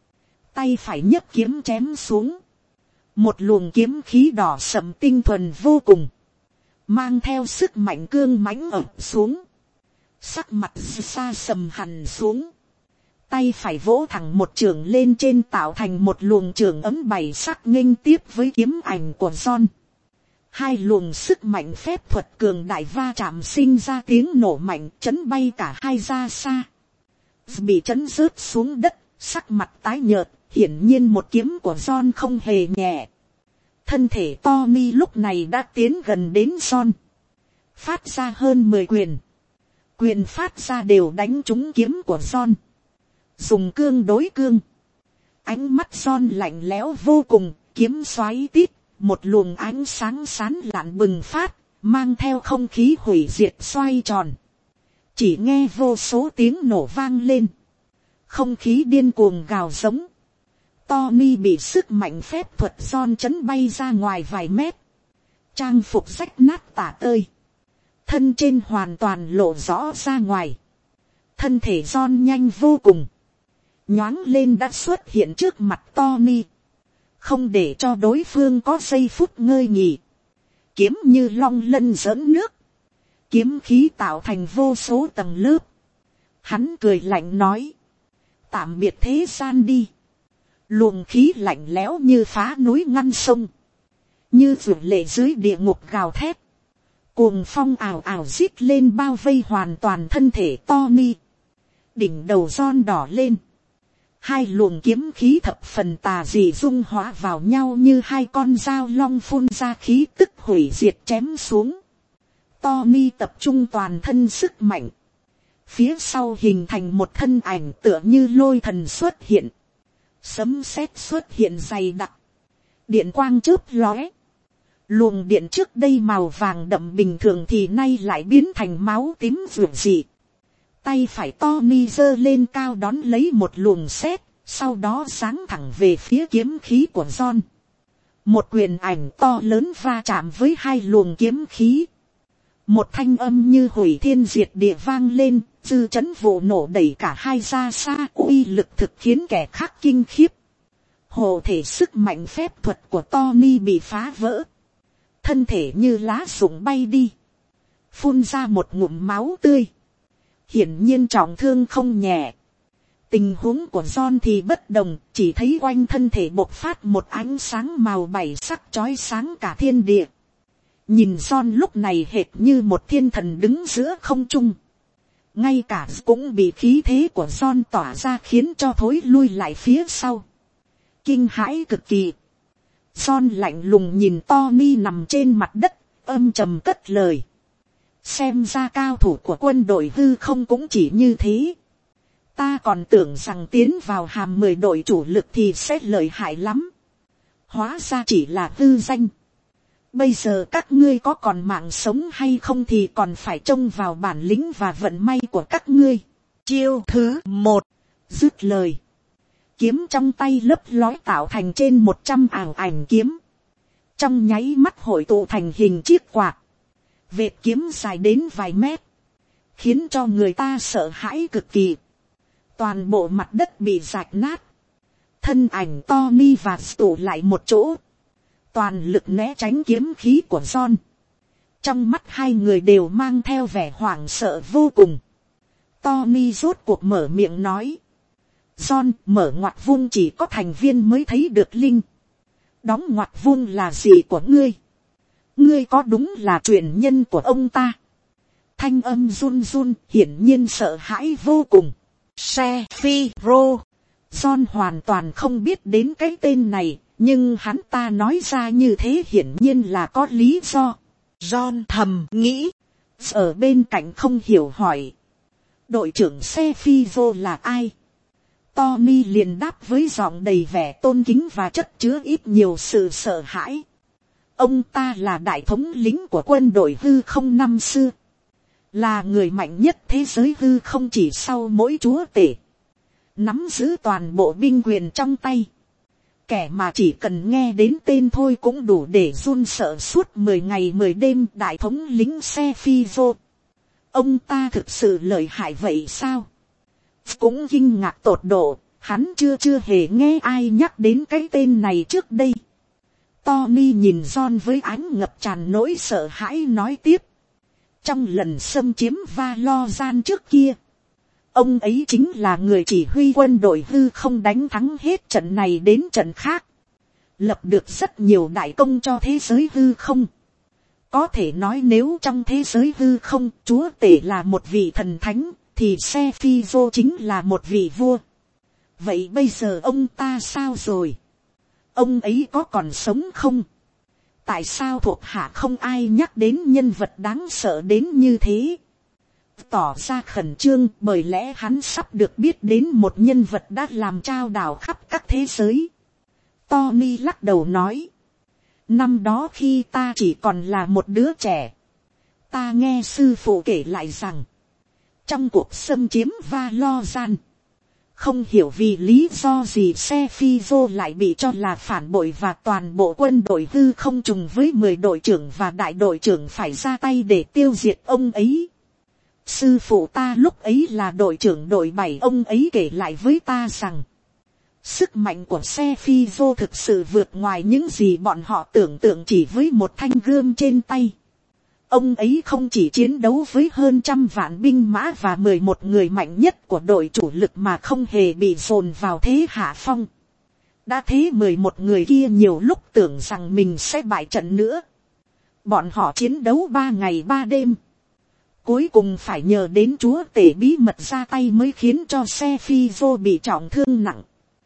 Tay phải nhấc kiếm chém xuống. Một luồng kiếm khí đỏ sậm tinh thuần vô cùng. Mang theo sức mạnh cương mãnh ập xuống. Sắc mặt xa sầm hằn xuống. Tay phải vỗ thẳng một trường lên trên tạo thành một luồng trường ấm bảy sắc nghênh tiếp với kiếm ảnh của John. Hai luồng sức mạnh phép thuật cường đại va chạm sinh ra tiếng nổ mạnh, chấn bay cả hai ra xa. Bị chấn rớt xuống đất, sắc mặt tái nhợt, hiển nhiên một kiếm của John không hề nhẹ. Thân thể Tony lúc này đã tiến gần đến John. Phát ra hơn 10 quyền. Quyền phát ra đều đánh trúng kiếm của John. Dùng cương đối cương. Ánh mắt John lạnh lẽo vô cùng, kiếm xoáy tít. Một luồng ánh sáng sán lạn bừng phát, mang theo không khí hủy diệt xoay tròn. Chỉ nghe vô số tiếng nổ vang lên. Không khí điên cuồng gào giống. Tony bị sức mạnh phép thuật John chấn bay ra ngoài vài mét. Trang phục rách nát tả tơi. Thân trên hoàn toàn lộ rõ ra ngoài. Thân thể John nhanh vô cùng. Nhoáng lên đã xuất hiện trước mặt Tony. Không để cho đối phương có giây phút ngơi nghỉ. Kiếm như long lân giỡn nước. Kiếm khí tạo thành vô số tầng lớp. Hắn cười lạnh nói. Tạm biệt thế gian đi. Luồng khí lạnh lẽo như phá núi ngăn sông. Như vượt lệ dưới địa ngục gào thét. Cuồng phong ảo ảo rít lên bao vây hoàn toàn thân thể Tony. Đỉnh đầu John đỏ lên. Hai luồng kiếm khí thập phần tà dị dung hóa vào nhau như hai con dao long phun ra khí tức hủy diệt chém xuống. Tony tập trung toàn thân sức mạnh. Phía sau hình thành một thân ảnh tựa như lôi thần xuất hiện. Sấm sét xuất hiện dày đặc. Điện quang chớp lóe. Luồng điện trước đây màu vàng đậm bình thường thì nay lại biến thành máu tím rực dị. Tay phải Tony giơ lên cao đón lấy một luồng sét, sau đó giáng thẳng về phía kiếm khí của John. Một quyền ảnh to lớn va chạm với hai luồng kiếm khí. Một thanh âm như hủy thiên diệt địa vang lên, dư chấn vụ nổ đẩy cả hai ra xa, uy lực thực khiến kẻ khác kinh khiếp. Hộ thể sức mạnh phép thuật của Tony bị phá vỡ. Thân thể như lá rụng bay đi. Phun ra một ngụm máu tươi. Hiển nhiên trọng thương không nhẹ. Tình huống của John thì bất đồng, chỉ thấy quanh thân thể bộc phát một ánh sáng màu bảy sắc chói sáng cả thiên địa. Nhìn John lúc này hệt như một thiên thần đứng giữa không trung. Ngay cả cũng bị khí thế của John tỏa ra khiến cho thối lui lại phía sau. Kinh hãi cực kỳ. John lạnh lùng nhìn Tony nằm trên mặt đất, âm trầm cất lời. Xem ra cao thủ của quân đội hư không cũng chỉ như thế. Ta còn tưởng rằng tiến vào hàm 10 đội chủ lực thì sẽ lợi hại lắm. Hóa ra chỉ là hư danh. Bây giờ các ngươi có còn mạng sống hay không thì còn phải trông vào bản lĩnh và vận may của các ngươi. Chiêu thứ 1. Dứt lời. Kiếm trong tay lấp lói tạo thành trên 100 ảo ảnh kiếm. Trong nháy mắt hội tụ thành hình chiếc quạt. Vệt kiếm dài đến vài mét. Khiến cho người ta sợ hãi cực kỳ. Toàn bộ mặt đất bị rạch nát. Thân ảnh Tony và tụ lại một chỗ. Toàn lực né tránh kiếm khí của John. Trong mắt hai người đều mang theo vẻ hoảng sợ vô cùng. Tony rốt cuộc mở miệng nói. John, mở ngoặc vuông chỉ có thành viên mới thấy được linh. Đóng ngoặc vuông là gì của ngươi? Ngươi có đúng là truyền nhân của ông ta? Thanh âm run run, hiển nhiên sợ hãi vô cùng. Sephiroth. John hoàn toàn không biết đến cái tên này, nhưng hắn ta nói ra như thế hiển nhiên là có lý do. John thầm nghĩ. Ở bên cạnh không hiểu hỏi. Đội trưởng Sephiroth là ai? Tony liền đáp với giọng đầy vẻ tôn kính và chất chứa ít nhiều sự sợ hãi. Ông ta là đại thống lĩnh của quân đội hư không năm xưa. Là người mạnh nhất thế giới hư không chỉ sau mỗi chúa tể. Nắm giữ toàn bộ binh quyền trong tay. Kẻ mà chỉ cần nghe đến tên thôi cũng đủ để run sợ suốt 10 ngày 10 đêm. Đại thống lĩnh Sephiroth. Ông ta thực sự lợi hại vậy sao? Cũng kinh ngạc tột độ, hắn chưa hề nghe ai nhắc đến cái tên này trước đây. Tony nhìn John với ánh ngập tràn nỗi sợ hãi nói tiếp. Trong lần xâm chiếm Valorant trước kia, ông ấy chính là người chỉ huy quân đội hư không đánh thắng hết trận này đến trận khác. Lập được rất nhiều đại công cho thế giới hư không. Có thể nói nếu trong thế giới hư không chúa tể là một vị thần thánh, thì Sephiroth chính là một vị vua. Vậy bây giờ ông ta sao rồi? Ông ấy có còn sống không? Tại sao thuộc hạ không ai nhắc đến nhân vật đáng sợ đến như thế? Tỏ ra khẩn trương bởi lẽ hắn sắp được biết đến một nhân vật đã làm trao đảo khắp các thế giới. Tony lắc đầu nói. Năm đó khi ta chỉ còn là một đứa trẻ, ta nghe sư phụ kể lại rằng, trong cuộc xâm chiếm Valorant, không hiểu vì lý do gì Sephiroth lại bị cho là phản bội và toàn bộ quân đội hư không trùng với 10 đội trưởng và đại đội trưởng phải ra tay để tiêu diệt ông ấy. Sư phụ ta lúc ấy là đội trưởng đội 7, ông ấy kể lại với ta rằng, sức mạnh của Sephiroth thực sự vượt ngoài những gì bọn họ tưởng tượng chỉ với một thanh gươm trên tay. Ông ấy không chỉ chiến đấu với hơn 100 vạn binh mã và 11 người mạnh nhất của đội chủ lực mà không hề bị dồn vào thế hạ phong. Đã thế 11 người kia nhiều lúc tưởng rằng mình sẽ bại trận nữa. Bọn họ chiến đấu 3 ngày 3 đêm. Cuối cùng phải nhờ đến chúa tể bí mật ra tay mới khiến cho Sephiroth bị trọng thương nặng.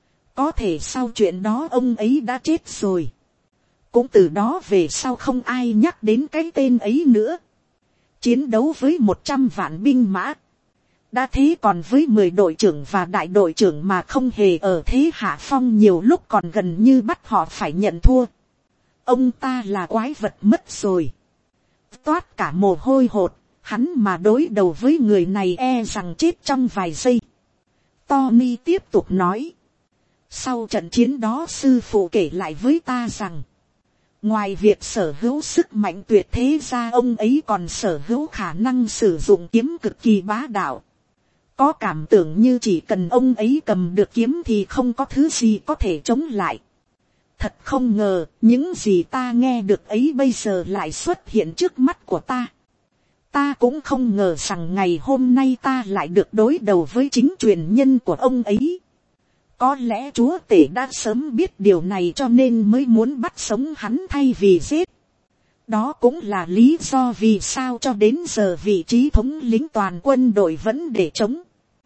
Có thể sau chuyện đó ông ấy đã chết rồi. Cũng từ đó về sau không ai nhắc đến cái tên ấy nữa. Chiến đấu với 100 vạn binh mã. Đã thế còn với 10 đội trưởng và đại đội trưởng mà không hề ở thế hạ phong, nhiều lúc còn gần như bắt họ phải nhận thua. Ông ta là quái vật mất rồi. Toát cả mồ hôi hột, hắn mà đối đầu với người này e rằng chết trong vài giây. Tony tiếp tục nói. Sau trận chiến đó sư phụ kể lại với ta rằng, ngoài việc sở hữu sức mạnh tuyệt thế ra, ông ấy còn sở hữu khả năng sử dụng kiếm cực kỳ bá đạo. Có cảm tưởng như chỉ cần ông ấy cầm được kiếm thì không có thứ gì có thể chống lại. Thật không ngờ, những gì ta nghe được ấy bây giờ lại xuất hiện trước mắt của ta. Ta cũng không ngờ rằng ngày hôm nay ta lại được đối đầu với chính truyền nhân của ông ấy. Có lẽ chúa tể đã sớm biết điều này cho nên mới muốn bắt sống hắn thay vì giết. Đó cũng là lý do vì sao cho đến giờ vị trí thống lĩnh toàn quân đội vẫn để trống.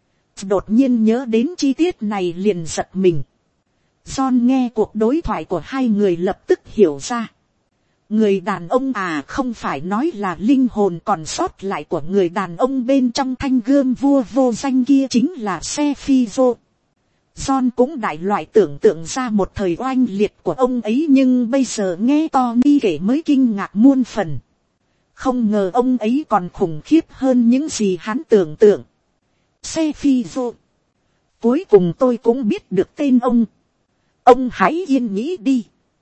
Đột nhiên nhớ đến chi tiết này liền giật mình. John nghe cuộc đối thoại của hai người lập tức hiểu ra. Người đàn ông à, không phải nói là linh hồn còn sót lại của người đàn ông bên trong thanh gươm vua vô danh kia chính là Sephiroth. John cũng đại loại tưởng tượng ra một thời oanh liệt của ông ấy, nhưng bây giờ nghe Tony kể mới kinh ngạc muôn phần. Không ngờ ông ấy còn khủng khiếp hơn những gì hắn tưởng tượng. Sephiroth. Cuối cùng tôi cũng biết được tên ông. Ông hãy yên nghĩ đi.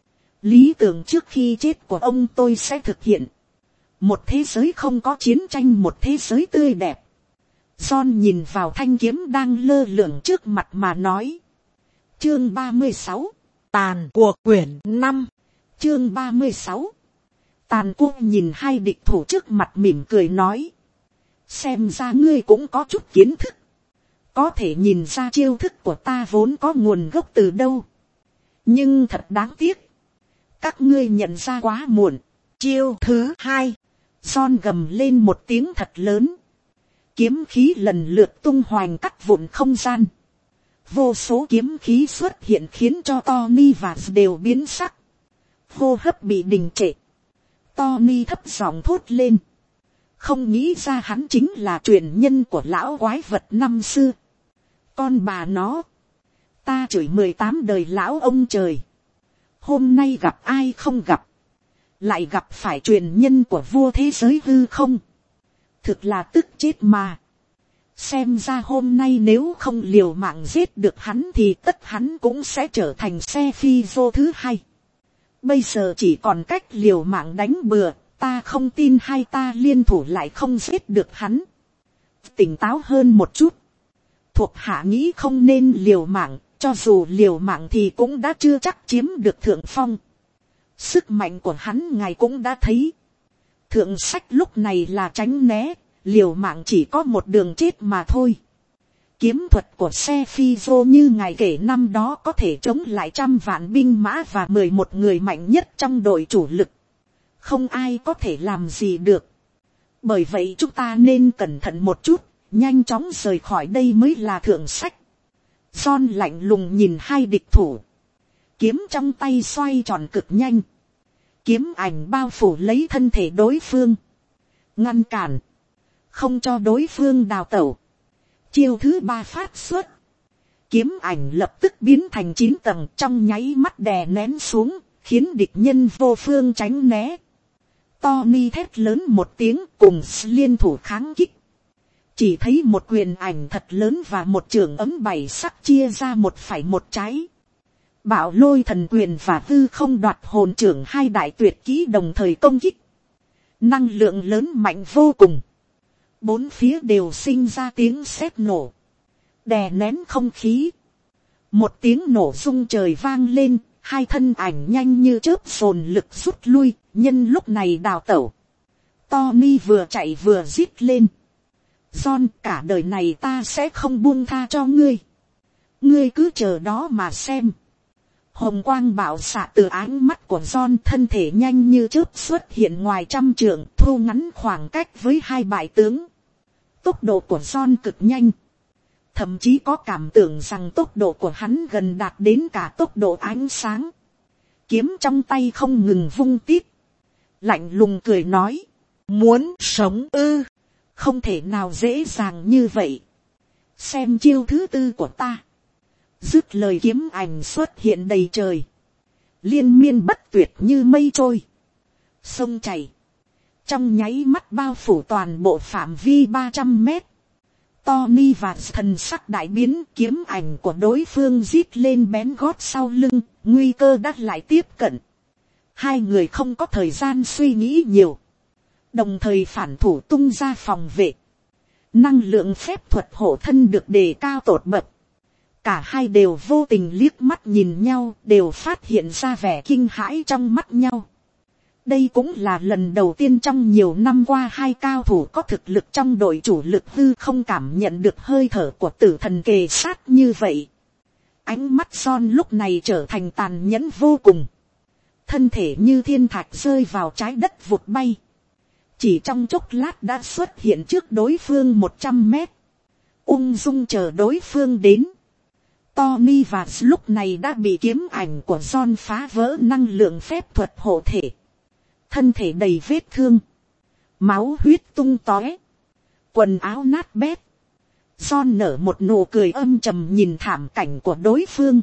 Lý tưởng trước khi chết của ông tôi sẽ thực hiện. Một thế giới không có chiến tranh, một thế giới tươi đẹp. John nhìn vào thanh kiếm đang lơ lửng trước mặt mà nói. Chương 36. Tàn cuộc quyển 5. Chương 36. Tàn cuộc nhìn hai địch thủ trước mặt mỉm cười nói. Xem ra ngươi cũng có chút kiến thức. Có thể nhìn ra chiêu thức của ta vốn có nguồn gốc từ đâu. Nhưng thật đáng tiếc. Các ngươi nhận ra quá muộn. Chiêu thứ 2. John gầm lên một tiếng thật lớn. Kiếm khí lần lượt tung hoành cắt vụn không gian. Vô số kiếm khí xuất hiện khiến cho Tony và đều biến sắc. Hô hấp bị đình trệ. Tony thấp giọng thốt lên. Không nghĩ ra hắn chính là truyền nhân của lão quái vật năm xưa. Con bà nó. Ta chửi 18 đời lão ông trời. Hôm nay gặp ai không gặp. Lại gặp phải truyền nhân của vua thế giới hư không. Thực là tức chết mà. Xem ra hôm nay nếu không liều mạng giết được hắn thì tất hắn cũng sẽ trở thành Sephiroth thứ hai. Bây giờ chỉ còn cách liều mạng đánh bừa. Ta không tin hai ta liên thủ lại không giết được hắn. Tỉnh táo hơn một chút. Thuộc hạ nghĩ không nên liều mạng. Cho dù liều mạng thì cũng đã chưa chắc chiếm được thượng phong. Sức mạnh của hắn ngài cũng đã thấy. Thượng sách lúc này là tránh né. Liều mạng chỉ có một đường chết mà thôi. Kiếm thuật của Sephiroth như ngài kể năm đó có thể chống lại 100 vạn binh mã và 11 người mạnh nhất trong đội chủ lực. Không ai có thể làm gì được. Bởi vậy chúng ta nên cẩn thận một chút. Nhanh chóng rời khỏi đây mới là thượng sách. John lạnh lùng nhìn hai địch thủ. Kiếm trong tay xoay tròn cực nhanh. Kiếm ảnh bao phủ lấy thân thể đối phương. Ngăn cản. Không cho đối phương đào tẩu. Chiêu thứ 3 phát xuất. Kiếm ảnh lập tức biến thành 9 tầng trong nháy mắt đè nén xuống. Khiến địch nhân vô phương tránh né. Tony thét lớn một tiếng cùng liên thủ kháng kích. Chỉ thấy một quyền ảnh thật lớn và một chưởng ấm 7 sắc chia ra một phải một trái. Bạo lôi thần quyền và hư không đoạt hồn chưởng hai đại tuyệt kỹ đồng thời công kích. Năng lượng lớn mạnh vô cùng. Bốn phía đều sinh ra tiếng sét nổ. Đè nén không khí. Một tiếng nổ rung trời vang lên. Hai thân ảnh nhanh như chớp dồn lực rút lui. Nhân lúc này đào tẩu. Tony vừa chạy vừa rít lên. John, cả đời này ta sẽ không buông tha cho ngươi. Ngươi cứ chờ đó mà xem. Hồng quang bạo xạ từ ánh mắt của John, thân thể nhanh như chớp xuất hiện ngoài 100 trượng, thu ngắn khoảng cách với hai bại tướng. Tốc độ của John cực nhanh. Thậm chí có cảm tưởng rằng tốc độ của hắn gần đạt đến cả tốc độ ánh sáng. Kiếm trong tay không ngừng vung tít. Lạnh lùng cười nói. Muốn sống ư? Không thể nào dễ dàng như vậy. Xem chiêu thứ 4 của ta. Dứt lời kiếm ảnh xuất hiện đầy trời. Liên miên bất tuyệt như mây trôi. Sông chảy. Trong nháy mắt bao phủ toàn bộ phạm vi 300 mét. Tony và thần sắc đại biến, kiếm ảnh của đối phương rít lên bén gót sau lưng. Nguy cơ đã lại tiếp cận. Hai người không có thời gian suy nghĩ nhiều. Đồng thời phản thủ tung ra phòng vệ. Năng lượng phép thuật hộ thân được đề cao tột bậc. Cả hai đều vô tình liếc mắt nhìn nhau, đều phát hiện ra vẻ kinh hãi trong mắt nhau. Đây cũng là lần đầu tiên trong nhiều năm qua hai cao thủ có thực lực trong đội chủ lực hư không cảm nhận được hơi thở của tử thần kề sát như vậy. Ánh mắt John lúc này trở thành tàn nhẫn vô cùng. Thân thể như thiên thạch rơi vào trái đất vụt bay. Chỉ trong chốc lát đã xuất hiện trước đối phương 100 mét. Ung dung chờ đối phương đến. Tony và lúc này đã bị kiếm ảnh của John phá vỡ năng lượng phép thuật hộ thể. thân thể đầy vết thương, máu huyết tung tóe, quần áo nát bét. John nở một nụ cười âm trầm nhìn thảm cảnh của đối phương.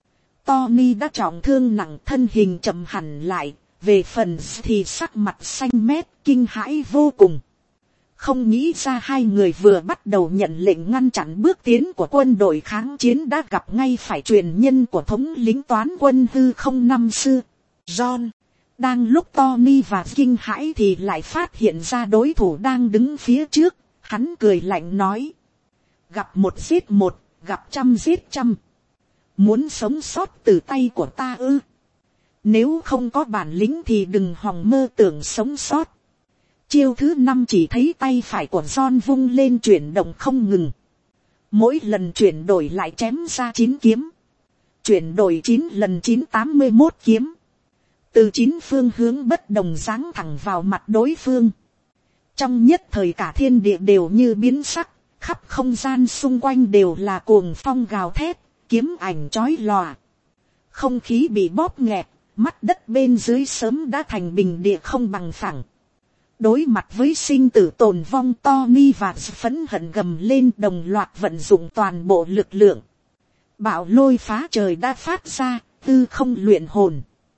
Tony đã trọng thương nặng, thân hình chậm hẳn lại, về phần thì sắc mặt xanh mét, kinh hãi vô cùng. Không nghĩ ra hai người vừa bắt đầu nhận lệnh ngăn chặn bước tiến của quân đội kháng chiến đã gặp ngay phải truyền nhân của thống lĩnh toán quân hư không năm xưa. John, đang lúc Tony và kinh hãi thì lại phát hiện ra đối thủ đang đứng phía trước. Hắn cười lạnh nói, gặp một giết một, gặp trăm giết trăm. Muốn sống sót từ tay của ta ư? Nếu không có bản lĩnh thì đừng hòng mơ tưởng sống sót. Chiêu thứ 5 chỉ thấy tay phải của John vung lên chuyển động không ngừng. Mỗi lần chuyển đổi lại chém ra 9 kiếm. Chuyển đổi 9 lần 981 kiếm. Từ 9 phương hướng bất đồng giáng thẳng vào mặt đối phương. Trong nhất thời cả thiên địa đều như biến sắc. Khắp không gian xung quanh đều là cuồng phong gào thét, kiếm ảnh chói lòa. Không khí bị bóp nghẹt, mắt đất bên dưới sớm đã thành bình địa không bằng phẳng. Đối mặt với sinh tử tồn vong, Tony và phẫn hận gầm lên đồng loạt vận dụng toàn bộ lực lượng. Bạo lôi phá trời đã phát ra, tư không luyện hồn.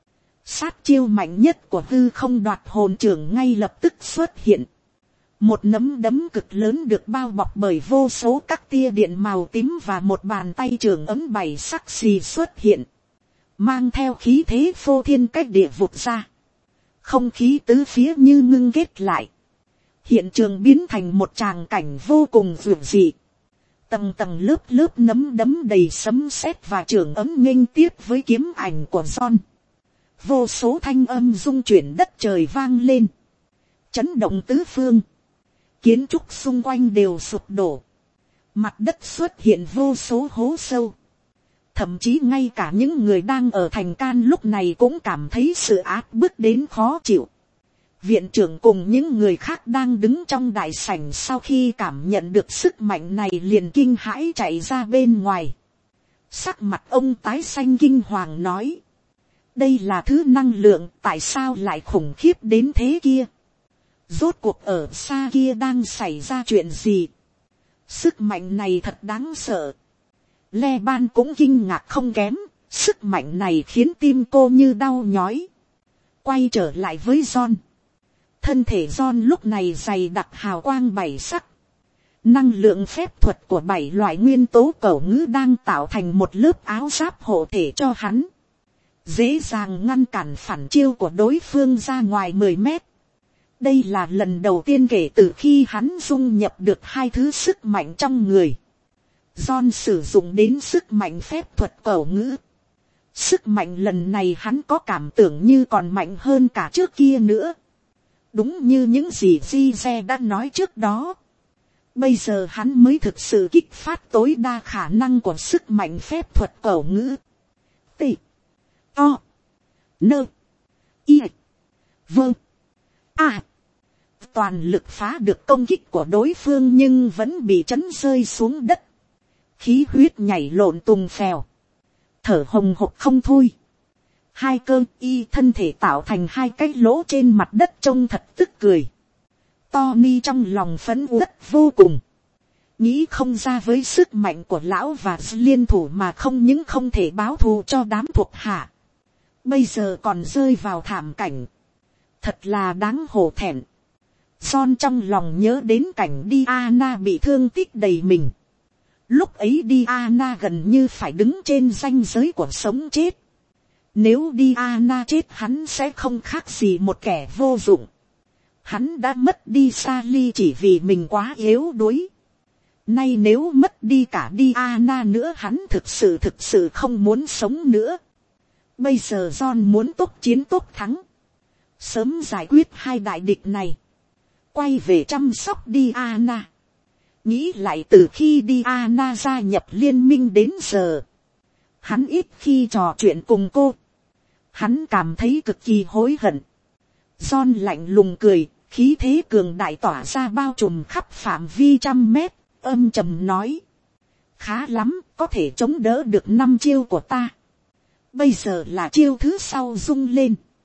Sát chiêu mạnh nhất của tư không đoạt hồn trưởng ngay lập tức xuất hiện. Một nắm đấm cực lớn được bao bọc bởi vô số các tia điện màu tím và một bàn tay trường ấm 7 sắc xì xuất hiện. Mang theo khí thế phô thiên cách địa vụt ra. Không khí tứ phía như ngưng kết lại. Hiện trường biến thành một tràng cảnh vô cùng dữ dị. Tầng tầng lớp lớp nắm đấm đầy sấm sét và trường ấm nghênh tiếp với kiếm ảnh của John. Vô số thanh âm rung chuyển đất trời vang lên. Chấn động tứ phương. Kiến trúc xung quanh đều sụp đổ. Mặt đất xuất hiện vô số hố sâu. Thậm chí ngay cả những người đang ở thành Can lúc này cũng cảm thấy sự áp bức đến khó chịu. Viện trưởng cùng những người khác đang đứng trong đại sảnh sau khi cảm nhận được sức mạnh này liền kinh hãi chạy ra bên ngoài. Sắc mặt ông tái xanh kinh hoàng nói. Đây là thứ năng lượng, tại sao lại khủng khiếp đến thế kia? Rốt cuộc ở xa kia đang xảy ra chuyện gì? Sức mạnh này thật đáng sợ. Le Ban cũng kinh ngạc không kém. Sức mạnh này khiến tim cô như đau nhói. Quay trở lại với John. Thân thể John lúc này dày đặc hào quang 7 sắc. Năng lượng phép thuật của 7 loại nguyên tố cẩu ngữ đang tạo thành một lớp áo giáp hộ thể cho hắn. Dễ dàng ngăn cản phản chiêu của đối phương ra ngoài 10 mét. Đây là lần đầu tiên kể từ khi hắn dung nhập được hai thứ sức mạnh trong người. John sử dụng đến sức mạnh phép thuật cẩu ngữ. Sức mạnh lần này hắn có cảm tưởng như còn mạnh hơn cả trước kia nữa. Đúng như những gì Gise đã nói trước đó. Bây giờ hắn mới thực sự kích phát tối đa khả năng của sức mạnh phép thuật cẩu ngữ. T. O. Nơ. Y. Vâng. A. Toàn lực phá được công kích của đối phương nhưng vẫn bị chấn rơi xuống đất. Khí huyết nhảy lộn tung phèo. Thở hồng hộc không thôi. Hai cơ y thân thể tạo thành hai cái lỗ trên mặt đất trông thật tức cười. Tony trong lòng phẫn uất vô cùng. Nghĩ không ra với sức mạnh của lão và liên thủ mà không những không thể báo thù cho đám thuộc hạ. Bây giờ còn rơi vào thảm cảnh. Thật là đáng hổ thẹn. John trong lòng nhớ đến cảnh Diana bị thương tích đầy mình. Lúc ấy Diana gần như phải đứng trên ranh giới của sống chết. Nếu Diana chết hắn sẽ không khác gì một kẻ vô dụng. Hắn đã mất đi Sally chỉ vì mình quá yếu đuối. Nay nếu mất đi cả Diana nữa hắn thực sự không muốn sống nữa. Bây giờ John muốn tốc chiến tốc thắng. Sớm giải quyết hai đại địch này. Quay về chăm sóc Diana. Nghĩ lại từ khi Diana gia nhập liên minh đến giờ. Hắn ít khi trò chuyện cùng cô. Hắn cảm thấy cực kỳ hối hận. John lạnh lùng cười, khí thế cường đại tỏa ra bao trùm khắp phạm vi 100 mét, âm trầm nói. Khá lắm, có thể chống đỡ được 5 chiêu của ta. Bây giờ là chiêu thứ sau rung lên.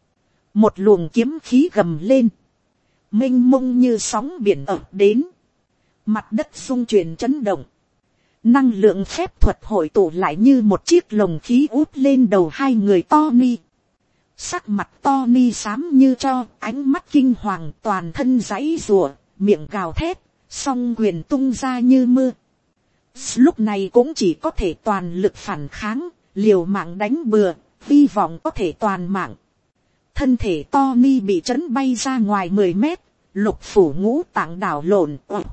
một luồng kiếm khí gầm lên, mênh mông như sóng biển ập đến, mặt đất rung chuyển chấn động, năng lượng phép thuật hội tụ lại như một chiếc lồng khí úp lên đầu hai người Tony. Sắc mặt Tony xám như cho, ánh mắt kinh hoàng, toàn thân giãy giụa, miệng gào thét, song quyền tung ra như mưa. Lúc này cũng chỉ có thể toàn lực phản kháng, liều mạng đánh bừa, hy vọng có thể toàn mạng. Thân thể Tony bị chấn bay ra ngoài 10 mét, lục phủ ngũ tạng đảo lộn,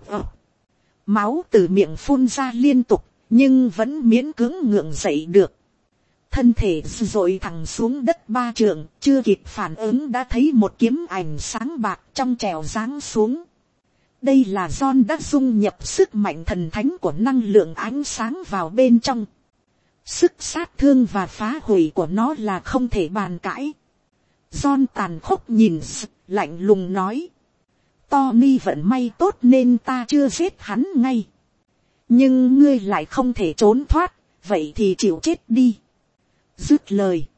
máu từ miệng phun ra liên tục, nhưng vẫn miễn cưỡng ngượng dậy được. Thân thể dội thẳng xuống đất 3 trượng, chưa kịp phản ứng đã thấy một kiếm ảnh sáng bạc trong trèo giáng xuống. Đây là John đã dung nhập sức mạnh thần thánh của năng lượng ánh sáng vào bên trong. Sức sát thương và phá hủy của nó là không thể bàn cãi. John tàn khốc nhìn, lạnh lùng nói. Tony vận may tốt nên ta chưa giết hắn ngay. Nhưng ngươi lại không thể trốn thoát, vậy thì chịu chết đi. Dứt lời,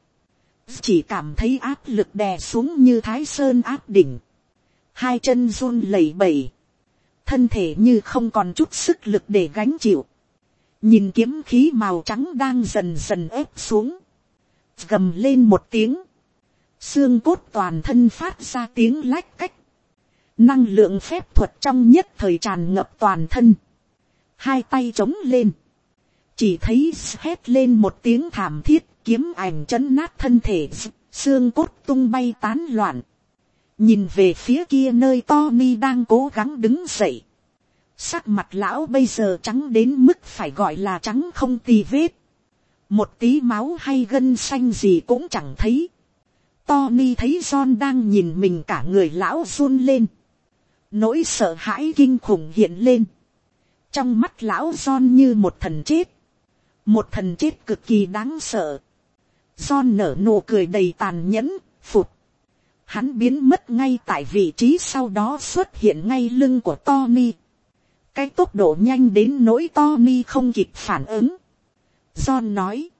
chỉ cảm thấy áp lực đè xuống như Thái Sơn áp đỉnh. Hai chân run lẩy bẩy, thân thể như không còn chút sức lực để gánh chịu. Nhìn kiếm khí màu trắng đang dần dần ép xuống, gầm lên một tiếng, xương cốt toàn thân phát ra tiếng lách cách. Năng lượng phép thuật trong nhất thời tràn ngập toàn thân. Hai tay trống lên, chỉ thấy hét lên một tiếng thảm thiết, kiếm ảnh chấn nát thân thể, xương cốt tung bay tán loạn. Nhìn về phía kia nơi Tony đang cố gắng đứng dậy. Sắc mặt lão bây giờ trắng đến mức phải gọi là trắng không tì vết. Một tí máu hay gân xanh gì cũng chẳng thấy. Tony thấy John đang nhìn mình, cả người lão run lên. Nỗi sợ hãi kinh khủng hiện lên. Trong mắt lão John như một thần chết. Một thần chết cực kỳ đáng sợ. John nở nụ cười đầy tàn nhẫn, phụt. Hắn biến mất ngay tại vị trí, sau đó xuất hiện ngay lưng của Tony. Cái tốc độ nhanh đến nỗi Tony không kịp phản ứng. John nói.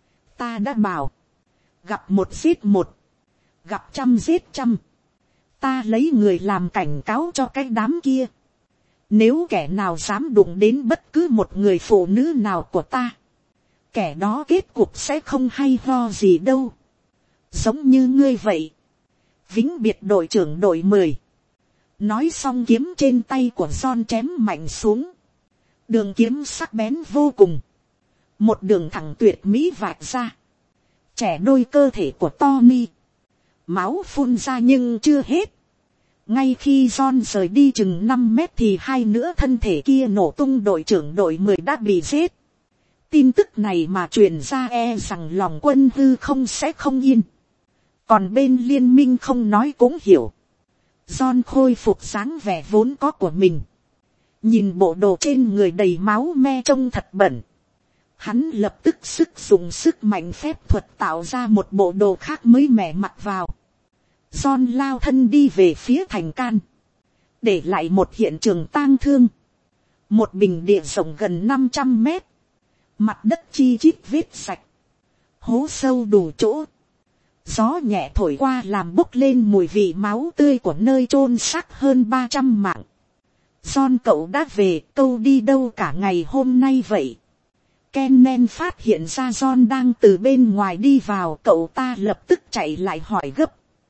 Ta đã bảo. Gặp một giết một. Gặp trăm giết trăm. Ta lấy người làm cảnh cáo cho cái đám kia. Nếu kẻ nào dám đụng đến bất cứ một người phụ nữ nào của ta, kẻ đó kết cục sẽ không hay ho gì đâu. Giống như ngươi vậy. Vĩnh biệt đội trưởng đội 10. Nói xong kiếm trên tay của John chém mạnh xuống. Đường kiếm sắc bén vô cùng. Một đường thẳng tuyệt mỹ vạch ra. Chẻ đôi cơ thể của Tony. Máu phun ra nhưng chưa hết. Ngay khi John rời đi chừng 5 mét thì hai nữa thân thể kia nổ tung, đội trưởng đội 10 đã bị giết. Tin tức này mà truyền ra e rằng lòng quân hư không sẽ không yên. Còn bên liên minh không nói cũng hiểu. John khôi phục dáng vẻ vốn có của mình. Nhìn bộ đồ trên người đầy máu me trông thật bẩn. Hắn lập tức dùng sức mạnh phép thuật tạo ra một bộ đồ khác mới mẻ mặc vào. John lao thân đi về phía thành can. Để lại một hiện trường tang thương. Một bình địa rộng gần 500 mét. Mặt đất chi chít vết sạch. Hố sâu đủ chỗ. Gió nhẹ thổi qua làm bốc lên mùi vị máu tươi của nơi chôn xác hơn 300 mạng. John, cậu đã về, câu đi đâu cả ngày hôm nay vậy? Kennen phát hiện ra John đang từ bên ngoài đi vào, cậu ta lập tức chạy lại hỏi gấp.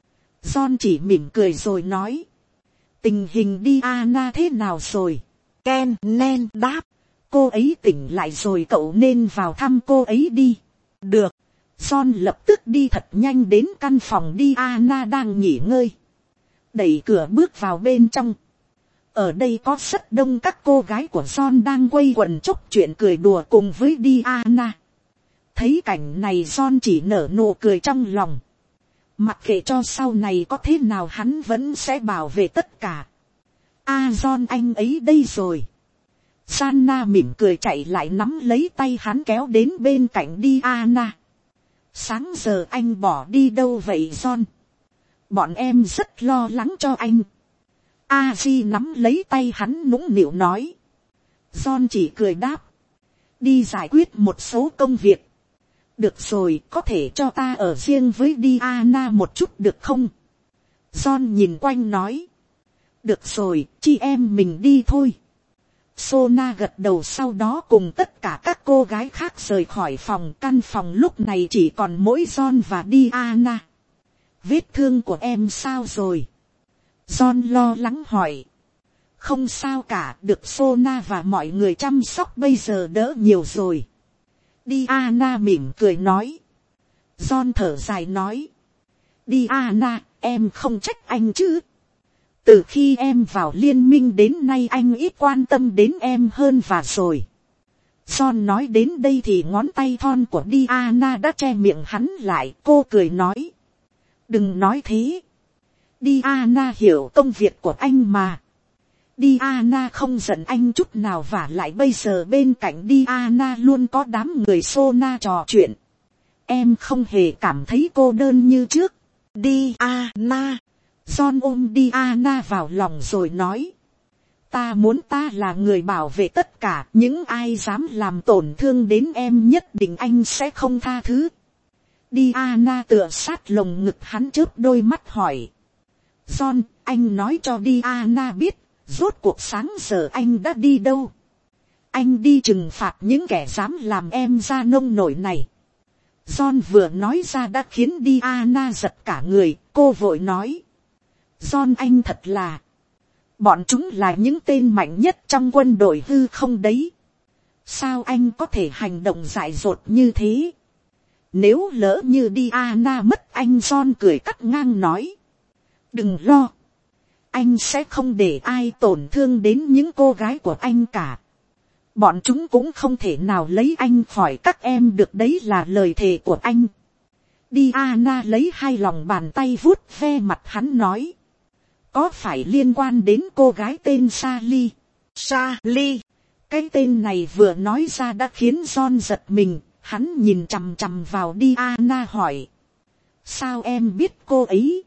John chỉ mỉm cười rồi nói. Tình hình Diana thế nào rồi? Kennen đáp. Cô ấy tỉnh lại rồi, cậu nên vào thăm cô ấy đi. Được. John lập tức đi thật nhanh đến căn phòng Diana đang nghỉ ngơi. Đẩy cửa bước vào bên trong. Ở đây có rất đông các cô gái của John đang quây quần chốc chuyện cười đùa cùng với Diana. Thấy cảnh này John chỉ nở nụ cười trong lòng. Mặc kệ cho sau này có thế nào hắn vẫn sẽ bảo vệ tất cả. John, anh ấy đây rồi. Sanna mỉm cười chạy lại nắm lấy tay hắn kéo đến bên cạnh Diana. Sáng giờ anh bỏ đi đâu vậy John? Bọn em rất lo lắng cho anh. Aji nắm lấy tay hắn nũng nịu nói. John chỉ cười đáp. Đi giải quyết một số công việc. Được rồi, có thể cho ta ở riêng với Diana một chút được không? John nhìn quanh nói. Được rồi, chị em mình đi thôi. Sona gật đầu, sau đó cùng tất cả các cô gái khác rời khỏi phòng. Căn phòng lúc này chỉ còn mỗi John và Diana. Vết thương của em sao rồi? John lo lắng hỏi. Không sao cả, được Sona và mọi người chăm sóc, bây giờ đỡ nhiều rồi. Diana mỉm cười nói. John thở dài nói. Diana, em không trách anh chứ? Từ khi em vào liên minh đến nay anh ít quan tâm đến em hơn và rồi. John nói đến đây thì ngón tay thon của Diana đã che miệng hắn lại. Cô cười nói. Đừng nói thế. Diana hiểu công việc của anh mà. Diana không giận anh chút nào, và lại bây giờ bên cạnh Diana luôn có đám người Sona trò chuyện. Em không hề cảm thấy cô đơn như trước. Diana. John ôm Diana vào lòng rồi nói. Ta muốn ta là người bảo vệ tất cả, những ai dám làm tổn thương đến em nhất định anh sẽ không tha thứ. Diana tựa sát lồng ngực hắn chớp đôi mắt hỏi. John, anh nói cho Diana biết, rốt cuộc sáng giờ anh đã đi đâu? Anh đi trừng phạt những kẻ dám làm em ra nông nổi này. John vừa nói ra đã khiến Diana giật cả người, cô vội nói. John, anh thật là... Bọn chúng là những tên mạnh nhất trong quân đội hư không đấy. Sao anh có thể hành động dại dột như thế? Nếu lỡ như Diana mất anh, John cười cắt ngang nói. Đừng lo. Anh sẽ không để ai tổn thương đến những cô gái của anh cả. Bọn chúng cũng không thể nào lấy anh khỏi các em được, đấy là lời thề của anh. Diana lấy hai lòng bàn tay vuốt ve mặt hắn nói. Có phải liên quan đến cô gái tên Sally? Sally. Cái tên này vừa nói ra đã khiến John giật mình. Hắn nhìn chằm chằm vào Diana hỏi. Sao em biết cô ấy?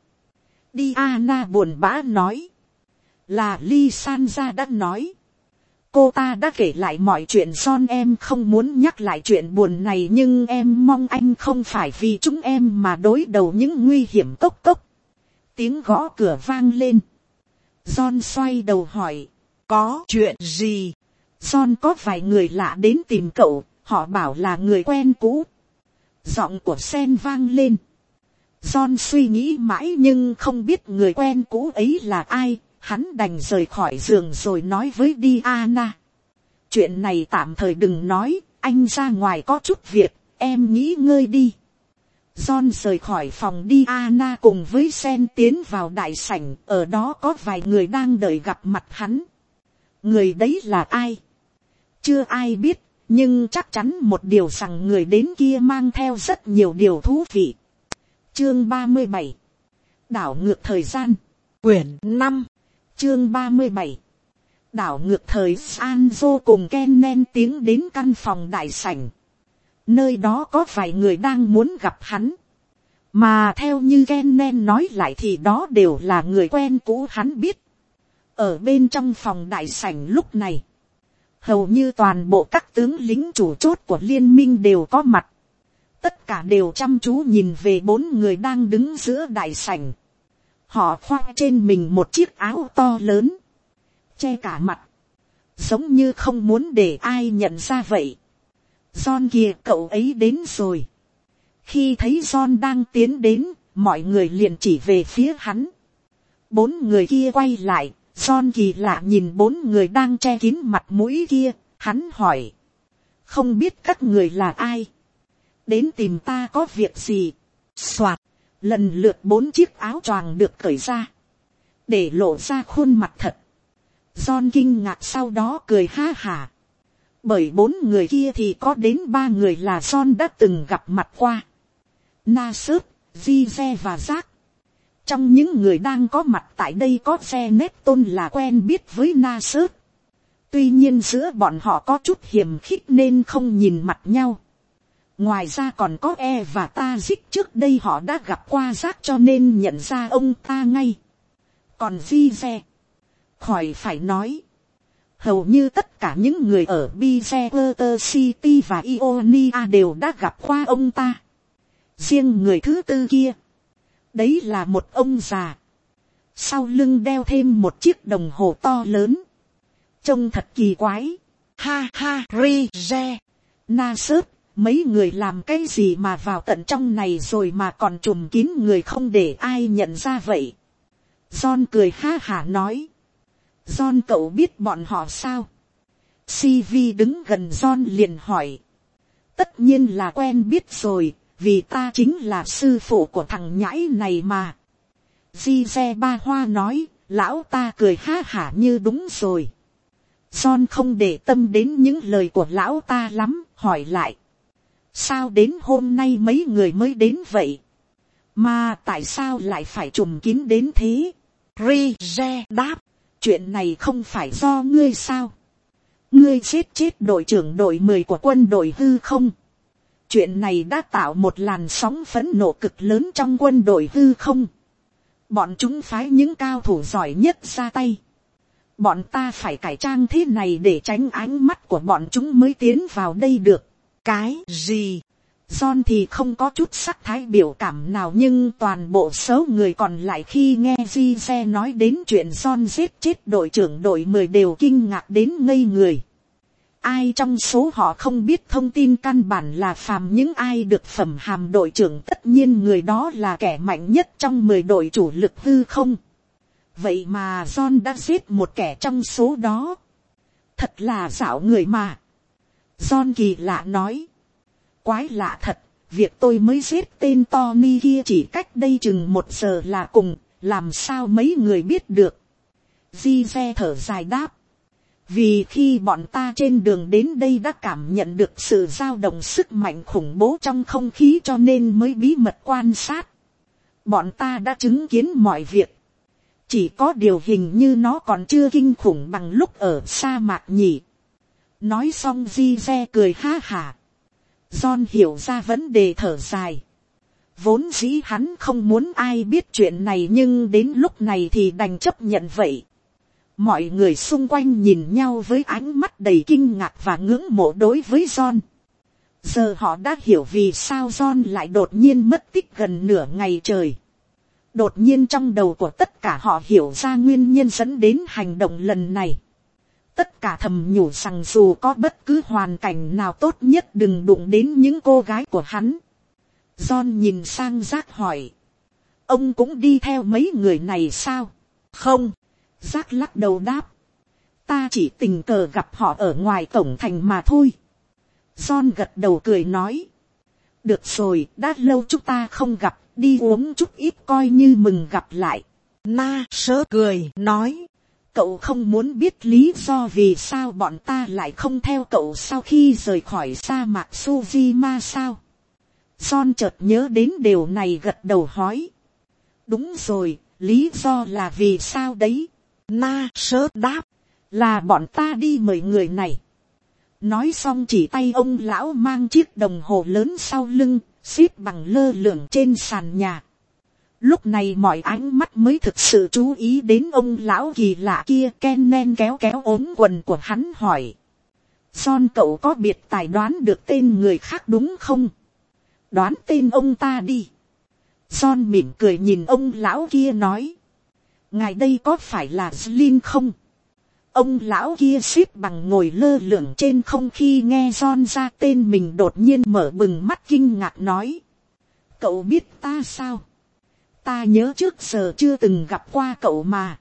Diana buồn bã nói. Là Lysandra đã nói. Cô ta đã kể lại mọi chuyện. John, em không muốn nhắc lại chuyện buồn này, nhưng em mong anh không phải vì chúng em mà đối đầu những nguy hiểm cốc cốc. Tiếng gõ cửa vang lên. John xoay đầu hỏi. Có chuyện gì? John, có vài người lạ đến tìm cậu. Họ bảo là người quen cũ. Giọng của Sen vang lên. John suy nghĩ mãi nhưng không biết người quen cũ ấy là ai. Hắn đành rời khỏi giường rồi nói với Diana. Chuyện này tạm thời đừng nói. Anh ra ngoài có chút việc. Em nghỉ ngơi đi. John rời khỏi phòng. Diana cùng với Sen tiến vào đại sảnh. Ở đó có vài người đang đợi gặp mặt hắn. Người đấy là ai? Chưa ai biết. Nhưng chắc chắn một điều rằng người đến kia mang theo rất nhiều điều thú vị. Chương 37. Đảo ngược thời gian. Quyển 5. Chương 37. Đảo ngược thời gian. Anzo cùng Kennen tiến đến căn phòng đại sảnh. Nơi đó có vài người đang muốn gặp hắn. Mà theo như Kennen nói lại thì đó đều là người quen cũ hắn biết. Ở bên trong phòng đại sảnh lúc này, hầu như toàn bộ các tướng lính chủ chốt của liên minh đều có mặt. Tất cả đều chăm chú nhìn về bốn người đang đứng giữa đại sảnh. Họ khoác trên mình một chiếc áo to lớn, che cả mặt, giống như không muốn để ai nhận ra vậy. John kìa, cậu ấy đến rồi. Khi thấy John đang tiến đến, mọi người liền chỉ về phía hắn. Bốn người kia quay lại. John kỳ lạ nhìn bốn người đang che kín mặt mũi kia. Hắn hỏi. Không biết các người là ai? Đến tìm ta có việc gì? Soạt. Lần lượt bốn chiếc áo choàng được cởi ra, để lộ ra khuôn mặt thật. John kinh ngạc, sau đó cười ha hả. Bởi bốn người kia thì có đến ba người là John đã từng gặp mặt qua. Nasut, Zize và Jack. Trong những người đang có mặt tại đây có Zeneton là quen biết với Nasut. Tuy nhiên giữa bọn họ có chút hiềm khích nên không nhìn mặt nhau. Ngoài ra còn có E và Tazik, trước đây họ đã gặp qua Jack cho nên nhận ra ông ta ngay. Còn Zize, khỏi phải nói. Hầu như tất cả những người ở Bizewater City và Ionia đều đã gặp qua ông ta. Riêng người thứ tư kia, đấy là một ông già. sau lưng đeo thêm một chiếc đồng hồ to lớn, trông thật kỳ quái. Ha ha, Rize, Na sớt, mấy người làm cái gì mà vào tận trong này rồi mà còn trùm kín người không để ai nhận ra vậy. John cười ha hả nói. John, cậu biết bọn họ sao? CV đứng gần John liền hỏi. Tất nhiên là quen biết rồi, vì ta chính là sư phụ của thằng nhãi này mà. Gize ba hoa nói, lão ta cười ha hả như đúng rồi. John không để tâm đến những lời của lão ta lắm, hỏi lại. Sao đến hôm nay mấy người mới đến vậy? Mà tại sao lại phải trùm kín đến thế? Rize đáp. Chuyện này không phải do ngươi sao? Ngươi giết chết đội trưởng đội 10 của quân đội hư không? Chuyện này đã tạo một làn sóng phẫn nộ cực lớn trong quân đội hư không? Bọn chúng phái những cao thủ giỏi nhất ra tay. Bọn ta phải cải trang thế này để tránh ánh mắt của bọn chúng mới tiến vào đây được. Cái gì? John thì không có chút sắc thái biểu cảm nào, nhưng toàn bộ số người còn lại khi nghe Gize nói đến chuyện John giết chết đội trưởng đội 10 đều kinh ngạc đến ngây người. Ai trong số họ không biết thông tin căn bản là phàm những ai được phẩm hàm đội trưởng, tất nhiên người đó là kẻ mạnh nhất trong 10 đội chủ lực hư không. Vậy mà John đã giết một kẻ trong số đó. Thật là dạo người mà. John kỳ lạ nói. Quái lạ thật, việc tôi mới giết tên Tony kia chỉ cách đây chừng 1 giờ là cùng, làm sao mấy người biết được. Gize thở dài đáp. Vì khi bọn ta trên đường đến đây đã cảm nhận được sự dao động sức mạnh khủng bố trong không khí, cho nên mới bí mật quan sát. Bọn ta đã chứng kiến mọi việc. Chỉ có điều hình như nó còn chưa kinh khủng bằng lúc ở sa mạc nhỉ. Nói xong Gize cười ha hả. John hiểu ra vấn đề, thở dài. Vốn dĩ hắn không muốn ai biết chuyện này, nhưng đến lúc này thì đành chấp nhận vậy. Mọi người xung quanh nhìn nhau với ánh mắt đầy kinh ngạc và ngưỡng mộ đối với John. Giờ họ đã hiểu vì sao John lại đột nhiên mất tích gần nửa ngày trời. Đột nhiên trong đầu của tất cả họ hiểu ra nguyên nhân dẫn đến hành động lần này. Tất cả thầm nhủ rằng dù có bất cứ hoàn cảnh nào tốt nhất đừng đụng đến những cô gái của hắn. John nhìn sang Jack hỏi. Ông cũng đi theo mấy người này sao? Không. Jack lắc đầu đáp. Ta chỉ tình cờ gặp họ ở ngoài cổng thành mà thôi. John gật đầu cười nói. Được rồi, đã lâu chúng ta không gặp, đi uống chút ít coi như mừng gặp lại. Na sớ cười nói. Cậu không muốn biết lý do vì sao bọn ta lại không theo cậu sau khi rời khỏi sa mạc Sujima sao? John chợt nhớ đến điều này gật đầu hỏi. Đúng rồi, lý do là vì sao đấy? Na sớ đáp. Là bọn ta đi mời người này. Nói xong chỉ tay ông lão mang chiếc đồng hồ lớn sau lưng, xếp bằng lơ lửng trên sàn nhà. Lúc này mọi ánh mắt mới thực sự chú ý đến ông lão kỳ lạ kia. Kennen kéo kéo ống quần của hắn hỏi. John, cậu có biệt tài đoán được tên người khác đúng không? Đoán tên ông ta đi. John mỉm cười nhìn ông lão kia nói. Ngài đây có phải là Zlin không? Ông lão kia xếp bằng ngồi lơ lửng trên không, khi nghe John ra tên mình đột nhiên mở bừng mắt kinh ngạc nói. Cậu biết ta sao? Ta nhớ trước giờ chưa từng gặp qua cậu mà.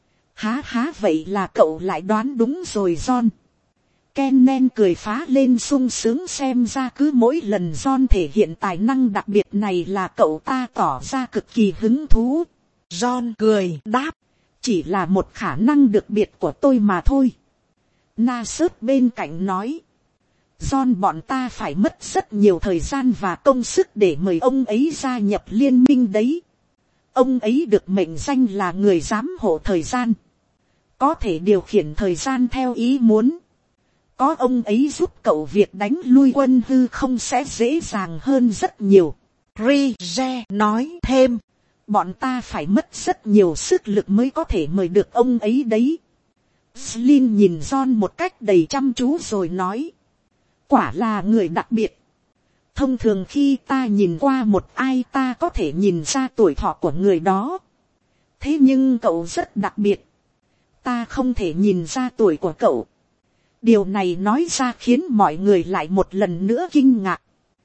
Há vậy là cậu lại đoán đúng rồi John. Kennen cười phá lên sung sướng, xem ra cứ mỗi lần John thể hiện tài năng đặc biệt này là cậu ta tỏ ra cực kỳ hứng thú. John cười đáp. Chỉ là một khả năng đặc biệt của tôi mà thôi. Na sớt bên cạnh nói. John, bọn ta phải mất rất nhiều thời gian và công sức để mời ông ấy gia nhập liên minh đấy. Ông ấy được mệnh danh là người giám hộ thời gian. Có thể điều khiển thời gian theo ý muốn. Có ông ấy giúp cậu, việc đánh lui quân hư không sẽ dễ dàng hơn rất nhiều. Rize nói thêm. Bọn ta phải mất rất nhiều sức lực mới có thể mời được ông ấy đấy. Zlin nhìn John một cách đầy chăm chú rồi nói. Quả là người đặc biệt. Thông thường khi ta nhìn qua một ai ta có thể nhìn ra tuổi thọ của người đó. Thế nhưng cậu rất đặc biệt. Ta không thể nhìn ra tuổi của cậu. Điều này nói ra khiến mọi người lại một lần nữa kinh ngạc.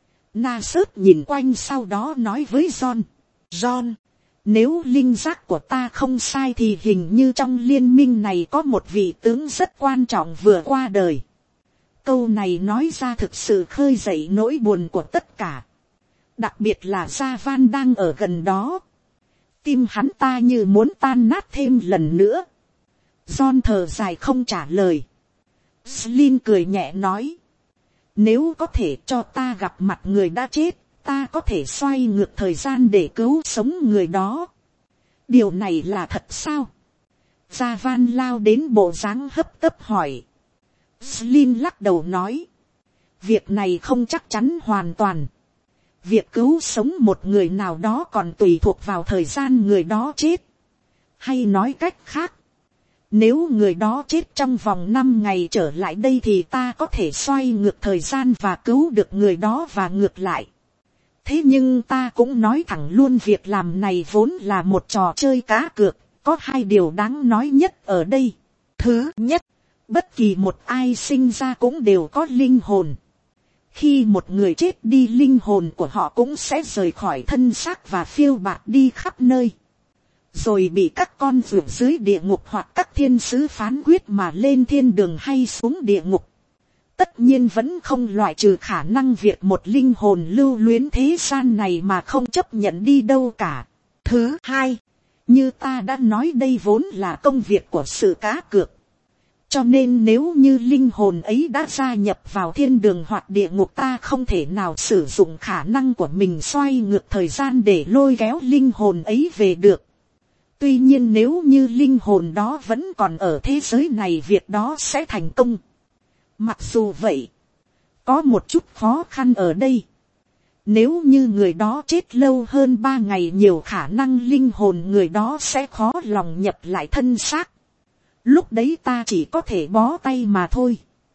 Nasser nhìn quanh sau đó nói với John. John, nếu linh giác của ta không sai thì hình như trong liên minh này có một vị tướng rất quan trọng vừa qua đời. Câu này nói ra thực sự khơi dậy nỗi buồn của tất cả. Đặc biệt là Gia Van đang ở gần đó. Tim hắn ta như muốn tan nát thêm lần nữa. John thở dài không trả lời. Slin cười nhẹ nói. Nếu có thể cho ta gặp mặt người đã chết, ta có thể xoay ngược thời gian để cứu sống người đó. Điều này là thật sao? Gia Van lao đến bộ dáng hấp tấp hỏi. Slin lắc đầu nói. Việc này không chắc chắn hoàn toàn. Việc cứu sống một người nào đó còn tùy thuộc vào thời gian người đó chết. Hay nói cách khác, nếu người đó chết trong vòng 5 ngày trở lại đây thì ta có thể xoay ngược thời gian và cứu được người đó và ngược lại. Thế nhưng ta cũng nói thẳng luôn, việc làm này vốn là một trò chơi cá cược. Có 2 điều đáng nói nhất ở đây. Thứ nhất, bất kỳ một ai sinh ra cũng đều có linh hồn. Khi một người chết đi, linh hồn của họ cũng sẽ rời khỏi thân xác và phiêu bạt đi khắp nơi. Rồi bị các con ruột dưới địa ngục hoặc các thiên sứ phán quyết mà lên thiên đường hay xuống địa ngục. Tất nhiên vẫn không loại trừ khả năng việc một linh hồn lưu luyến thế gian này mà không chấp nhận đi đâu cả. Thứ hai, như ta đã nói, đây vốn là công việc của sự cá cược. Cho nên nếu như linh hồn ấy đã gia nhập vào thiên đường hoặc địa ngục, ta không thể nào sử dụng khả năng của mình xoay ngược thời gian để lôi kéo linh hồn ấy về được. Tuy nhiên nếu như linh hồn đó vẫn còn ở thế giới này, việc đó sẽ thành công. Mặc dù vậy, có một chút khó khăn ở đây. Nếu như người đó chết lâu hơn 3 ngày, nhiều khả năng linh hồn người đó sẽ khó lòng nhập lại thân xác. Lúc đấy ta chỉ có thể bó tay mà thôi.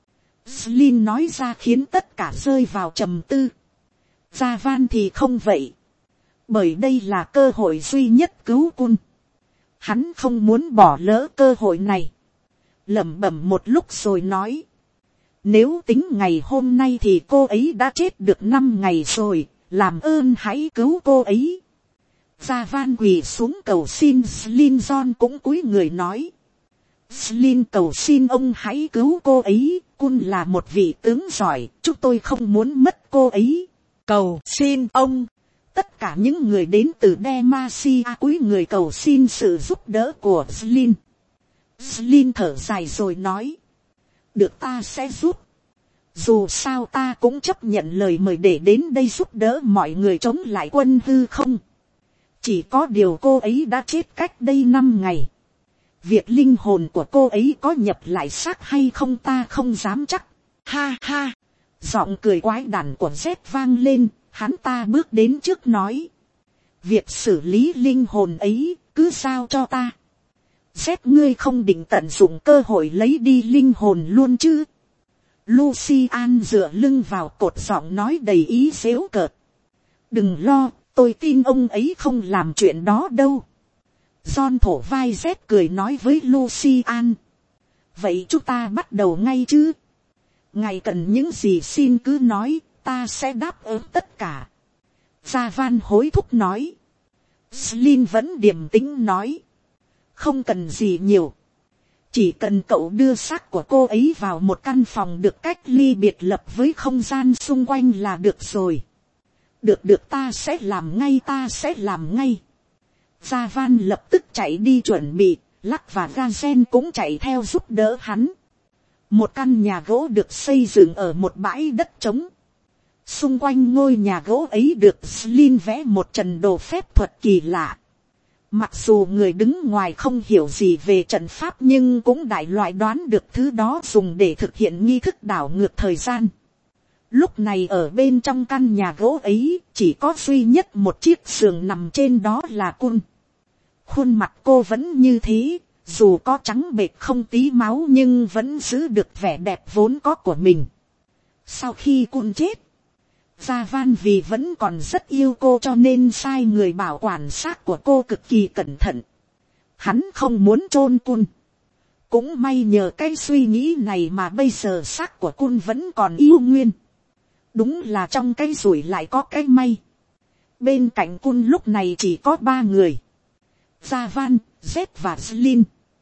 Slin nói ra khiến tất cả rơi vào trầm tư. Gia Van thì không vậy. Bởi đây là cơ hội duy nhất cứu Kun. Hắn không muốn bỏ lỡ cơ hội này. Lẩm bẩm một lúc rồi nói. Nếu tính ngày hôm nay thì cô ấy đã chết được 5 ngày rồi. Làm ơn hãy cứu cô ấy. Gia Van quỳ xuống cầu xin. Slin John cũng cúi người nói. Slin cầu xin ông hãy cứu cô ấy. Kun là một vị tướng giỏi. Chúng tôi không muốn mất cô ấy. Cầu xin ông. Tất cả những người đến từ Demacia cúi người cầu xin sự giúp đỡ của Slin. Slin thở dài rồi nói. Được, ta sẽ giúp. Dù sao ta cũng chấp nhận lời mời để đến đây giúp đỡ mọi người chống lại quân hư không. Chỉ có điều cô ấy đã chết cách đây 5 ngày. Việc linh hồn của cô ấy có nhập lại xác hay không ta không dám chắc. Ha ha. Giọng cười quái đản của Z vang lên. Hắn ta bước đến trước nói. Việc xử lý linh hồn ấy cứ giao cho ta. Z, ngươi không định tận dụng cơ hội lấy đi linh hồn luôn chứ? Lucian dựa lưng vào cột, giọng nói đầy ý giễu cợt. Đừng lo, tôi tin ông ấy không làm chuyện đó đâu. John thổ vai Z cười nói với Lucian. Vậy chúng ta bắt đầu ngay chứ? Ngài cần những gì xin cứ nói, ta sẽ đáp ứng tất cả. Gia Van hối thúc nói. Slin vẫn điềm tĩnh nói. Không cần gì nhiều. Chỉ cần cậu đưa xác của cô ấy vào một căn phòng được cách ly biệt lập với không gian xung quanh là được rồi. Được, ta sẽ làm ngay. Gia Van lập tức chạy đi chuẩn bị, Lắc và Gazen cũng chạy theo giúp đỡ hắn. Một căn nhà gỗ được xây dựng ở một bãi đất trống. Xung quanh ngôi nhà gỗ ấy được Slin vẽ một trận đồ phép thuật kỳ lạ. Mặc dù người đứng ngoài không hiểu gì về trận pháp nhưng cũng đại loại đoán được thứ đó dùng để thực hiện nghi thức đảo ngược thời gian. Lúc này ở bên trong căn nhà gỗ ấy chỉ có duy nhất một chiếc giường nằm trên đó là Kun. Khuôn mặt cô vẫn như thế, dù có trắng bệch không tí máu nhưng vẫn giữ được vẻ đẹp vốn có của mình. Sau khi Kun chết, Gia Van vì vẫn còn rất yêu cô cho nên sai người bảo quản xác của cô cực kỳ cẩn thận. Hắn không muốn chôn Cun. Cũng may nhờ cái suy nghĩ này mà bây giờ xác của Cun vẫn còn yêu nguyên. Đúng là trong cái rủi lại có cái may. Bên cạnh Cun lúc này chỉ có 3 người. Gia Van, Z và Zlin.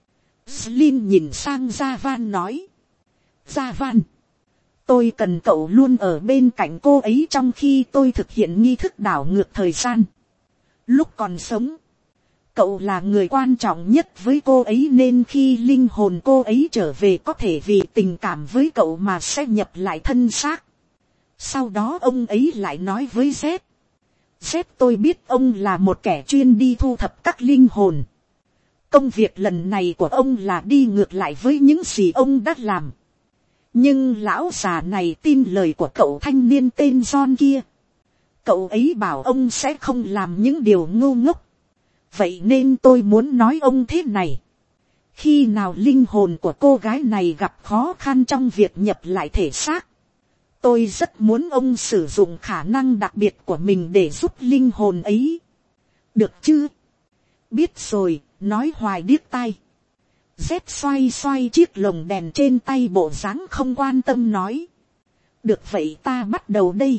Zlin nhìn sang Gia Van nói. Gia Van, tôi cần cậu luôn ở bên cạnh cô ấy trong khi tôi thực hiện nghi thức đảo ngược thời gian. Lúc còn sống, cậu là người quan trọng nhất với cô ấy nên khi linh hồn cô ấy trở về có thể vì tình cảm với cậu mà sẽ nhập lại thân xác. Sau đó ông ấy lại nói với Z. Z, tôi biết ông là một kẻ chuyên đi thu thập các linh hồn. Công việc lần này của ông là đi ngược lại với những gì ông đã làm. Nhưng lão già này tin lời của cậu thanh niên tên John kia. Cậu ấy bảo ông sẽ không làm những điều ngu ngốc. Vậy nên tôi muốn nói ông thế này. Khi nào linh hồn của cô gái này gặp khó khăn trong việc nhập lại thể xác, tôi rất muốn ông sử dụng khả năng đặc biệt của mình để giúp linh hồn ấy. Được chứ? Biết rồi, nói hoài điếc tai. Z xoay xoay chiếc lồng đèn trên tay bộ dáng không quan tâm nói. Được vậy ta bắt đầu đây.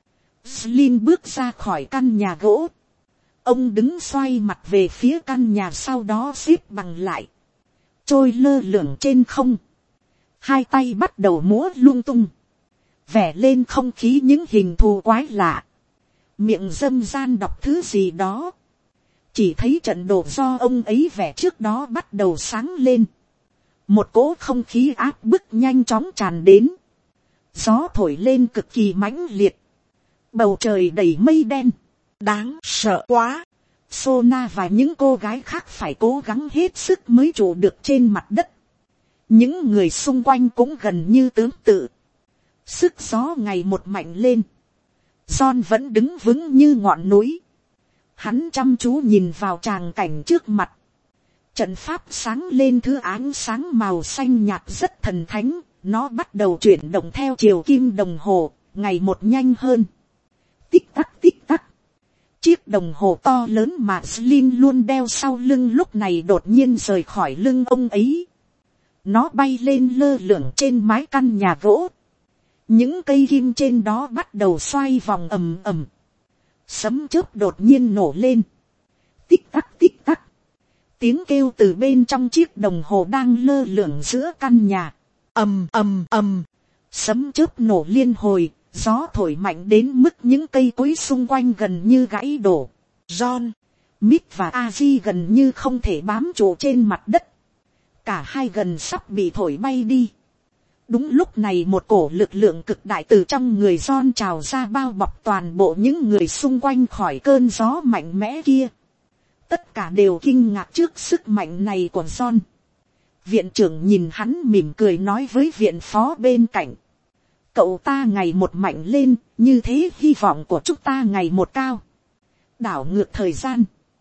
Zlin bước ra khỏi căn nhà gỗ. Ông đứng xoay mặt về phía căn nhà sau đó xếp bằng lại. Trôi lơ lửng trên không. Hai tay bắt đầu múa lung tung. Vẽ lên không khí những hình thù quái lạ. Miệng dâm gian đọc thứ gì đó. Chỉ thấy trận đồ do ông ấy vẽ trước đó bắt đầu sáng lên. Một cỗ không khí áp bức nhanh chóng tràn đến. Gió thổi lên cực kỳ mãnh liệt. Bầu trời đầy mây đen. Đáng sợ quá. Sona và những cô gái khác phải cố gắng hết sức mới trụ được trên mặt đất. Những người xung quanh cũng gần như tương tự. Sức gió ngày một mạnh lên. John vẫn đứng vững như ngọn núi. Hắn chăm chú nhìn vào tràng cảnh trước mặt. Trận pháp sáng lên thứ ánh sáng màu xanh nhạt rất thần thánh. Nó bắt đầu chuyển động theo chiều kim đồng hồ, ngày một nhanh hơn. Tích tắc tích tắc. Chiếc đồng hồ to lớn mà Zlin luôn đeo sau lưng lúc này đột nhiên rời khỏi lưng ông ấy. Nó bay lên lơ lửng trên mái căn nhà gỗ. Những cây kim trên đó bắt đầu xoay vòng ầm ầm. Sấm chớp đột nhiên nổ lên. Tích tắc tích tắc. Tiếng kêu từ bên trong chiếc đồng hồ đang lơ lửng giữa căn nhà. Ầm ầm ầm. Sấm chớp nổ liên hồi. Gió thổi mạnh đến mức những cây cối xung quanh gần như gãy đổ. John, Mick và Aji gần như không thể bám trụ trên mặt đất. Cả hai gần sắp bị thổi bay đi. Đúng lúc này một cổ lực lượng cực đại từ trong người John trào ra bao bọc toàn bộ những người xung quanh khỏi cơn gió mạnh mẽ kia. Tất cả đều kinh ngạc trước sức mạnh này của John. Viện trưởng nhìn hắn mỉm cười nói với viện phó bên cạnh. Cậu ta ngày một mạnh lên, như thế hy vọng của chúng ta ngày một cao. Đảo ngược thời gian.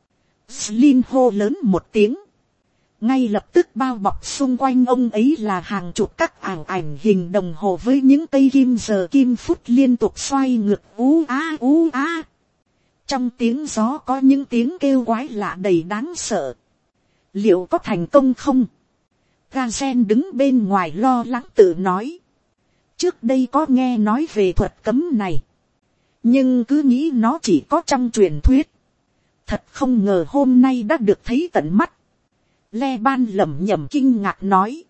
Zlin hô lớn một tiếng. Ngay lập tức bao bọc xung quanh ông ấy là hàng chục các ảnh hình đồng hồ với những cây kim giờ kim phút liên tục xoay ngược ú á ú á. Trong tiếng gió có những tiếng kêu quái lạ đầy đáng sợ. Liệu có thành công không? Gazen đứng bên ngoài lo lắng tự nói. Trước đây có nghe nói về thuật cấm này. Nhưng cứ nghĩ nó chỉ có trong truyền thuyết. Thật không ngờ hôm nay đã được thấy tận mắt. Le Ban lẩm nhẩm kinh ngạc nói.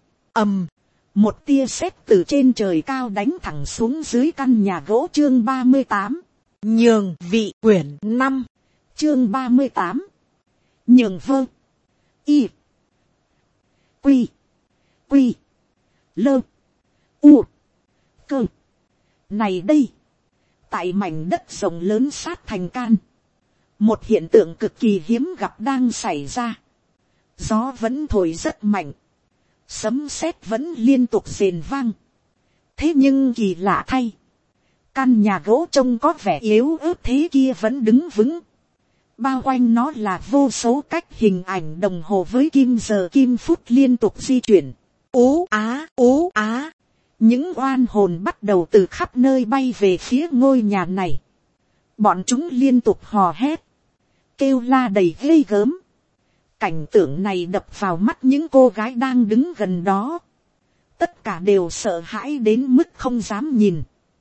Một tia sét từ trên trời cao đánh thẳng xuống dưới căn nhà gỗ. Chương 38. Nhường vị quyển 5. Chương 38. Nhường vơ. Y. Quy. Quy. Lơ. U. Cơ. Này đây. Tại mảnh đất rộng lớn sát thành Can. Một hiện tượng cực kỳ hiếm gặp đang xảy ra. Gió vẫn thổi rất mạnh. Sấm sét vẫn liên tục rền vang. Thế nhưng kỳ lạ thay. Căn nhà gỗ trông có vẻ yếu ớt thế kia vẫn đứng vững. Bao quanh nó là vô số cách hình ảnh đồng hồ với kim giờ kim phút liên tục di chuyển. Ú á ú á. Những oan hồn bắt đầu từ khắp nơi bay về phía ngôi nhà này. Bọn chúng liên tục hò hét. Kêu la đầy ghê gớm. Cảnh tượng này đập vào mắt những cô gái đang đứng gần đó. Tất cả đều sợ hãi đến mức không dám nhìn.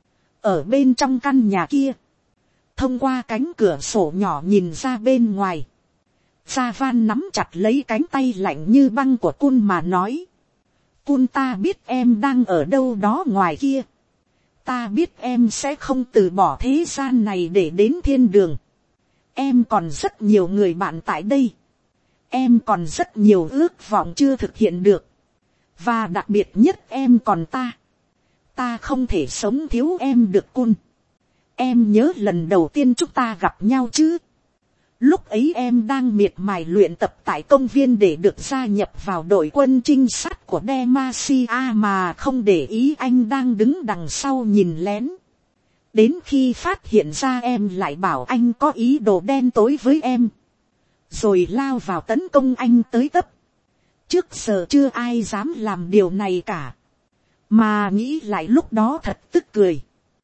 Ở bên trong căn nhà kia, thông qua cánh cửa sổ nhỏ nhìn ra bên ngoài, Gia Van nắm chặt lấy cánh tay lạnh như băng của Cun mà nói. Cun, ta biết em đang ở đâu đó ngoài kia. Ta biết em sẽ không từ bỏ thế gian này để đến thiên đường. Em còn rất nhiều người bạn tại đây. Em còn rất nhiều ước vọng chưa thực hiện được. Và đặc biệt nhất em còn ta. Ta không thể sống thiếu em được Cun. Em nhớ lần đầu tiên chúng ta gặp nhau chứ? Lúc ấy em đang miệt mài luyện tập tại công viên để được gia nhập vào đội quân trinh sát của Demacia mà không để ý anh đang đứng đằng sau nhìn lén. Đến khi phát hiện ra em lại bảo anh có ý đồ đen tối với em. Rồi lao vào tấn công anh tới tấp. Trước giờ chưa ai dám làm điều này cả. Mà nghĩ lại lúc đó thật tức cười.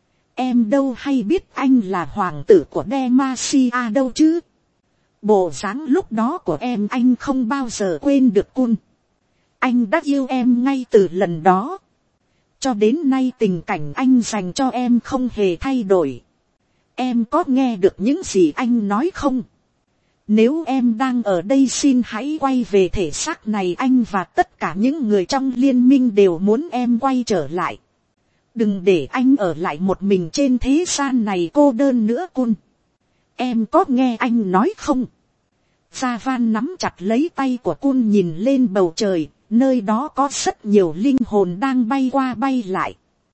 Em đâu hay biết anh là hoàng tử của Demacia đâu chứ. Bộ dáng lúc đó của em anh không bao giờ quên được Cun. Anh đã yêu em ngay từ lần đó. Cho đến nay tình cảnh anh dành cho em không hề thay đổi. Em có nghe được những gì anh nói không? Nếu em đang ở đây xin hãy quay về thể xác này, anh và tất cả những người trong liên minh đều muốn em quay trở lại. Đừng để anh ở lại một mình trên thế gian này cô đơn nữa Cun. Em có nghe anh nói không? Gia Van nắm chặt lấy tay của Cun nhìn lên bầu trời, nơi đó có rất nhiều linh hồn đang bay qua bay lại.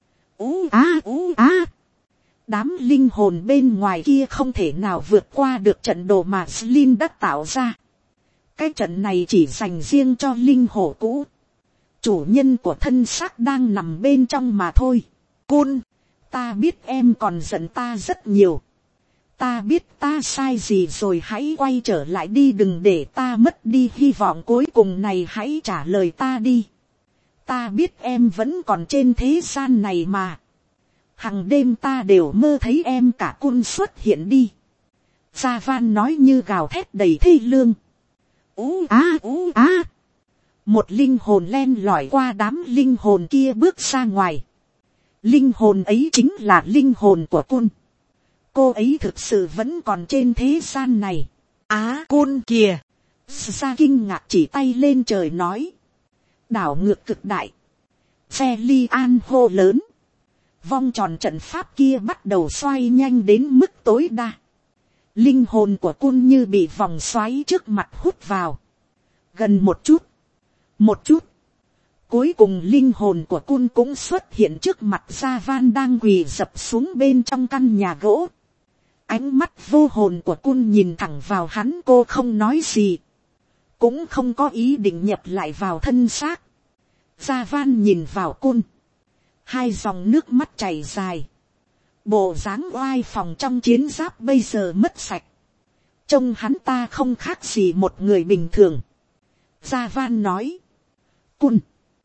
Ú á. Đám linh hồn bên ngoài kia không thể nào vượt qua được trận đồ mà Slin đã tạo ra. Cái trận này chỉ dành riêng cho linh hồn cũ. Chủ nhân của thân xác đang nằm bên trong mà thôi. Cun, ta biết em còn giận ta rất nhiều. Ta biết ta sai gì rồi, hãy quay trở lại đi, đừng để ta mất đi hy vọng cuối cùng này, hãy trả lời ta đi. Ta biết em vẫn còn trên thế gian này mà. Hằng đêm ta đều mơ thấy em cả Cun xuất hiện đi. Gia Van nói như gào thét đầy thê lương. Ú á. Một linh hồn len lỏi qua đám linh hồn kia bước ra ngoài. Linh hồn ấy chính là linh hồn của Cun. Cô ấy thực sự vẫn còn trên thế gian này. Cun kìa. Sa kinh ngạc chỉ tay lên trời nói. Đảo ngược cực đại. Xe li an hô lớn. Vong tròn trận pháp kia bắt đầu xoay nhanh đến mức tối đa. Linh hồn của Cun như bị vòng xoáy trước mặt hút vào. Gần một chút. Cuối cùng linh hồn của Cun cũng xuất hiện trước mặt Gia Van đang quỳ dập xuống bên trong căn nhà gỗ. Ánh mắt vô hồn của Cun nhìn thẳng vào hắn, cô không nói gì. Cũng không có ý định nhập lại vào thân xác. Gia Van nhìn vào Cun. Hai dòng nước mắt chảy dài. Bộ dáng oai phòng trong chiến giáp bây giờ mất sạch. Trông hắn ta không khác gì một người bình thường. Gia Van nói. Cun,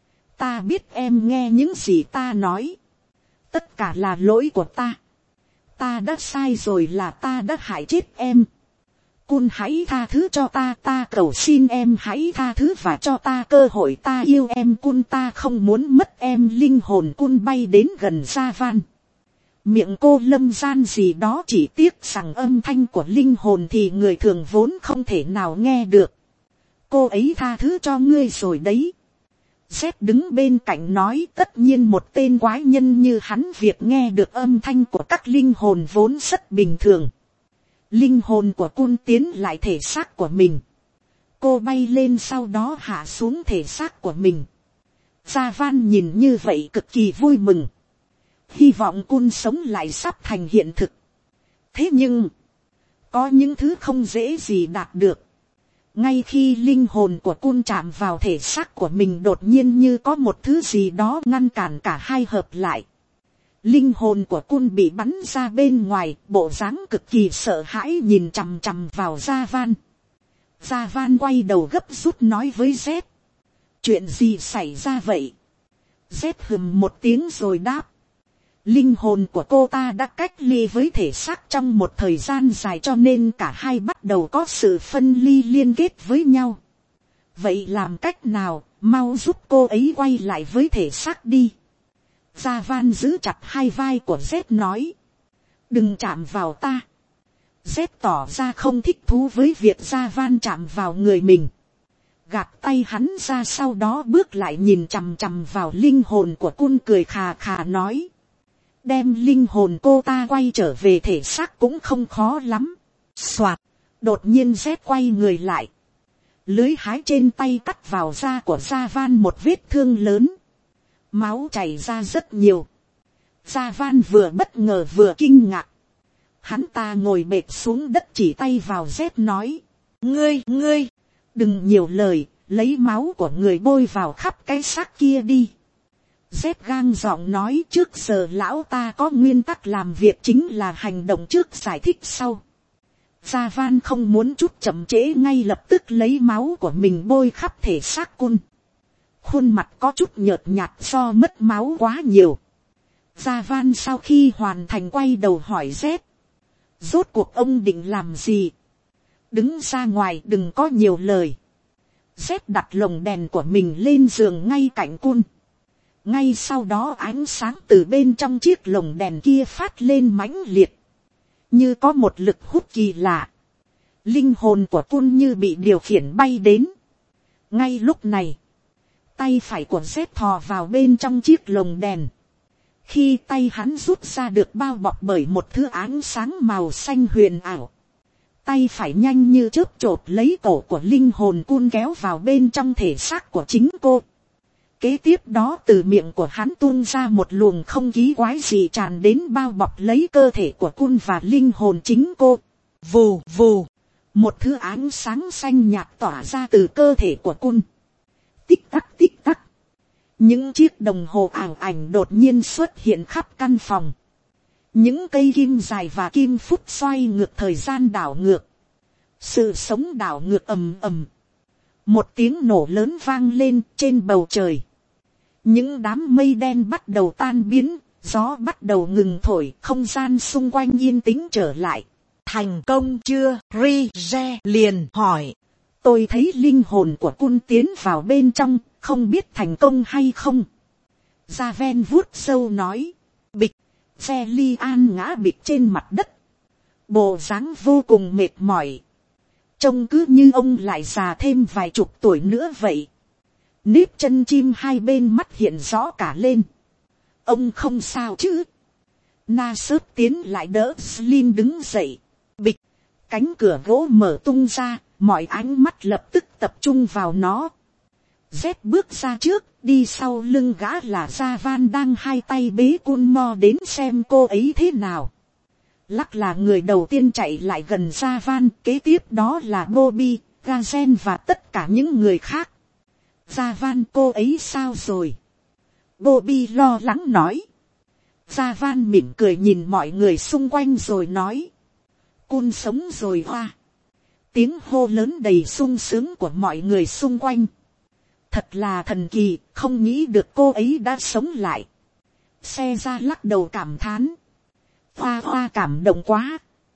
ta biết em nghe những gì ta nói. Tất cả là lỗi của ta. Ta đã sai rồi, là ta đã hại chết em. Cun hãy tha thứ cho ta, ta cầu xin em hãy tha thứ và cho ta cơ hội, ta yêu em Cun, ta không muốn mất em. Linh hồn Cun bay đến gần Gia Van. Miệng cô lâm gian gì đó, chỉ tiếc rằng âm thanh của linh hồn thì người thường vốn không thể nào nghe được. Cô ấy tha thứ cho ngươi rồi đấy. Z đứng bên cạnh nói, tất nhiên một tên quái nhân như hắn việc nghe được âm thanh của các linh hồn vốn rất bình thường. Linh hồn của Cun tiến lại thể xác của mình. Cô bay lên sau đó hạ xuống thể xác của mình. Gia Van nhìn như vậy cực kỳ vui mừng. Hy vọng Cun sống lại sắp thành hiện thực. Thế nhưng, có những thứ không dễ gì đạt được. Ngay khi linh hồn của Cun chạm vào thể xác của mình, đột nhiên như có một thứ gì đó ngăn cản cả hai hợp lại. Linh hồn của Cun bị bắn ra bên ngoài, bộ dáng cực kỳ sợ hãi nhìn chằm chằm vào Gia Van. Gia Van quay đầu gấp rút nói với Z. Chuyện gì xảy ra vậy? Z hừm một tiếng rồi đáp. Linh hồn của cô ta đã cách ly với thể xác trong một thời gian dài, cho nên cả hai bắt đầu có sự phân ly liên kết với nhau. vậy làm cách nào, mau giúp cô ấy quay lại với thể xác đi. Gia Van giữ chặt hai vai của Z nói, đừng chạm vào ta. Z tỏ ra không thích thú với việc Gia Van chạm vào người mình, gạt tay hắn ra, sau đó bước lại nhìn chằm chằm vào linh hồn của Cun, cười khà khà nói, đem linh hồn cô ta quay trở về thể xác cũng không khó lắm. Soạt, đột nhiên Z quay người lại, lưới hái trên tay cắt vào da của Gia Van một vết thương lớn, máu chảy ra rất nhiều. Gia Van vừa bất ngờ vừa kinh ngạc, hắn ta ngồi bệt xuống đất chỉ tay vào Z nói, ngươi, đừng nhiều lời, lấy máu của người bôi vào khắp cái xác kia đi. Z gang giọng nói, trước giờ lão ta có nguyên tắc làm việc chính là hành động trước giải thích sau. Gia Van không muốn chút chậm trễ, ngay lập tức lấy máu của mình bôi khắp thể xác Cun. Khuôn mặt có chút nhợt nhạt do mất máu quá nhiều. Gia Van sau khi hoàn thành quay đầu hỏi Z, rốt cuộc ông định làm gì? Đứng ra ngoài, đừng có nhiều lời. Z đặt lồng đèn của mình lên giường ngay cạnh Cun. Ngay sau đó ánh sáng từ bên trong chiếc lồng đèn kia phát lên mãnh liệt, như có một lực hút kỳ lạ. Linh hồn của Cun như bị điều khiển bay đến. Ngay lúc này, tay phải của Z thò vào bên trong chiếc lồng đèn. Khi tay hắn rút ra được bao bọc bởi một thứ ánh sáng màu xanh huyền ảo, tay phải nhanh như chớp chộp lấy cổ của linh hồn Cun kéo vào bên trong thể xác của chính cô. Kế tiếp đó từ miệng của hắn tuôn ra một luồng không khí quái dị tràn đến bao bọc lấy cơ thể của Cun và linh hồn chính cô. Vù vù, một thứ ánh sáng xanh nhạt tỏa ra từ cơ thể của Cun. Tích tắc tích tắc, những chiếc đồng hồ ảo ảnh đột nhiên xuất hiện khắp căn phòng. Những cây kim dài và kim phút xoay ngược thời gian đảo ngược. Sự sống đảo ngược ầm ầm. Một tiếng nổ lớn vang lên trên bầu trời. Những đám mây đen bắt đầu tan biến, gió bắt đầu ngừng thổi, không gian xung quanh yên tĩnh trở lại. Thành công chưa? Rize liền hỏi. Tôi thấy linh hồn của Cun tiến vào bên trong, không biết thành công hay không. Gia Ven vuốt sâu nói. Bịch, xe li an ngã bịch trên mặt đất. Bộ dáng vô cùng mệt mỏi. Trông cứ như ông lại già thêm vài chục tuổi nữa vậy. Nếp chân chim hai bên mắt hiện rõ cả lên. Ông không sao chứ? Na sớt tiến lại đỡ Slin đứng dậy. Bịch, cánh cửa gỗ mở tung ra, mọi ánh mắt lập tức tập trung vào nó. Z bước ra trước, đi sau lưng gã là Gia Van đang hai tay bế Cun Mo đến xem cô ấy thế nào. Lắc là người đầu tiên chạy lại gần Gia Van, kế tiếp đó là Bobby, Gazen và tất cả những người khác. Gia Van, cô ấy sao rồi? Bobby lo lắng nói. Gia Van mỉm cười nhìn mọi người xung quanh rồi nói. Cun sống rồi hoa. Tiếng hô lớn đầy sung sướng của mọi người xung quanh. Thật là thần kỳ, không nghĩ được cô ấy đã sống lại. Xe ra lắc đầu cảm thán. Hoa hoa cảm động quá.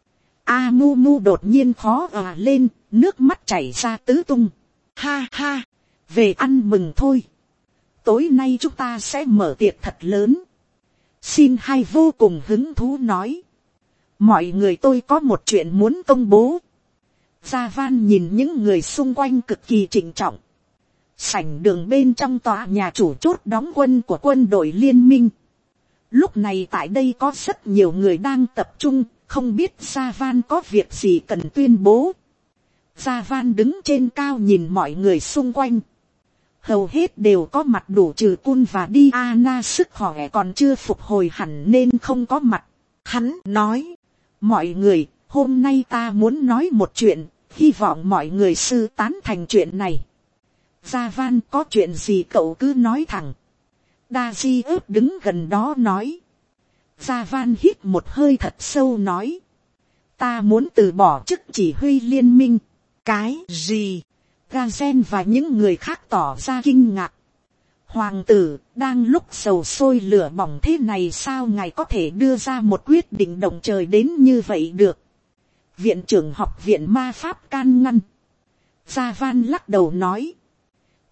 Amumu đột nhiên khó lên, nước mắt chảy ra tứ tung. Ha ha, về ăn mừng thôi. Tối nay chúng ta sẽ mở tiệc thật lớn. Xin hai vô cùng hứng thú nói. Mọi người, tôi có một chuyện muốn công bố. Gia Van nhìn những người xung quanh cực kỳ trịnh trọng. Sảnh đường bên trong tòa nhà chủ chốt đóng quân của quân đội liên minh. Lúc này tại đây có rất nhiều người đang tập trung, không biết Gia Van có việc gì cần tuyên bố. Gia Van đứng trên cao nhìn mọi người xung quanh. Hầu hết đều có mặt đủ trừ Cun và Diana, sức khỏe còn chưa phục hồi hẳn nên không có mặt. Hắn nói, mọi người, hôm nay ta muốn nói một chuyện, hy vọng mọi người sư tán thành chuyện này. Gia Van, có chuyện gì cậu cứ nói thẳng. Daji ớt đứng gần đó nói. Gia Van hít một hơi thật sâu nói. Ta muốn từ bỏ chức chỉ huy liên minh. Cái gì? Gazen và những người khác tỏ ra kinh ngạc. Hoàng tử, đang lúc sầu sôi lửa bỏng thế này sao ngài có thể đưa ra một quyết định động trời đến như vậy được? Viện trưởng học viện ma pháp can ngăn. Gia Van lắc đầu nói.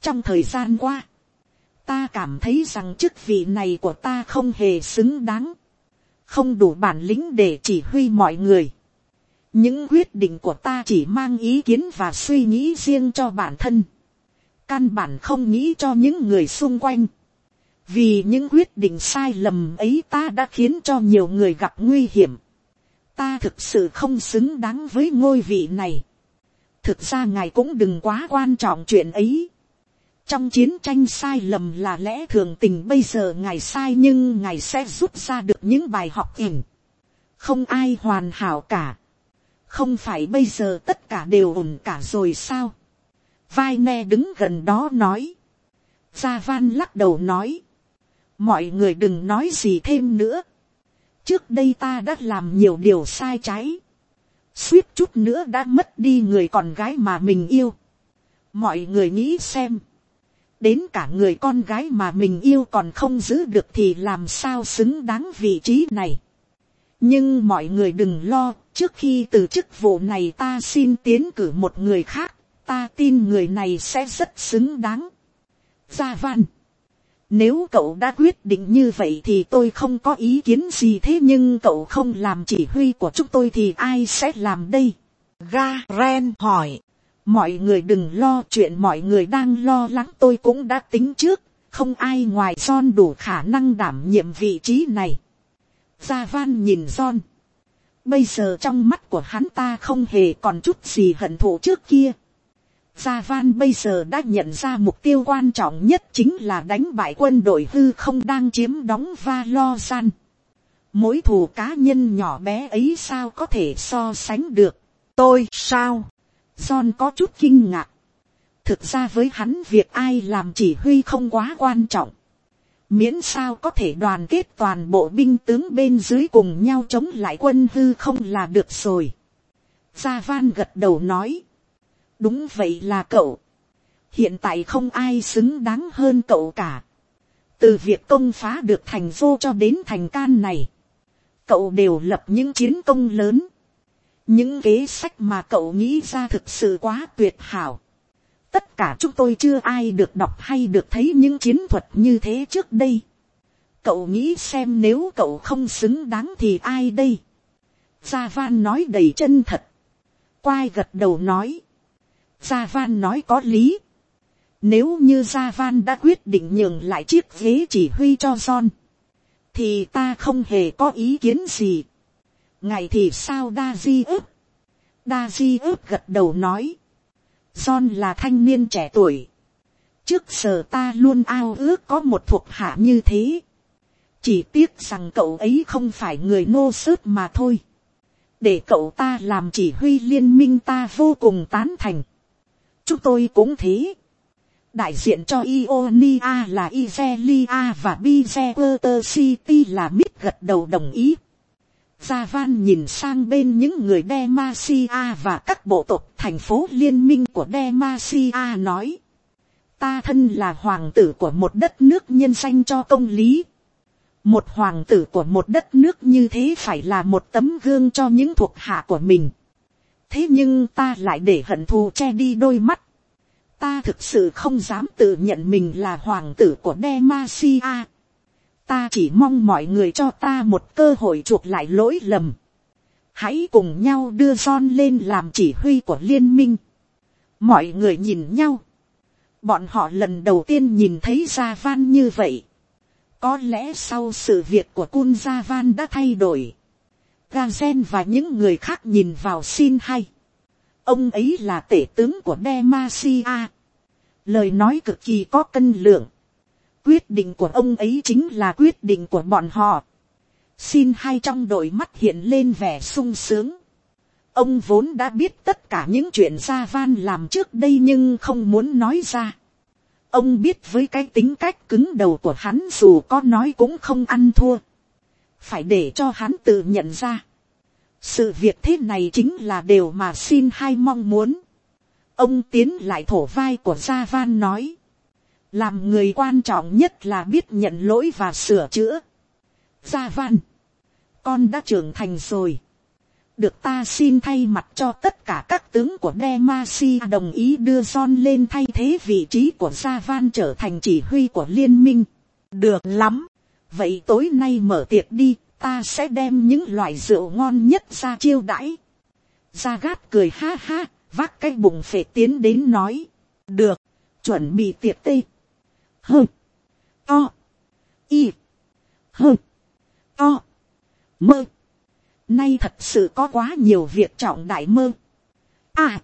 Trong thời gian qua, ta cảm thấy rằng chức vị này của ta không hề xứng đáng, không đủ bản lĩnh để chỉ huy mọi người. Những quyết định của ta chỉ mang ý kiến và suy nghĩ riêng cho bản thân, căn bản không nghĩ cho những người xung quanh. Vì những quyết định sai lầm ấy ta đã khiến cho nhiều người gặp nguy hiểm. Ta thực sự không xứng đáng với ngôi vị này. Thực ra ngài cũng đừng quá quan trọng chuyện ấy. Trong chiến tranh sai lầm là lẽ thường tình, bây giờ ngài sai nhưng ngài sẽ rút ra được những bài học ỉn. Không ai hoàn hảo cả. Không phải bây giờ tất cả đều ổn cả rồi sao? Vai ne đứng gần đó nói. Gia Van lắc đầu nói. Mọi người đừng nói gì thêm nữa. Trước đây ta đã làm nhiều điều sai trái. Suýt chút nữa đã mất đi người con gái mà mình yêu. Mọi người nghĩ xem. Đến cả người con gái mà mình yêu còn không giữ được thì làm sao xứng đáng vị trí này. Nhưng mọi người đừng lo. Trước khi từ chức vụ này ta xin tiến cử một người khác. Ta tin người này sẽ rất xứng đáng. Gia Van. Nếu cậu đã quyết định như vậy thì tôi không có ý kiến gì, thế nhưng cậu không làm chỉ huy của chúng tôi thì ai sẽ làm đây? Garen hỏi. Mọi người đừng lo, chuyện mọi người đang lo lắng tôi cũng đã tính trước. Không ai ngoài John đủ khả năng đảm nhiệm vị trí này. Gia Van nhìn John. Bây giờ trong mắt của hắn ta không hề còn chút gì hận thù trước kia. Gia Van bây giờ đã nhận ra mục tiêu quan trọng nhất chính là đánh bại quân đội hư không đang chiếm đóng Valorant. Mối thù cá nhân nhỏ bé ấy sao có thể so sánh được. Tôi sao? John có chút kinh ngạc. Thực ra với hắn việc ai làm chỉ huy không quá quan trọng. Miễn sao có thể đoàn kết toàn bộ binh tướng bên dưới cùng nhau chống lại quân hư không là được rồi. Gia Van gật đầu nói. Đúng vậy là cậu. Hiện tại không ai xứng đáng hơn cậu cả. Từ việc công phá được thành Vô cho đến thành Can này, cậu đều lập những chiến công lớn. Những kế sách mà cậu nghĩ ra thực sự quá tuyệt hảo. Tất cả chúng tôi chưa ai được đọc hay được thấy những chiến thuật như thế trước đây. Cậu nghĩ xem nếu cậu không xứng đáng thì ai đây? Gia Van nói đầy chân thật. Quai gật đầu nói. Gia Van nói có lý. Nếu như Gia Van đã quyết định nhường lại chiếc ghế chỉ huy cho John, thì ta không hề có ý kiến gì. Ngài thì sao Daji ức? Daji ức gật đầu nói. John là thanh niên trẻ tuổi. Trước giờ ta luôn ao ước có một thuộc hạ như thế. Chỉ tiếc rằng cậu ấy không phải người nô sớt mà thôi. Để cậu ta làm chỉ huy liên minh ta vô cùng tán thành. Chúng tôi cũng thế. Đại diện cho Ionia là Izelia và Bizewater City là Mid gật đầu đồng ý. Gia Van nhìn sang bên những người Demacia và các bộ tộc thành phố liên minh của Demacia nói. Ta thân là hoàng tử của một đất nước nhân danh cho công lý. Một hoàng tử của một đất nước như thế phải là một tấm gương cho những thuộc hạ của mình. Thế nhưng ta lại để hận thù che đi đôi mắt. Ta thực sự không dám tự nhận mình là hoàng tử của Demacia. Ta chỉ mong mọi người cho ta một cơ hội chuộc lại lỗi lầm. Hãy cùng nhau đưa John lên làm chỉ huy của liên minh. Mọi người nhìn nhau. Bọn họ lần đầu tiên nhìn thấy Gia Van như vậy. Có lẽ sau sự việc của Kun Gia Van đã thay đổi. Gazen và những người khác nhìn vào xin hay. Ông ấy là tể tướng của Demacia. Lời nói cực kỳ có cân lượng. Quyết định của ông ấy chính là quyết định của bọn họ. Xin hay trong đôi mắt hiện lên vẻ sung sướng. Ông vốn đã biết tất cả những chuyện Gia Van làm trước đây nhưng không muốn nói ra. Ông biết với cái tính cách cứng đầu của hắn dù có nói cũng không ăn thua. Phải để cho hắn tự nhận ra. Sự việc thế này chính là điều mà xin hay mong muốn. Ông tiến lại thổ vai của Gia Van nói. Làm người quan trọng nhất là biết nhận lỗi và sửa chữa. Gia Van. Con đã trưởng thành rồi. được, ta xin thay mặt cho tất cả các tướng của Demacia đồng ý đưa John lên thay thế vị trí của Javan trở thành chỉ huy của liên minh. Được lắm. Vậy tối nay mở tiệc đi, ta sẽ đem những loại rượu ngon nhất ra chiêu đãi. Jagat cười ha ha, vác cái bụng phệ tiến đến nói. Được. Chuẩn bị tiệc tê. Hơ. To. Y. Hơ. To. Mơ. Nay thật sự có quá nhiều việc trọng đại mơ. À.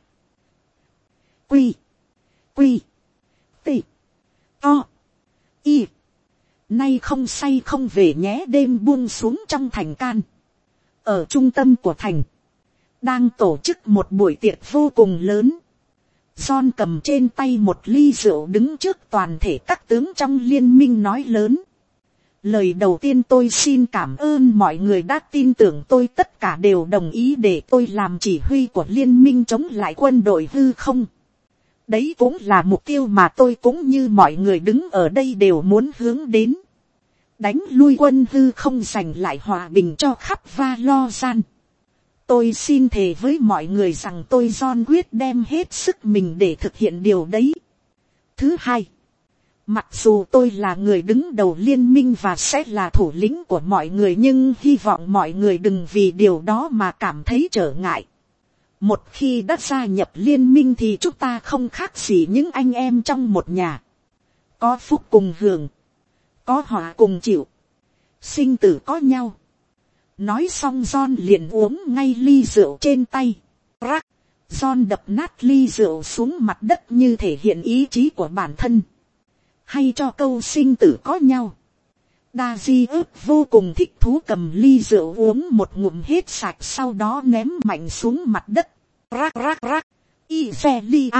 Quy. Quy. Tê. To. Y. Nay không say không về nhé. Đêm buông xuống trong thành Can. Ở trung tâm của thành. Đang tổ chức một buổi tiệc vô cùng lớn. John cầm trên tay một ly rượu đứng trước toàn thể các tướng trong liên minh nói lớn. Lời đầu tiên tôi xin cảm ơn mọi người đã tin tưởng tôi, tất cả đều đồng ý để tôi làm chỉ huy của liên minh chống lại quân đội hư không. Đấy cũng là mục tiêu mà tôi cũng như mọi người đứng ở đây đều muốn hướng đến. Đánh lui quân hư không, giành lại hòa bình cho khắp Valoran. Tôi xin thề với mọi người rằng tôi John quyết đem hết sức mình để thực hiện điều đấy. Thứ hai, mặc dù tôi là người đứng đầu liên minh và sẽ là thủ lĩnh của mọi người, nhưng hy vọng mọi người đừng vì điều đó mà cảm thấy trở ngại. Một khi đã gia nhập liên minh thì chúng ta không khác gì những anh em trong một nhà. Có phúc cùng hưởng, có họa cùng chịu, sinh tử có nhau. Nói xong John liền uống ngay ly rượu trên tay. Rắc, John đập nát ly rượu xuống mặt đất như thể hiện ý chí của bản thân. Hay cho câu sinh tử có nhau. Daji ớt vô cùng thích thú cầm ly rượu uống một ngụm hết sạch, sau đó ném mạnh xuống mặt đất. Rắc rắc rắc, Ifelia.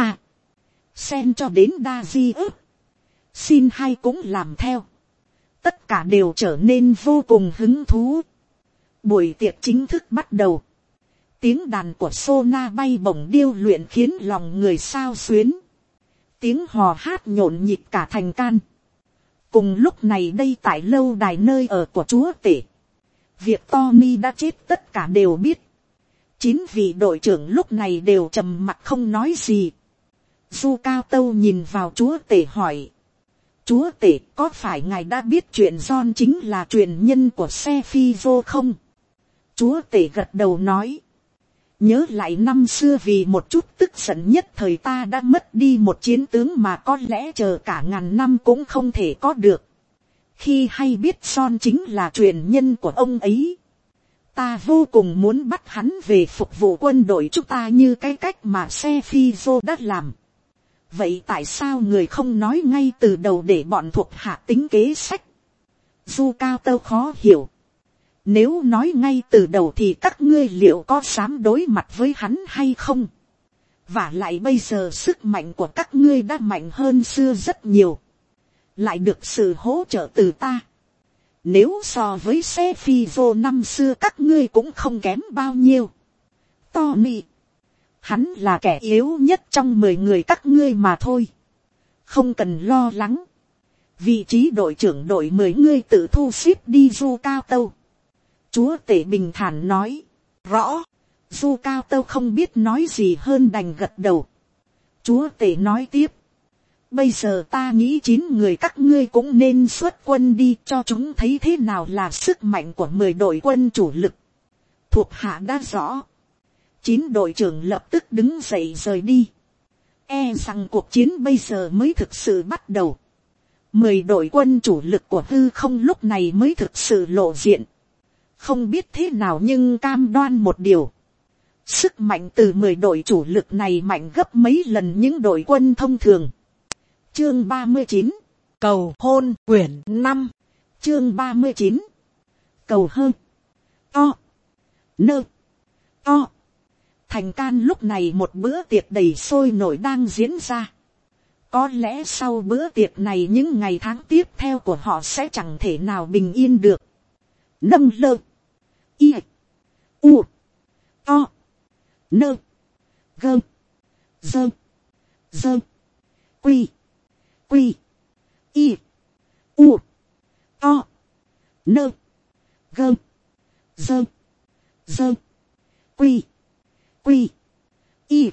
Sen cho đến Daji ớt. Xin hay cũng làm theo. Tất cả đều trở nên vô cùng hứng thú. Buổi tiệc chính thức bắt đầu. Tiếng đàn của Sona bay bổng điêu luyện khiến lòng người xao xuyến. Tiếng hò hát nhộn nhịp cả thành Can. Cùng lúc này đây tại lâu đài nơi ở của chúa tể, việc Tony đã chết tất cả đều biết. 9 vị đội trưởng lúc này đều trầm mặc không nói gì. Du Cao Tâu nhìn vào chúa tể hỏi. Chúa tể, có phải ngài đã biết chuyện John chính là truyền nhân của Sephiroth không? Chúa tể gật đầu nói. Nhớ lại năm xưa vì một chút tức giận nhất thời ta đã mất đi một chiến tướng mà có lẽ chờ cả ngàn năm cũng không thể có được. Khi hay biết John chính là truyền nhân của ông ấy, ta vô cùng muốn bắt hắn về phục vụ quân đội chúng ta như cái cách mà Sephiroth đã làm. Vậy tại sao người không nói ngay từ đầu để bọn thuộc hạ tính kế sách? Du Cao Tâu khó hiểu. Nếu nói ngay từ đầu thì các ngươi liệu có dám đối mặt với hắn hay không? Và lại bây giờ sức mạnh của các ngươi đã mạnh hơn xưa rất nhiều. Lại được sự hỗ trợ từ ta. Nếu so với Sephiroth năm xưa các ngươi cũng không kém bao nhiêu. Tony, hắn là kẻ yếu nhất trong 10 người các ngươi mà thôi. Không cần lo lắng. Vị trí đội trưởng đội 10 ngươi tự thu xếp đi. Du Cao Tâu. Chúa tể bình thản nói. Rõ. Du Cao Tâu không biết nói gì hơn đành gật đầu. Chúa tể nói tiếp. Bây giờ ta nghĩ 9 người các ngươi cũng nên xuất quân đi cho chúng thấy thế nào là sức mạnh của 10 đội quân chủ lực. Thuộc hạ đã rõ. 9 đội trưởng lập tức đứng dậy rời đi. E rằng cuộc chiến bây giờ mới thực sự bắt đầu. 10 đội quân chủ lực của hư không lúc này mới thực sự lộ diện. Không biết thế nào nhưng cam đoan một điều. Sức mạnh từ 10 đội chủ lực này mạnh gấp mấy lần những đội quân thông thường. Chương 39. Cầu hôn quyển 5. Chương 39. Cầu hơn. To. Nơ. To. Thành Can lúc này một bữa tiệc đầy sôi nổi đang diễn ra. Có lẽ sau bữa tiệc này những ngày tháng tiếp theo của họ sẽ chẳng thể nào bình yên được. Nâng lơ. Y. U. To. Nơ. Gơ. Dơ. Dơ. Quy. Quy. Y. U. To. Nơ. Gơ. Dơ. Dơ. Quy. Quy. Y.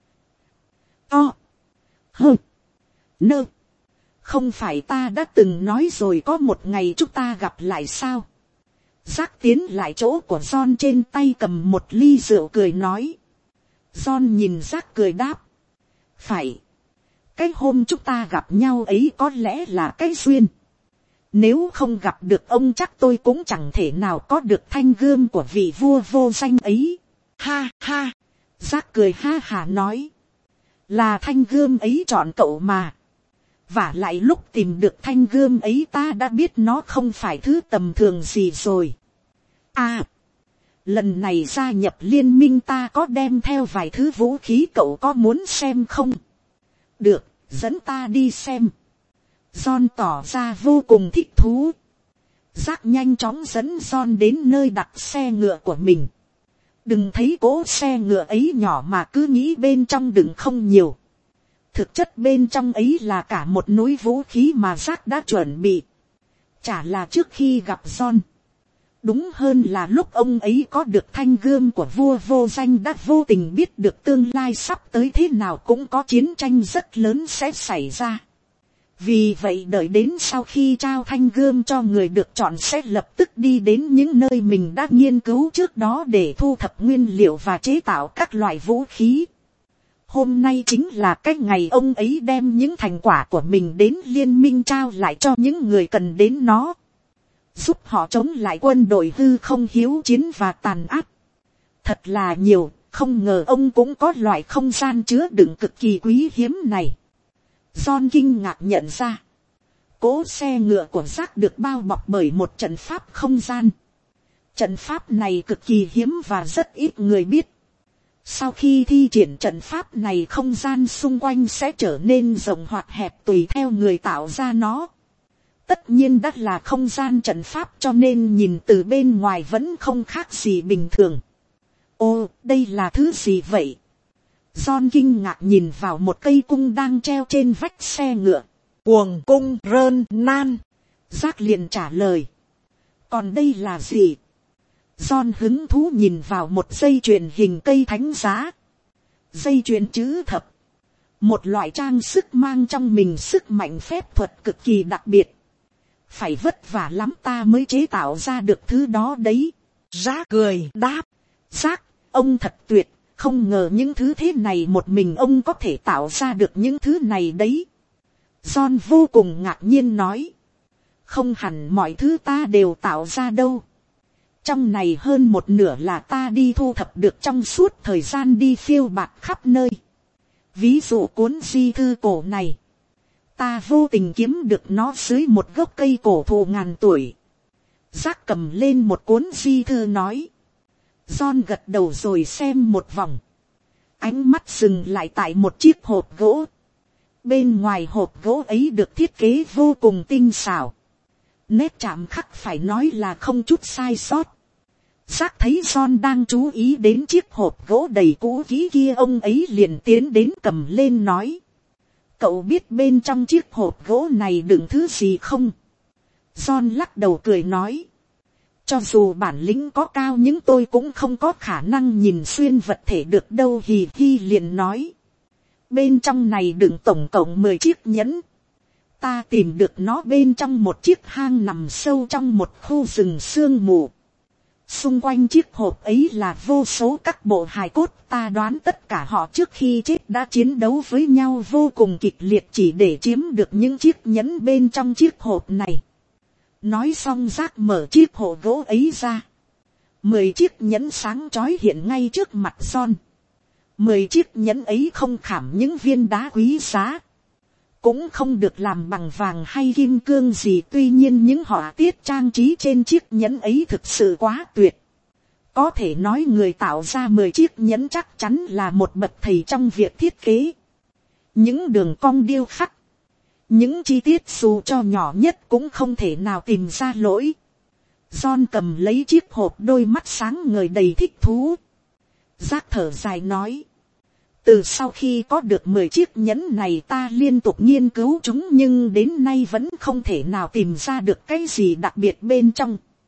To. Hơ. Nơ. Không phải ta đã từng nói rồi có một ngày chúng ta gặp lại sao? Jack tiến lại chỗ của John, trên tay cầm một ly rượu, cười nói. John nhìn Jack cười đáp. Phải. Cái hôm chúng ta gặp nhau ấy có lẽ là cái duyên. Nếu không gặp được ông chắc tôi cũng chẳng thể nào có được thanh gươm của vị vua vô danh ấy. Ha ha. Jack cười ha hả nói. Là thanh gươm ấy chọn cậu mà. Vả lại lúc tìm được thanh gươm ấy ta đã biết nó không phải thứ tầm thường gì rồi. À, lần này gia nhập liên minh ta có đem theo vài thứ vũ khí, cậu có muốn xem không? Được, dẫn ta đi xem. John tỏ ra vô cùng thích thú. Jack nhanh chóng dẫn John đến nơi đặt xe ngựa của mình. Đừng thấy cỗ xe ngựa ấy nhỏ mà cứ nghĩ bên trong đựng không nhiều. Thực chất bên trong ấy là cả một núi vũ khí mà Jack đã chuẩn bị. Chả là trước khi gặp John. Đúng hơn là lúc ông ấy có được thanh gươm của vua vô danh đã vô tình biết được tương lai sắp tới thế nào cũng có chiến tranh rất lớn sẽ xảy ra. Vì vậy đợi đến sau khi trao thanh gươm cho người được chọn sẽ lập tức đi đến những nơi mình đã nghiên cứu trước đó để thu thập nguyên liệu và chế tạo các loại vũ khí. Hôm nay chính là cái ngày ông ấy đem những thành quả của mình đến liên minh trao lại cho những người cần đến nó. Giúp họ chống lại quân đội hư không hiếu chiến và tàn áp. Thật là nhiều, không ngờ ông cũng có loại không gian chứa đựng cực kỳ quý hiếm này. John kinh ngạc nhận ra. Cỗ xe ngựa của Jack được bao bọc bởi một trận pháp không gian. Trận pháp này cực kỳ hiếm và rất ít người biết. Sau khi thi triển trận pháp này, không gian xung quanh sẽ trở nên rộng hoặc hẹp tùy theo người tạo ra nó. Tất nhiên đã là không gian trận pháp cho nên nhìn từ bên ngoài vẫn không khác gì bình thường. Ô, đây là thứ gì vậy? John kinh ngạc nhìn vào một cây cung đang treo trên vách xe ngựa. Cuồng cung rơn nan. Jack liền trả lời. Còn đây là gì? John hứng thú nhìn vào một dây chuyền hình cây thánh giá. Dây chuyền chữ thập. Một loại trang sức mang trong mình sức mạnh phép thuật cực kỳ đặc biệt. Phải vất vả lắm ta mới chế tạo ra được thứ đó đấy. Jack cười đáp. Jack, ông thật tuyệt. Không ngờ những thứ thế này một mình ông có thể tạo ra được những thứ này đấy. John vô cùng ngạc nhiên nói. Không hẳn mọi thứ ta đều tạo ra đâu. Trong này hơn một nửa là ta đi thu thập được trong suốt thời gian đi phiêu bạt khắp nơi. Ví dụ cuốn di thư cổ này. Ta vô tình kiếm được nó dưới một gốc cây cổ thụ ngàn tuổi. Jack cầm lên một cuốn di thư nói. John gật đầu rồi xem một vòng. Ánh mắt dừng lại tại một chiếc hộp gỗ. Bên ngoài hộp gỗ ấy được thiết kế vô cùng tinh xảo. Nét chạm khắc phải nói là không chút sai sót. Jack thấy John đang chú ý đến chiếc hộp gỗ đầy cũ kỹ kia, ông ấy liền tiến đến cầm lên nói. Cậu biết bên trong chiếc hộp gỗ này đựng thứ gì không? John lắc đầu cười nói. Cho dù bản lĩnh có cao nhưng tôi cũng không có khả năng nhìn xuyên vật thể được đâu. Hì hi liền nói. Bên trong này đựng tổng cộng 10 chiếc nhẫn. Ta tìm được nó bên trong một chiếc hang nằm sâu trong một khu rừng sương mù. Xung quanh chiếc hộp ấy là vô số các bộ hài cốt. Ta đoán tất cả họ trước khi chết đã chiến đấu với nhau vô cùng kịch liệt chỉ để chiếm được những chiếc nhẫn bên trong chiếc hộp này. Nói xong Jack mở chiếc hộp gỗ ấy ra. 10 chiếc nhẫn sáng chói hiện ngay trước mặt John. 10 chiếc nhẫn ấy không khảm những viên đá quý giá. Cũng không được làm bằng vàng hay kim cương gì. Tuy nhiên những họa tiết trang trí trên chiếc nhẫn ấy thực sự quá tuyệt. Có thể nói người tạo ra 10 chiếc nhẫn chắc chắn là một bậc thầy trong việc thiết kế. Những đường cong điêu khắc. Những chi tiết dù cho nhỏ nhất cũng không thể nào tìm ra lỗi. John cầm lấy chiếc hộp, đôi mắt sáng ngời đầy thích thú. Jack thở dài nói. Từ sau khi có được 10 chiếc nhẫn này ta liên tục nghiên cứu chúng nhưng đến nay vẫn không thể nào tìm ra được cái gì đặc biệt bên trong.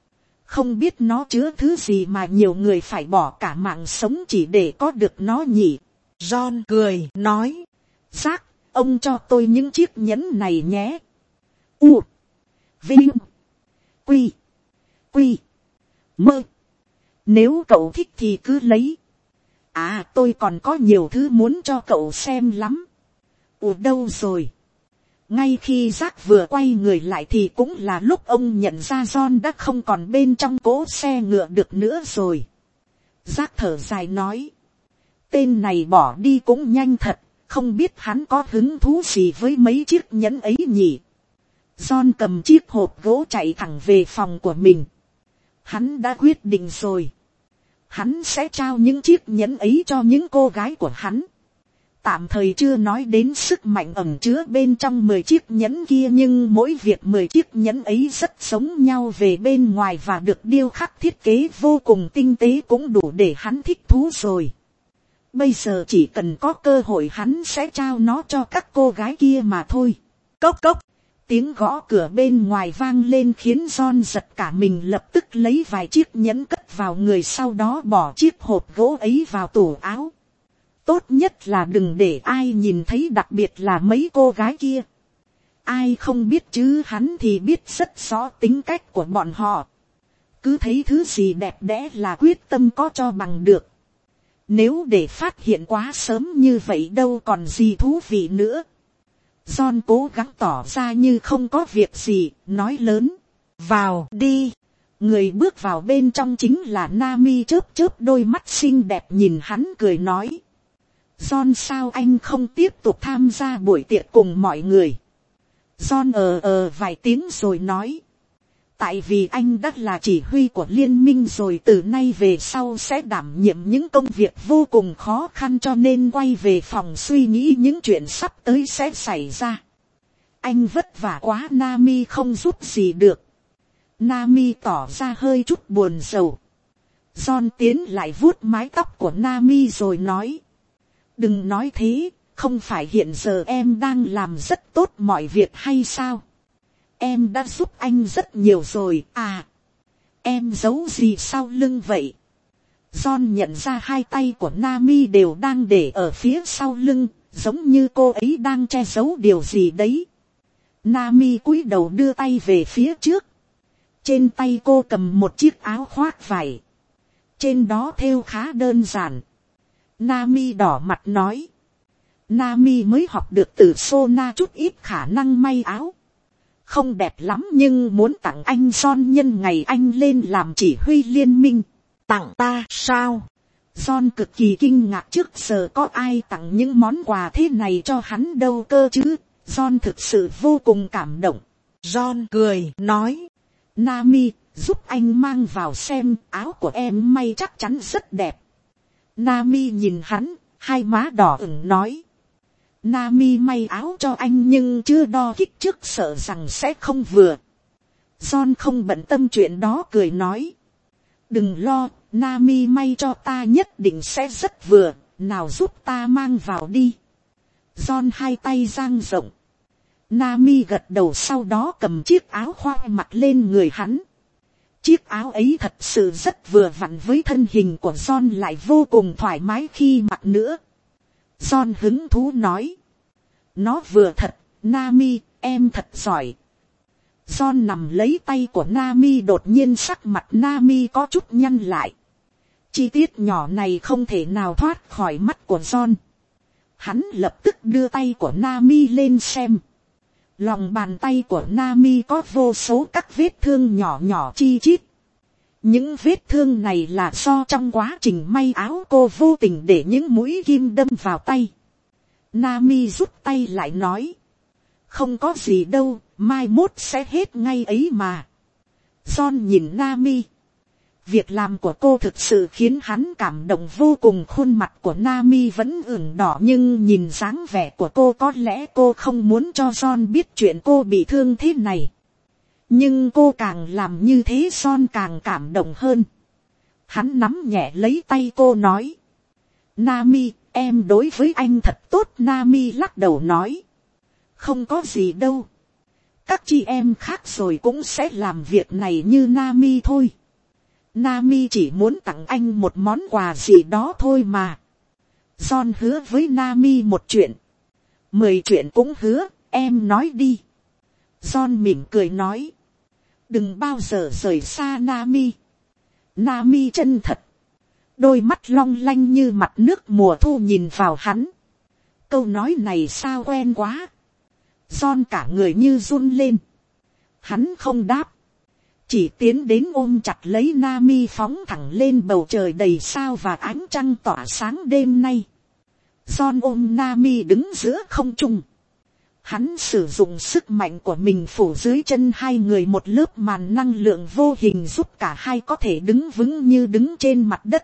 Không biết nó chứa thứ gì mà nhiều người phải bỏ cả mạng sống chỉ để có được nó nhỉ. John cười nói. Jack, ông cho tôi những chiếc nhẫn này nhé. U. Vinh. Quy. Quy. Mơ. Nếu cậu thích thì cứ lấy. À, tôi còn có nhiều thứ muốn cho cậu xem lắm. Ủa đâu rồi? Ngay khi Jack vừa quay người lại thì cũng là lúc ông nhận ra John đã không còn bên trong cỗ xe ngựa được nữa rồi. Jack thở dài nói. Tên này bỏ đi cũng nhanh thật, không biết hắn có hứng thú gì với mấy chiếc nhẫn ấy nhỉ. John cầm chiếc hộp gỗ chạy thẳng về phòng của mình. Hắn đã quyết định rồi. Hắn sẽ trao những chiếc nhẫn ấy cho những cô gái của hắn. Tạm thời chưa nói đến sức mạnh ẩn chứa bên trong 10 chiếc nhẫn kia, nhưng mỗi việc 10 chiếc nhẫn ấy rất giống nhau về bên ngoài và được điêu khắc thiết kế vô cùng tinh tế cũng đủ để hắn thích thú rồi. Bây giờ chỉ cần có cơ hội hắn sẽ trao nó cho các cô gái kia mà thôi. Cốc cốc, tiếng gõ cửa bên ngoài vang lên khiến John giật cả mình, lập tức lấy vài chiếc nhẫn cất vào người, sau đó bỏ chiếc hộp gỗ ấy vào tủ áo. Tốt nhất là đừng để ai nhìn thấy, đặc biệt là mấy cô gái kia. Ai không biết chứ hắn thì biết rất rõ tính cách của bọn họ. Cứ thấy thứ gì đẹp đẽ là quyết tâm có cho bằng được. Nếu để phát hiện quá sớm như vậy đâu còn gì thú vị nữa. John cố gắng tỏ ra như không có việc gì, nói lớn. Vào đi. Người bước vào bên trong chính là Nami, chớp chớp đôi mắt xinh đẹp nhìn hắn cười nói. John, sao anh không tiếp tục tham gia buổi tiệc cùng mọi người? John vài tiếng rồi nói. Tại vì anh đã là chỉ huy của liên minh rồi, từ nay về sau sẽ đảm nhiệm những công việc vô cùng khó khăn, cho nên quay về phòng suy nghĩ những chuyện sắp tới sẽ xảy ra. Anh vất vả quá. Nami không giúp gì được. Nami tỏ ra hơi chút buồn rầu. John tiến lại vuốt mái tóc của Nami rồi nói. Đừng nói thế, không phải hiện giờ em đang làm rất tốt mọi việc hay sao? Em đã giúp anh rất nhiều rồi à. Em giấu gì sau lưng vậy? John nhận ra hai tay của Nami đều đang để ở phía sau lưng, giống như cô ấy đang che giấu điều gì đấy. Nami cúi đầu đưa tay về phía trước. Trên tay cô cầm một chiếc áo khoác vải. Trên đó thêu khá đơn giản. Nami đỏ mặt nói. Nami mới học được từ Sona chút ít khả năng may áo. Không đẹp lắm nhưng muốn tặng anh John nhân ngày anh lên làm chỉ huy liên minh. Tặng ta sao? John cực kỳ kinh ngạc, trước giờ có ai tặng những món quà thế này cho hắn đâu cơ chứ. John thực sự vô cùng cảm động. John cười nói. Nami, giúp anh mang vào xem, áo của em may chắc chắn rất đẹp. Nami nhìn hắn, hai má đỏ ửng nói. Nami may áo cho anh nhưng chưa đo kích thước, sợ rằng sẽ không vừa. John không bận tâm chuyện đó, cười nói. Đừng lo, Nami may cho ta nhất định sẽ rất vừa, nào giúp ta mang vào đi. John hai tay dang rộng. Nami gật đầu, sau đó cầm chiếc áo khoác mặc lên người hắn. Chiếc áo ấy thật sự rất vừa vặn với thân hình của John, lại vô cùng thoải mái khi mặc nữa. John hứng thú nói. Nó vừa thật, Nami, em thật giỏi. John nằm lấy tay của Nami, đột nhiên sắc mặt Nami có chút nhăn lại. Chi tiết nhỏ này không thể nào thoát khỏi mắt của John. Hắn lập tức đưa tay của Nami lên xem. Lòng bàn tay của Nami có vô số các vết thương nhỏ nhỏ chi chít. Những vết thương này là do trong quá trình may áo cô vô tình để những mũi kim đâm vào tay. Nami rút tay lại nói. Không có gì đâu, mai mốt sẽ hết ngay ấy mà. John nhìn Nami. Việc làm của cô thực sự khiến hắn cảm động vô cùng. Khuôn mặt của Nami vẫn ửng đỏ, nhưng nhìn dáng vẻ của cô có lẽ cô không muốn cho John biết chuyện cô bị thương thế này. Nhưng cô càng làm như thế John càng cảm động hơn. Hắn nắm nhẹ lấy tay cô nói. Nami, em đối với anh thật tốt. Nami lắc đầu nói. Không có gì đâu. Các chị em khác rồi cũng sẽ làm việc này như Nami thôi. Nami chỉ muốn tặng anh một món quà gì đó thôi mà. John hứa với Nami một chuyện. 10 chuyện cũng hứa, em nói đi. John mỉm cười nói. Đừng bao giờ rời xa Nami. Nami chân thật. Đôi mắt long lanh như mặt nước mùa thu nhìn vào hắn. Câu nói này sao quen quá. John cả người như run lên. Hắn không đáp. Chỉ tiến đến ôm chặt lấy Nami, phóng thẳng lên bầu trời đầy sao và ánh trăng tỏa sáng đêm nay. John ôm Nami đứng giữa không trung. Hắn sử dụng sức mạnh của mình phủ dưới chân hai người một lớp màn năng lượng vô hình giúp cả hai có thể đứng vững như đứng trên mặt đất.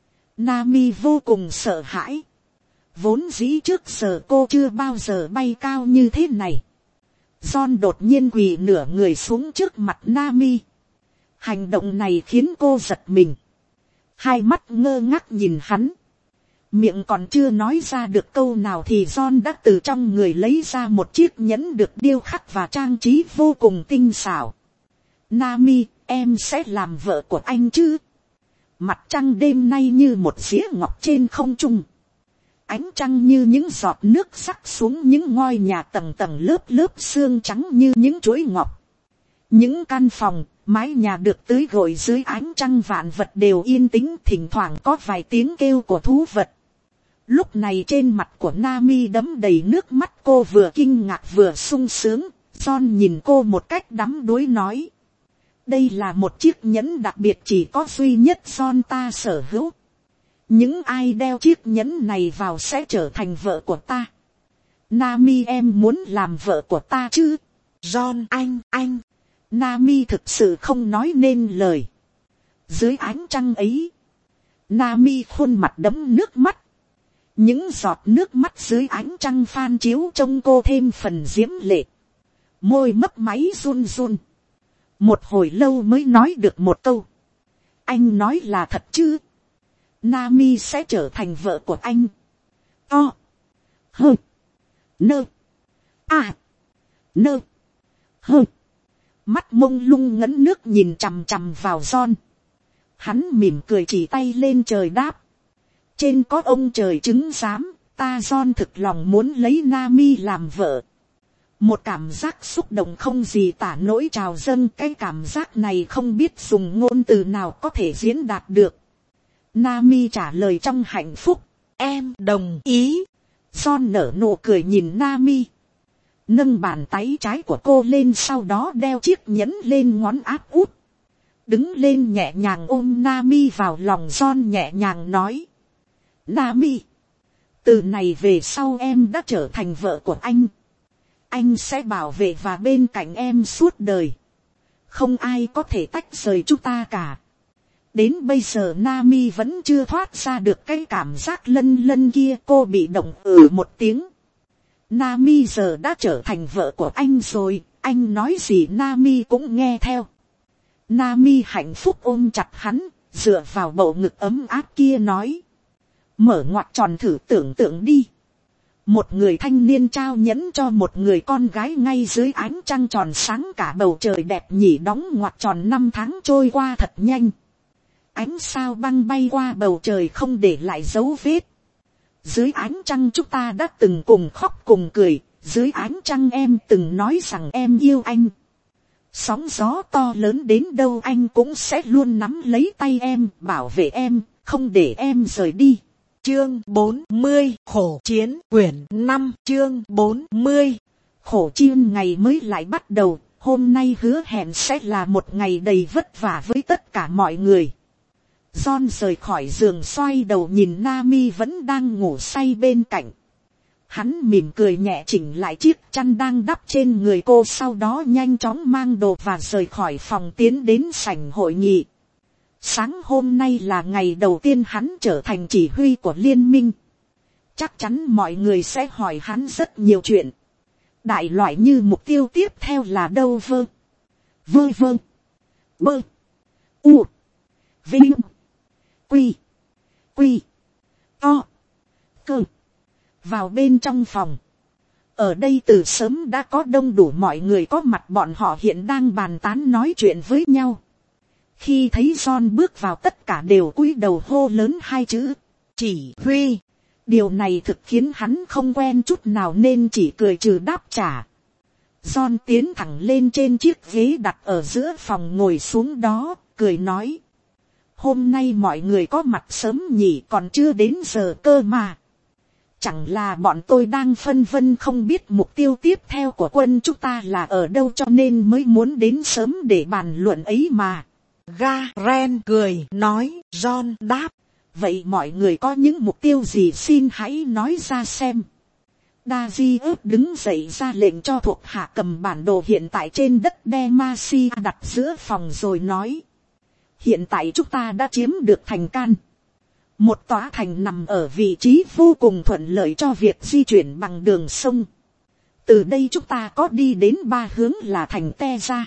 Nami vô cùng sợ hãi. Vốn dĩ trước giờ cô chưa bao giờ bay cao như thế này. John đột nhiên quỳ nửa người xuống trước mặt Nami. Hành động này khiến cô giật mình. Hai mắt ngơ ngác nhìn hắn. Miệng còn chưa nói ra được câu nào thì John đã từ trong người lấy ra một chiếc nhẫn được điêu khắc và trang trí vô cùng tinh xảo. Nami, em sẽ làm vợ của anh chứ? Mặt trăng đêm nay như một dĩa ngọc trên không trung. Ánh trăng như những giọt nước sắc xuống những ngôi nhà tầng tầng lớp lớp xương trắng như những chuỗi ngọc. Những căn phòng, mái nhà được tưới gội dưới ánh trăng, vạn vật đều yên tĩnh, thỉnh thoảng có vài tiếng kêu của thú vật. Lúc này trên mặt của Nami đẫm đầy nước mắt, cô vừa kinh ngạc vừa sung sướng. John nhìn cô một cách đắm đuối nói. Đây là một chiếc nhẫn đặc biệt chỉ có duy nhất John ta sở hữu. Những ai đeo chiếc nhẫn này vào sẽ trở thành vợ của ta. Nami, em muốn làm vợ của ta chứ? John, anh. Nami thực sự không nói nên lời. Dưới ánh trăng ấy, Nami khuôn mặt đẫm nước mắt. Những giọt nước mắt dưới ánh trăng phan chiếu trông cô thêm phần diễm lệ. Môi mấp máy run run. Một hồi lâu mới nói được một câu. Anh nói là thật chứ? Nami sẽ trở thành vợ của anh. O. Hơ. Nơ. À. Nơ. Hơ. Mắt mông lung ngấn nước nhìn chằm chằm vào John. Hắn mỉm cười chỉ tay lên trời đáp. Trên có ông trời chứng giám, ta John thực lòng muốn lấy Nami làm vợ. Một cảm giác xúc động không gì tả nổi trào dâng, cái cảm giác này không biết dùng ngôn từ nào có thể diễn đạt được. Nami trả lời trong hạnh phúc. Em đồng ý. John nở nụ cười nhìn Nami. Nâng bàn tay trái của cô lên, sau đó đeo chiếc nhẫn lên ngón áp út. Đứng lên nhẹ nhàng ôm Nami vào lòng. John nhẹ nhàng nói. Nami, từ này về sau em đã trở thành vợ của anh. Anh sẽ bảo vệ và bên cạnh em suốt đời. Không ai có thể tách rời chúng ta cả. Đến bây giờ Nami vẫn chưa thoát ra được cái cảm giác lân lân kia. Cô bị động một tiếng. Nami giờ đã trở thành vợ của anh rồi. Anh nói gì Nami cũng nghe theo. Nami hạnh phúc ôm chặt hắn, dựa vào bầu ngực ấm áp kia nói. Mở ngoặc tròn thử tưởng tượng đi. Một người thanh niên trao nhẫn cho một người con gái ngay dưới ánh trăng tròn sáng cả bầu trời đẹp nhỉ. Đóng ngoặc tròn, 5 tháng trôi qua thật nhanh. Ánh sao băng bay qua bầu trời không để lại dấu vết. Dưới ánh trăng chúng ta đã từng cùng khóc cùng cười. Dưới ánh trăng em từng nói rằng em yêu anh. Sóng gió to lớn đến đâu anh cũng sẽ luôn nắm lấy tay em, bảo vệ em, không để em rời đi. Chương 40, khổ chiến, quyển 5, chương 40. Khổ chiến ngày mới lại bắt đầu, hôm nay hứa hẹn sẽ là một ngày đầy vất vả với tất cả mọi người. John rời khỏi giường, xoay đầu nhìn Nami vẫn đang ngủ say bên cạnh. Hắn mỉm cười nhẹ chỉnh lại chiếc chăn đang đắp trên người cô, sau đó nhanh chóng mang đồ và rời khỏi phòng tiến đến sảnh hội nghị. Sáng hôm nay là ngày đầu tiên hắn trở thành chỉ huy của liên minh. Chắc chắn mọi người sẽ hỏi hắn rất nhiều chuyện. Đại loại như mục tiêu tiếp theo là đâu? Vơ bơ u vinh quy to cơ. Vào bên trong phòng. Ở đây từ sớm đã có đông đủ mọi người có mặt, bọn họ hiện đang bàn tán nói chuyện với nhau. Khi thấy John bước vào, tất cả đều cúi đầu hô lớn hai chữ chỉ huy. Điều này thực khiến hắn không quen chút nào nên chỉ cười trừ đáp trả. John tiến thẳng lên trên chiếc ghế đặt ở giữa phòng ngồi xuống đó, cười nói. Hôm nay mọi người có mặt sớm nhỉ, còn chưa đến giờ cơ mà. Chẳng là bọn tôi đang phân vân không biết mục tiêu tiếp theo của quân chúng ta là ở đâu, cho nên mới muốn đến sớm để bàn luận ấy mà. Garen cười nói. John đáp. Vậy mọi người có những mục tiêu gì, xin hãy nói ra xem. Daji đứng dậy ra lệnh cho thuộc hạ cầm bản đồ hiện tại trên đất Demacia đặt giữa phòng rồi nói. Hiện tại chúng ta đã chiếm được thành Can. Một tòa thành nằm ở vị trí vô cùng thuận lợi cho việc di chuyển bằng đường sông. Từ đây chúng ta có đi đến 3 hướng là thành Teza,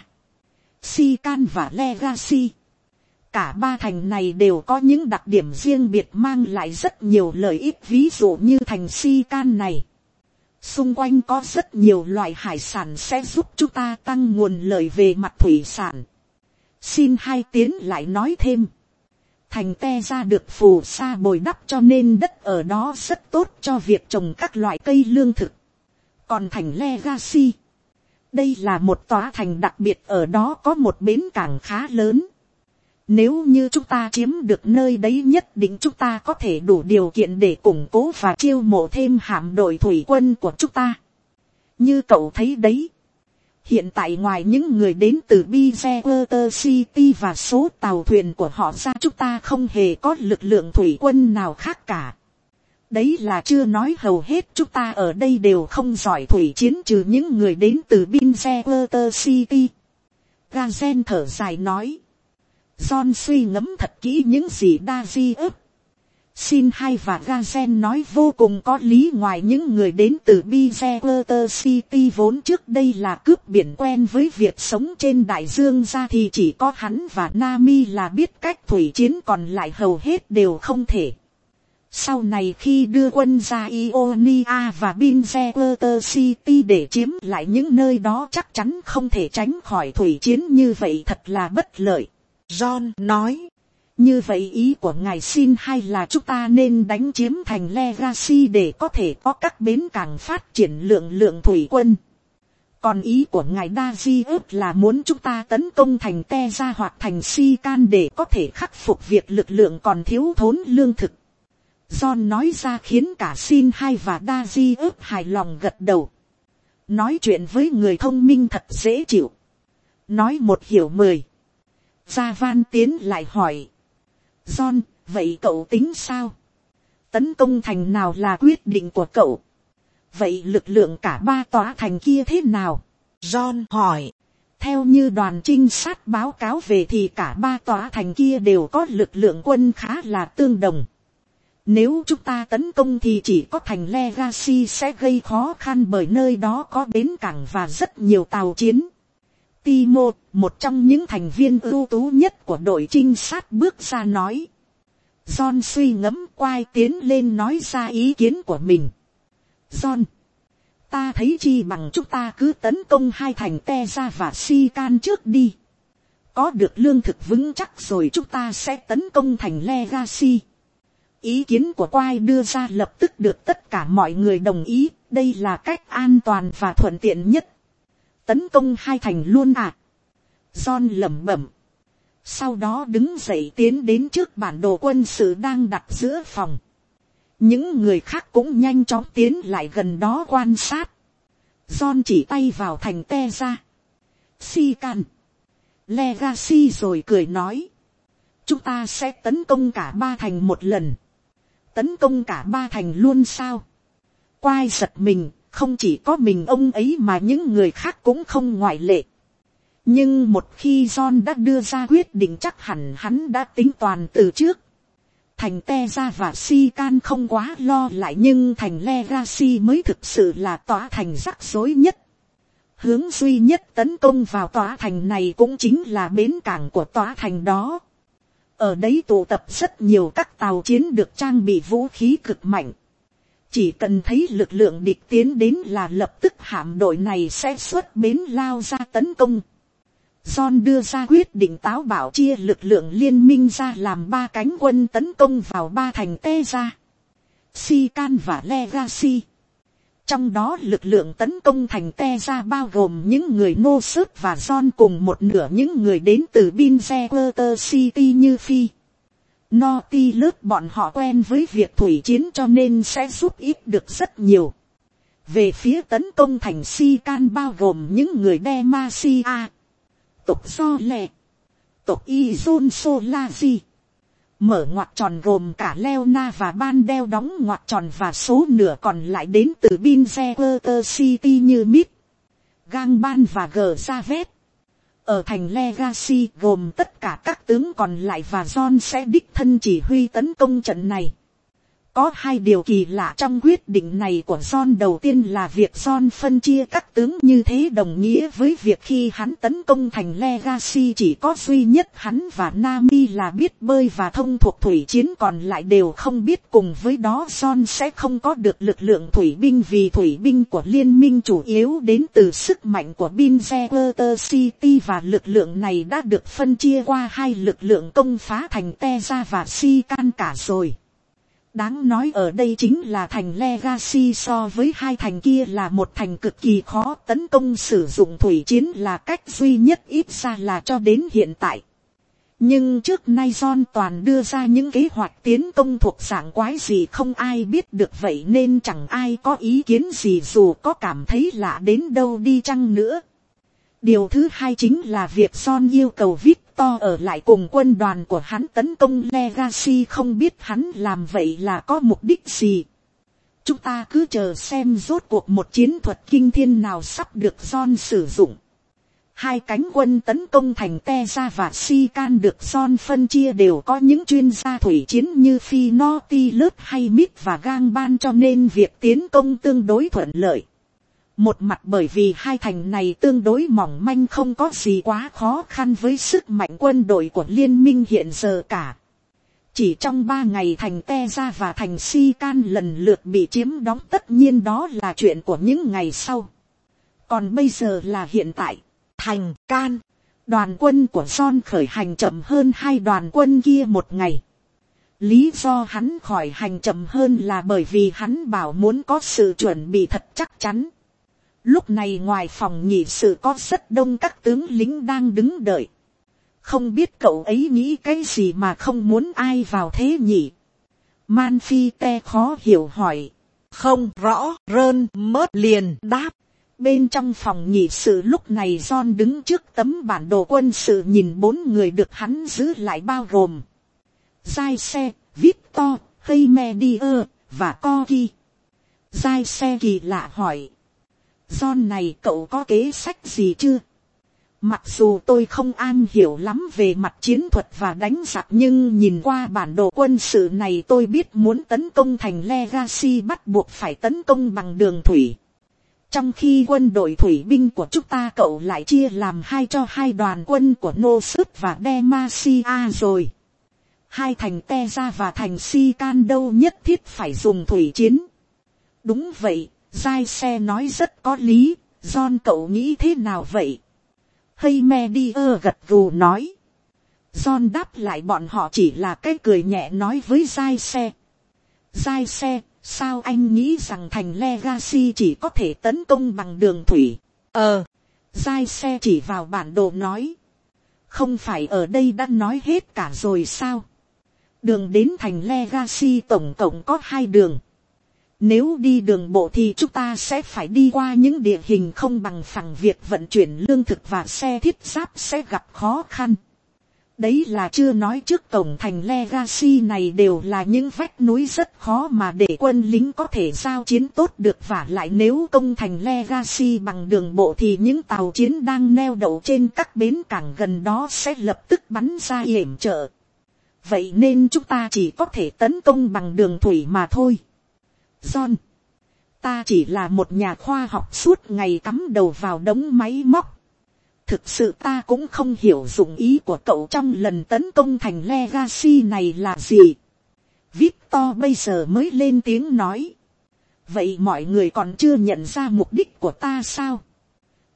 Sican và Legacy. Cả 3 thành này đều có những đặc điểm riêng biệt mang lại rất nhiều lợi ích, ví dụ như thành Sican này. Xung quanh có rất nhiều loại hải sản sẽ giúp chúng ta tăng nguồn lợi về mặt thủy sản. Xin hai tiến lại nói thêm. Thành Teza được phù sa bồi đắp cho nên đất ở đó rất tốt cho việc trồng các loại cây lương thực. Còn thành Legacy, đây là một tòa thành đặc biệt, ở đó có một bến cảng khá lớn. Nếu như chúng ta chiếm được nơi đấy, nhất định chúng ta có thể đủ điều kiện để củng cố và chiêu mộ thêm hạm đội thủy quân của chúng ta. Như cậu thấy đấy, hiện tại ngoài những người đến từ Bizewater City và số tàu thuyền của họ ra, chúng ta không hề có lực lượng thủy quân nào khác cả. Đấy là chưa nói hầu hết chúng ta ở đây đều không giỏi thủy chiến, trừ những người đến từ Bizewater City. Gazen thở dài nói. John suy ngẫm thật kỹ những gì Daji Xin hai và Gazen nói vô cùng có lý. Ngoài những người đến từ Bizewater City vốn trước đây là cướp biển quen với việc sống trên đại dương ra, thì chỉ có hắn và Nami là biết cách thủy chiến, còn lại hầu hết đều không thể. Sau này khi đưa quân ra Ionia và Bizewater City để chiếm lại những nơi đó, chắc chắn không thể tránh khỏi thủy chiến, như vậy thật là bất lợi. John nói. Như vậy ý của ngài xin hay là chúng ta nên đánh chiếm thành Legacy để có thể có các bến cảng phát triển lượng thủy quân. Còn ý của ngài Daji là muốn chúng ta tấn công thành Teza hoặc thành Sican để có thể khắc phục việc lực lượng còn thiếu thốn lương thực. John nói ra khiến cả Xin hai và Daji hài lòng gật đầu. Nói chuyện với người thông minh thật dễ chịu. Nói một hiểu 10. Gia Van tiến lại hỏi. John, vậy cậu tính sao? Tấn công thành nào là quyết định của cậu? Vậy lực lượng cả 3 tòa thành kia thế nào? John hỏi. Theo như đoàn trinh sát báo cáo về thì cả 3 tòa thành kia đều có lực lượng quân khá là tương đồng. Nếu chúng ta tấn công thì chỉ có thành Legacy sẽ gây khó khăn, bởi nơi đó có bến cảng và rất nhiều tàu chiến. Timo, một trong những thành viên ưu tú nhất của đội trinh sát bước ra nói. John suy ngẫm quay tiến lên nói ra ý kiến của mình. John, ta thấy chi bằng chúng ta cứ tấn công 2 thành Teza và Sican trước đi. Có được lương thực vững chắc rồi chúng ta sẽ tấn công thành Legacy. Ý kiến của Quai đưa ra lập tức được tất cả mọi người đồng ý, đây là cách an toàn và thuận tiện nhất. Tấn công 2 thành luôn à? John lẩm bẩm. Sau đó đứng dậy tiến đến trước bản đồ quân sự đang đặt giữa phòng. Những người khác cũng nhanh chóng tiến lại gần đó quan sát. John chỉ tay vào thành Teza, Sican, Legacy rồi cười nói. Chúng ta sẽ tấn công cả 3 thành một lần. Tấn công cả 3 thành luôn sao? Quai giật mình, không chỉ có mình ông ấy mà những người khác cũng không ngoại lệ. Nhưng một khi John đã đưa ra quyết định chắc hẳn hắn đã tính toàn từ trước. Thành Teza và Sican không quá lo lại, nhưng thành Legacy mới thực sự là tòa thành rắc rối nhất. Hướng duy nhất tấn công vào tòa thành này cũng chính là bến cảng của tòa thành đó. Ở đấy tụ tập rất nhiều các tàu chiến được trang bị vũ khí cực mạnh. Chỉ cần thấy lực lượng địch tiến đến là lập tức hạm đội này sẽ xuất bến lao ra tấn công. John đưa ra quyết định táo bạo, chia lực lượng liên minh ra làm 3 cánh quân tấn công vào 3 thành Teza, Sican và Legacy. Trong đó lực lượng tấn công thành Teza bao gồm những người Nosut và John cùng một nửa những người đến từ Binzewater City như Phi. Nautilus bọn họ quen với việc thủy chiến cho nên sẽ giúp ích được rất nhiều. Về phía tấn công thành Sican bao gồm những người Demacia, tộc Do Lệ, tộc Izon Solazi. Mở ngoặc tròn gồm cả Leona và Ban đeo đóng ngoặc tròn và số nửa còn lại đến từ Binzewater City như Mid, Gangban và Gzavet. Ở thành Legacy gồm tất cả các tướng còn lại và John sẽ đích thân chỉ huy tấn công trận này. Có 2 điều kỳ lạ trong quyết định này của John. Đầu tiên là việc John phân chia các tướng như thế đồng nghĩa với việc khi hắn tấn công thành Legacy chỉ có duy nhất hắn và Nami là biết bơi và thông thuộc thủy chiến, còn lại đều không biết. Cùng với đó John sẽ không có được lực lượng thủy binh vì thủy binh của liên minh chủ yếu đến từ sức mạnh của Binzewater City và lực lượng này đã được phân chia qua 2 lực lượng công phá thành Teza và Sican cả rồi. Đáng nói ở đây chính là thành Legacy so với 2 thành kia là một thành cực kỳ khó tấn công, sử dụng thủy chiến là cách duy nhất ít ra là cho đến hiện tại. Nhưng trước nay John toàn đưa ra những kế hoạch tiến công thuộc dạng quái gì không ai biết được, vậy nên chẳng ai có ý kiến gì dù có cảm thấy lạ đến đâu đi chăng nữa. Điều thứ hai chính là việc John yêu cầu Victor ở lại cùng quân đoàn của hắn tấn công Legacy, không biết hắn làm vậy là có mục đích gì. Chúng ta cứ chờ xem rốt cuộc một chiến thuật kinh thiên nào sắp được John sử dụng. 2 cánh quân tấn công thành Teza và Sican được John phân chia đều có những chuyên gia thủy chiến như Phi, Nautilus hay Mid và Gangban, cho nên việc tiến công tương đối thuận lợi. Một mặt bởi vì 2 thành này tương đối mỏng manh, không có gì quá khó khăn với sức mạnh quân đội của liên minh hiện giờ cả. Chỉ trong 3 ngày thành Teza và thành Sican lần lượt bị chiếm đóng, tất nhiên đó là chuyện của những ngày sau. Còn bây giờ là hiện tại. Thành Can, đoàn quân của John khởi hành chậm hơn 2 đoàn quân kia 1 ngày. Lý do hắn khỏi hành chậm hơn là bởi vì hắn bảo muốn có sự chuẩn bị thật chắc chắn. Lúc này ngoài phòng nghị sự có rất đông các tướng lính đang đứng đợi. Không biết cậu ấy nghĩ cái gì mà không muốn ai vào thế nhỉ? Manfite khó hiểu hỏi. Không rõ, Rơn mớt liền đáp. Bên trong phòng nghị sự lúc này John đứng trước tấm bản đồ quân sự nhìn 4 người được hắn giữ lại bao gồm Giai-xe, Victor, Heimedier và Corky. Giai-xe kỳ lạ hỏi. John này cậu có kế sách gì chưa? Mặc dù tôi không am hiểu lắm về mặt chiến thuật và đánh giặc, nhưng nhìn qua bản đồ quân sự này tôi biết muốn tấn công thành Legacy bắt buộc phải tấn công bằng đường thủy. Trong khi quân đội thủy binh của chúng ta cậu lại chia làm 2 cho 2 đoàn quân của Nosut và Demacia rồi. 2 thành Teza và thành Sican đâu nhất thiết phải dùng thủy chiến. Đúng vậy, Giai-xe nói rất có lý. John cậu nghĩ thế nào vậy? Heimedier gật gù nói. John đáp lại bọn họ chỉ là cái cười nhẹ nói với Giai-xe. Giai-xe, sao anh nghĩ rằng thành Legacy chỉ có thể tấn công bằng đường thủy? Giai-xe chỉ vào bản đồ nói. Không phải ở đây đã nói hết cả rồi sao? Đường đến thành Legacy tổng cộng có 2 đường. Nếu đi đường bộ thì chúng ta sẽ phải đi qua những địa hình không bằng phẳng, việc vận chuyển lương thực và xe thiết giáp sẽ gặp khó khăn. Đấy là chưa nói trước cổng thành Legacy này đều là những vách núi rất khó mà để quân lính có thể giao chiến tốt được, và lại nếu công thành Legacy bằng đường bộ thì những tàu chiến đang neo đậu trên các bến cảng gần đó sẽ lập tức bắn ra yểm trợ. Vậy nên chúng ta chỉ có thể tấn công bằng đường thủy mà thôi. John, ta chỉ là một nhà khoa học suốt ngày cắm đầu vào đống máy móc. Thực sự ta cũng không hiểu dụng ý của cậu trong lần tấn công thành Legacy này là gì. Victor bây giờ mới lên tiếng nói. Vậy mọi người còn chưa nhận ra mục đích của ta sao?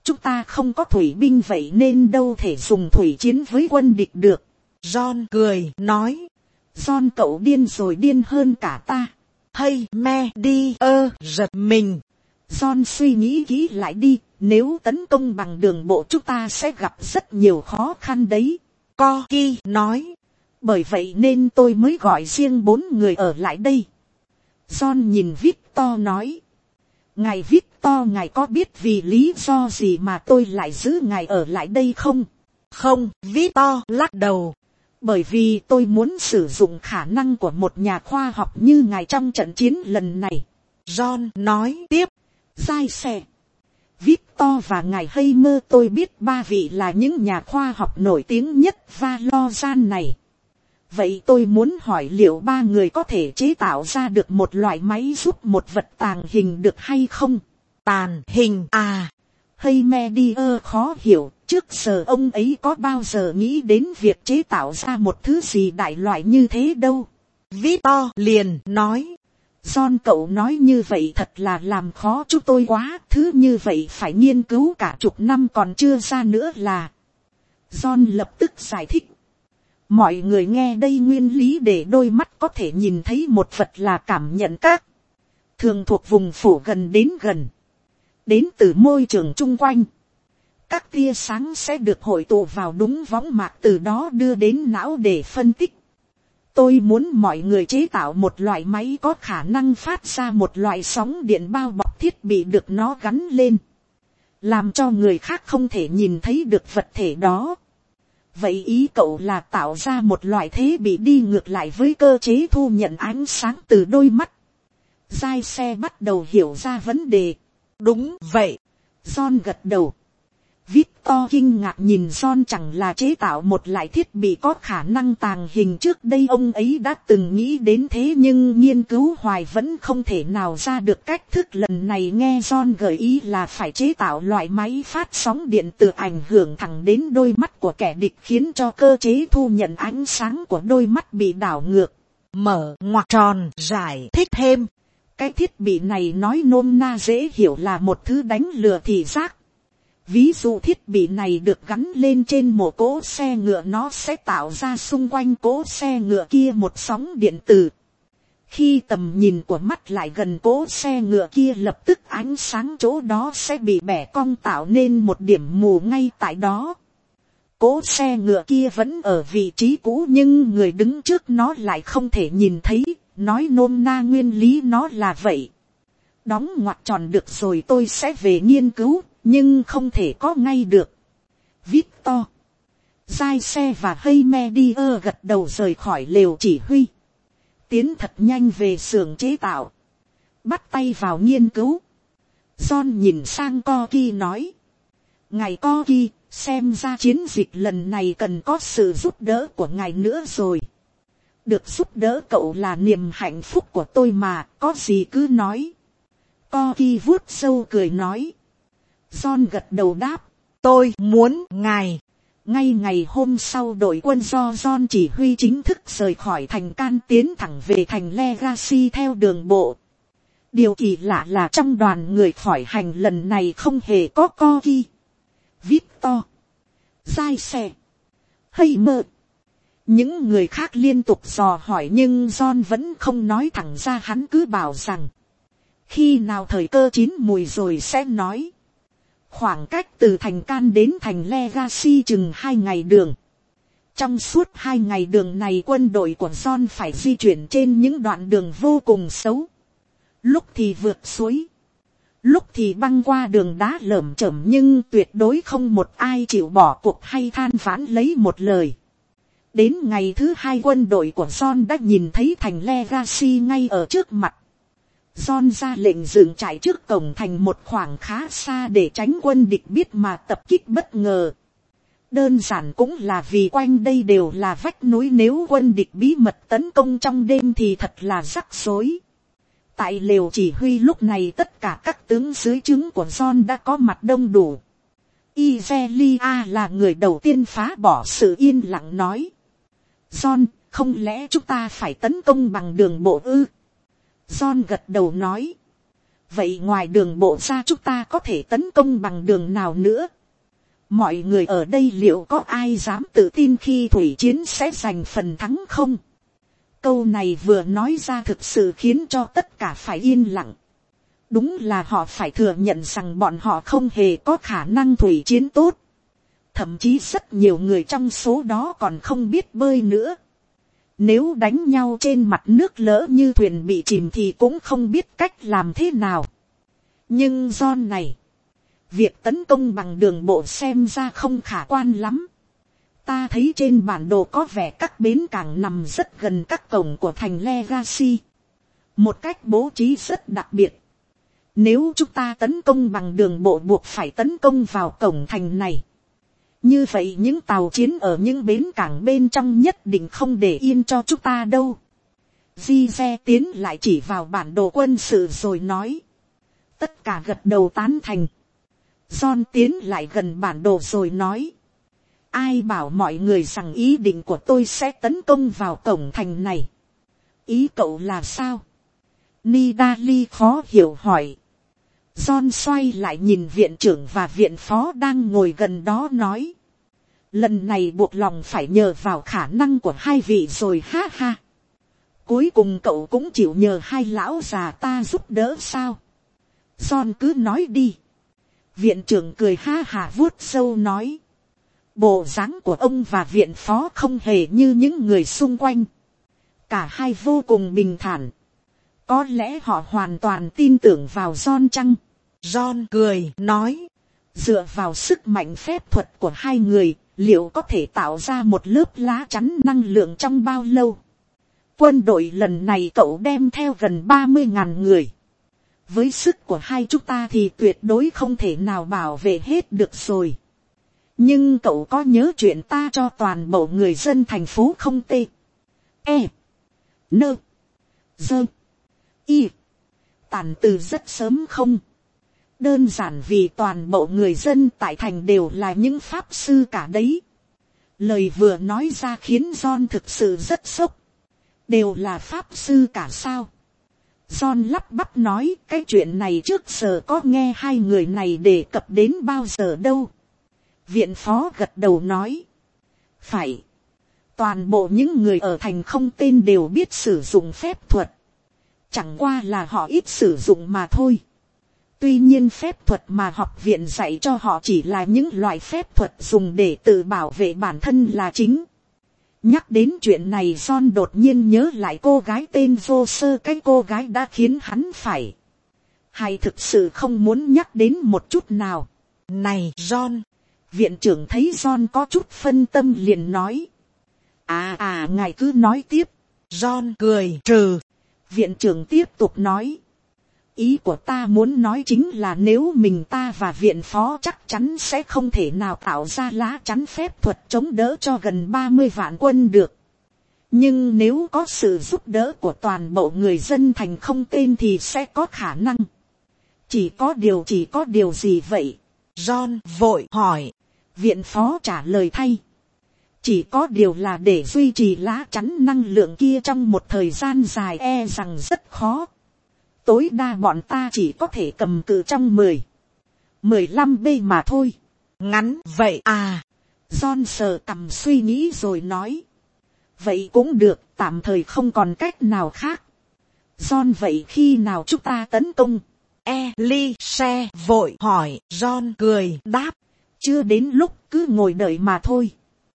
Chúng ta không có thủy binh vậy nên đâu thể dùng thủy chiến với quân địch được. John cười nói. John cậu điên rồi, điên hơn cả ta. Hay me đi giật mình. John suy nghĩ kỹ lại đi, nếu tấn công bằng đường bộ chúng ta sẽ gặp rất nhiều khó khăn đấy. Corky nói. Bởi vậy nên tôi mới gọi riêng 4 người ở lại đây. John nhìn Victor nói. Ngài Victor, ngài có biết vì lý do gì mà tôi lại giữ ngài ở lại đây không? Không, Victor lắc đầu. Bởi vì tôi muốn sử dụng khả năng của một nhà khoa học như ngài trong trận chiến lần này. John nói tiếp. Giai xe. Victor và ngài Heimer, tôi biết 3 vị là những nhà khoa học nổi tiếng nhất Valoran này. Vậy tôi muốn hỏi liệu 3 người có thể chế tạo ra được một loại máy giúp một vật tàng hình được hay không? Tàng hình à? Heimer khó hiểu, trước giờ ông ấy có bao giờ nghĩ đến việc chế tạo ra một thứ gì đại loại như thế đâu. Victor liền nói. John cậu nói như vậy thật là làm khó chúng tôi quá, thứ như vậy phải nghiên cứu cả chục năm còn chưa ra nữa là. John lập tức giải thích. Mọi người nghe đây, nguyên lý để đôi mắt có thể nhìn thấy một vật là cảm nhận các thường thuộc vùng phủ gần đến từ môi trường chung quanh. Các tia sáng sẽ được hội tụ vào đúng võng mạc, từ đó đưa đến não để phân tích. Tôi muốn mọi người chế tạo một loại máy có khả năng phát ra một loại sóng điện bao bọc thiết bị được nó gắn lên, làm cho người khác không thể nhìn thấy được vật thể đó. Vậy ý cậu là tạo ra một loại thế bị đi ngược lại với cơ chế thu nhận ánh sáng từ đôi mắt. Giai xe bắt đầu hiểu ra vấn đề. Đúng vậy. John gật đầu. Victor kinh ngạc nhìn John, chẳng là chế tạo một loại thiết bị có khả năng tàng hình trước đây ông ấy đã từng nghĩ đến thế, nhưng nghiên cứu hoài vẫn không thể nào ra được cách thức. Lần này nghe John gợi ý là phải chế tạo loại máy phát sóng điện từ ảnh hưởng thẳng đến đôi mắt của kẻ địch, khiến cho cơ chế thu nhận ánh sáng của đôi mắt bị đảo ngược. Mở ngoặc tròn giải thích thêm. Cái thiết bị này nói nôm na dễ hiểu là một thứ đánh lừa thị giác. Ví dụ thiết bị này được gắn lên trên một cỗ xe ngựa, nó sẽ tạo ra xung quanh cỗ xe ngựa kia một sóng điện tử. Khi tầm nhìn của mắt lại gần cỗ xe ngựa kia, lập tức ánh sáng chỗ đó sẽ bị bẻ cong, tạo nên một điểm mù ngay tại đó. Cỗ xe ngựa kia vẫn ở vị trí cũ nhưng người đứng trước nó lại không thể nhìn thấy. Nói nôm na nguyên lý nó là vậy. Đóng ngoặc tròn được rồi, tôi sẽ về nghiên cứu, nhưng không thể có ngay được. Victor, Giai xe và Heimer gật đầu rời khỏi lều chỉ huy. Tiến thật nhanh về xưởng chế tạo. Bắt tay vào nghiên cứu. John nhìn sang Corky nói. Ngài Corky, xem ra chiến dịch lần này cần có sự giúp đỡ của ngài nữa rồi. Được giúp đỡ cậu là niềm hạnh phúc của tôi mà, có gì cứ nói. Corky vuốt râu cười nói. John gật đầu đáp. Tôi muốn ngài. Ngay ngày hôm sau, đội quân do John chỉ huy chính thức rời khỏi thành Can tiến thẳng về thành Legacy theo đường bộ. Điều kỳ lạ là trong đoàn người khỏi hành lần này không hề có Corky, Victor, Giai xe, Heimer. Những người khác liên tục dò hỏi nhưng John vẫn không nói thẳng ra, hắn cứ bảo rằng khi nào thời cơ chín mùi rồi sẽ nói. Khoảng cách từ thành Can đến thành Legacy chừng 2 ngày đường. Trong suốt 2 ngày đường này, quân đội của John phải di chuyển trên những đoạn đường vô cùng xấu. Lúc thì vượt suối, lúc thì băng qua đường đá lởm chởm, nhưng tuyệt đối không một ai chịu bỏ cuộc hay than vãn lấy một lời. Đến ngày thứ 2, quân đội của John đã nhìn thấy thành Legacy ngay ở trước mặt. John ra lệnh dựng trại trước cổng thành một khoảng khá xa để tránh quân địch biết mà tập kích bất ngờ. Đơn giản cũng là vì quanh đây đều là vách núi, nếu quân địch bí mật tấn công trong đêm thì thật là rắc rối. Tại lều chỉ huy lúc này, tất cả các tướng dưới trướng của John đã có mặt đông đủ. Izelia là người đầu tiên phá bỏ sự yên lặng nói. John, không lẽ chúng ta phải tấn công bằng đường bộ ư? John gật đầu nói. vậy ngoài đường bộ ra chúng ta có thể tấn công bằng đường nào nữa? Mọi người ở đây liệu có ai dám tự tin khi thủy chiến sẽ giành phần thắng không? Câu này vừa nói ra thực sự khiến cho tất cả phải yên lặng. Đúng là họ phải thừa nhận rằng bọn họ không hề có khả năng thủy chiến tốt. Thậm chí rất nhiều người trong số đó còn không biết bơi nữa. Nếu đánh nhau trên mặt nước lỡ như thuyền bị chìm thì cũng không biết cách làm thế nào. Nhưng John này, việc tấn công bằng đường bộ xem ra không khả quan lắm. Ta thấy trên bản đồ có vẻ các bến cảng nằm rất gần các cổng của thành Legacy. Một cách bố trí rất đặc biệt. Nếu chúng ta tấn công bằng đường bộ buộc phải tấn công vào cổng thành này. Như vậy những tàu chiến ở những bến cảng bên trong nhất định không để yên cho chúng ta đâu. Gize tiến lại chỉ vào bản đồ quân sự rồi nói. Tất cả gật đầu tán thành. John tiến lại gần bản đồ rồi nói. Ai bảo mọi người rằng ý định của tôi sẽ tấn công vào cổng thành này? Ý cậu là sao? Nidali khó hiểu hỏi. John xoay lại nhìn viện trưởng và viện phó đang ngồi gần đó nói. Lần này buộc lòng phải nhờ vào khả năng của hai vị rồi ha ha. Cuối cùng cậu cũng chịu nhờ hai lão già ta giúp đỡ sao? John cứ nói đi. Viện trưởng cười ha hả vuốt râu nói. Bộ dáng của ông và viện phó không hề như những người xung quanh. Cả hai vô cùng bình thản. Có lẽ họ hoàn toàn tin tưởng vào John chăng? John cười nói. Dựa vào sức mạnh phép thuật của hai người, liệu có thể tạo ra một lớp lá chắn năng lượng trong bao lâu? Quân đội lần này cậu đem theo gần 30.000 người. Với sức của hai chúng ta thì tuyệt đối không thể nào bảo vệ hết được rồi. Nhưng cậu có nhớ chuyện ta cho toàn bộ người dân thành phố không tê? E. Nơ. Dơ. Y. Tàn từ rất sớm không? Đơn giản vì toàn bộ người dân tại thành đều là những pháp sư cả đấy. Lời vừa nói ra khiến John thực sự rất sốc. Đều là pháp sư cả sao? John lắp bắp nói cái chuyện này trước giờ có nghe hai người này đề cập đến bao giờ đâu. Viện phó gật đầu nói. Phải. Toàn bộ những người ở thành không tên đều biết sử dụng phép thuật. Chẳng qua là họ ít sử dụng mà thôi. Tuy nhiên phép thuật mà học viện dạy cho họ chỉ là những loại phép thuật dùng để tự bảo vệ bản thân là chính. Nhắc đến chuyện này John đột nhiên nhớ lại cô gái tên vô sơ, cái cô gái đã khiến hắn phải. Hay thực sự không muốn nhắc đến một chút nào. Này John. Viện trưởng thấy John có chút phân tâm liền nói. Ngài cứ nói tiếp. John cười trừ. Viện trưởng tiếp tục nói. Ý của ta muốn nói chính là nếu mình ta và viện phó chắc chắn sẽ không thể nào tạo ra lá chắn phép thuật chống đỡ cho gần 30 vạn quân được. Nhưng nếu có sự giúp đỡ của toàn bộ người dân thành không tên thì sẽ có khả năng. Chỉ có điều gì vậy? John vội hỏi. Viện phó trả lời thay. Chỉ có điều là để duy trì lá chắn năng lượng kia trong một thời gian dài e rằng rất khó. Tối đa bọn ta chỉ có thể cầm cự trong 15 b mà thôi. Ngắn vậy à? John sờ cằm suy nghĩ rồi nói. Vậy cũng được, tạm thời không còn cách nào khác. John vậy khi nào chúng ta tấn công? Elise vội hỏi. John cười đáp. Chưa đến lúc, cứ ngồi đợi mà thôi.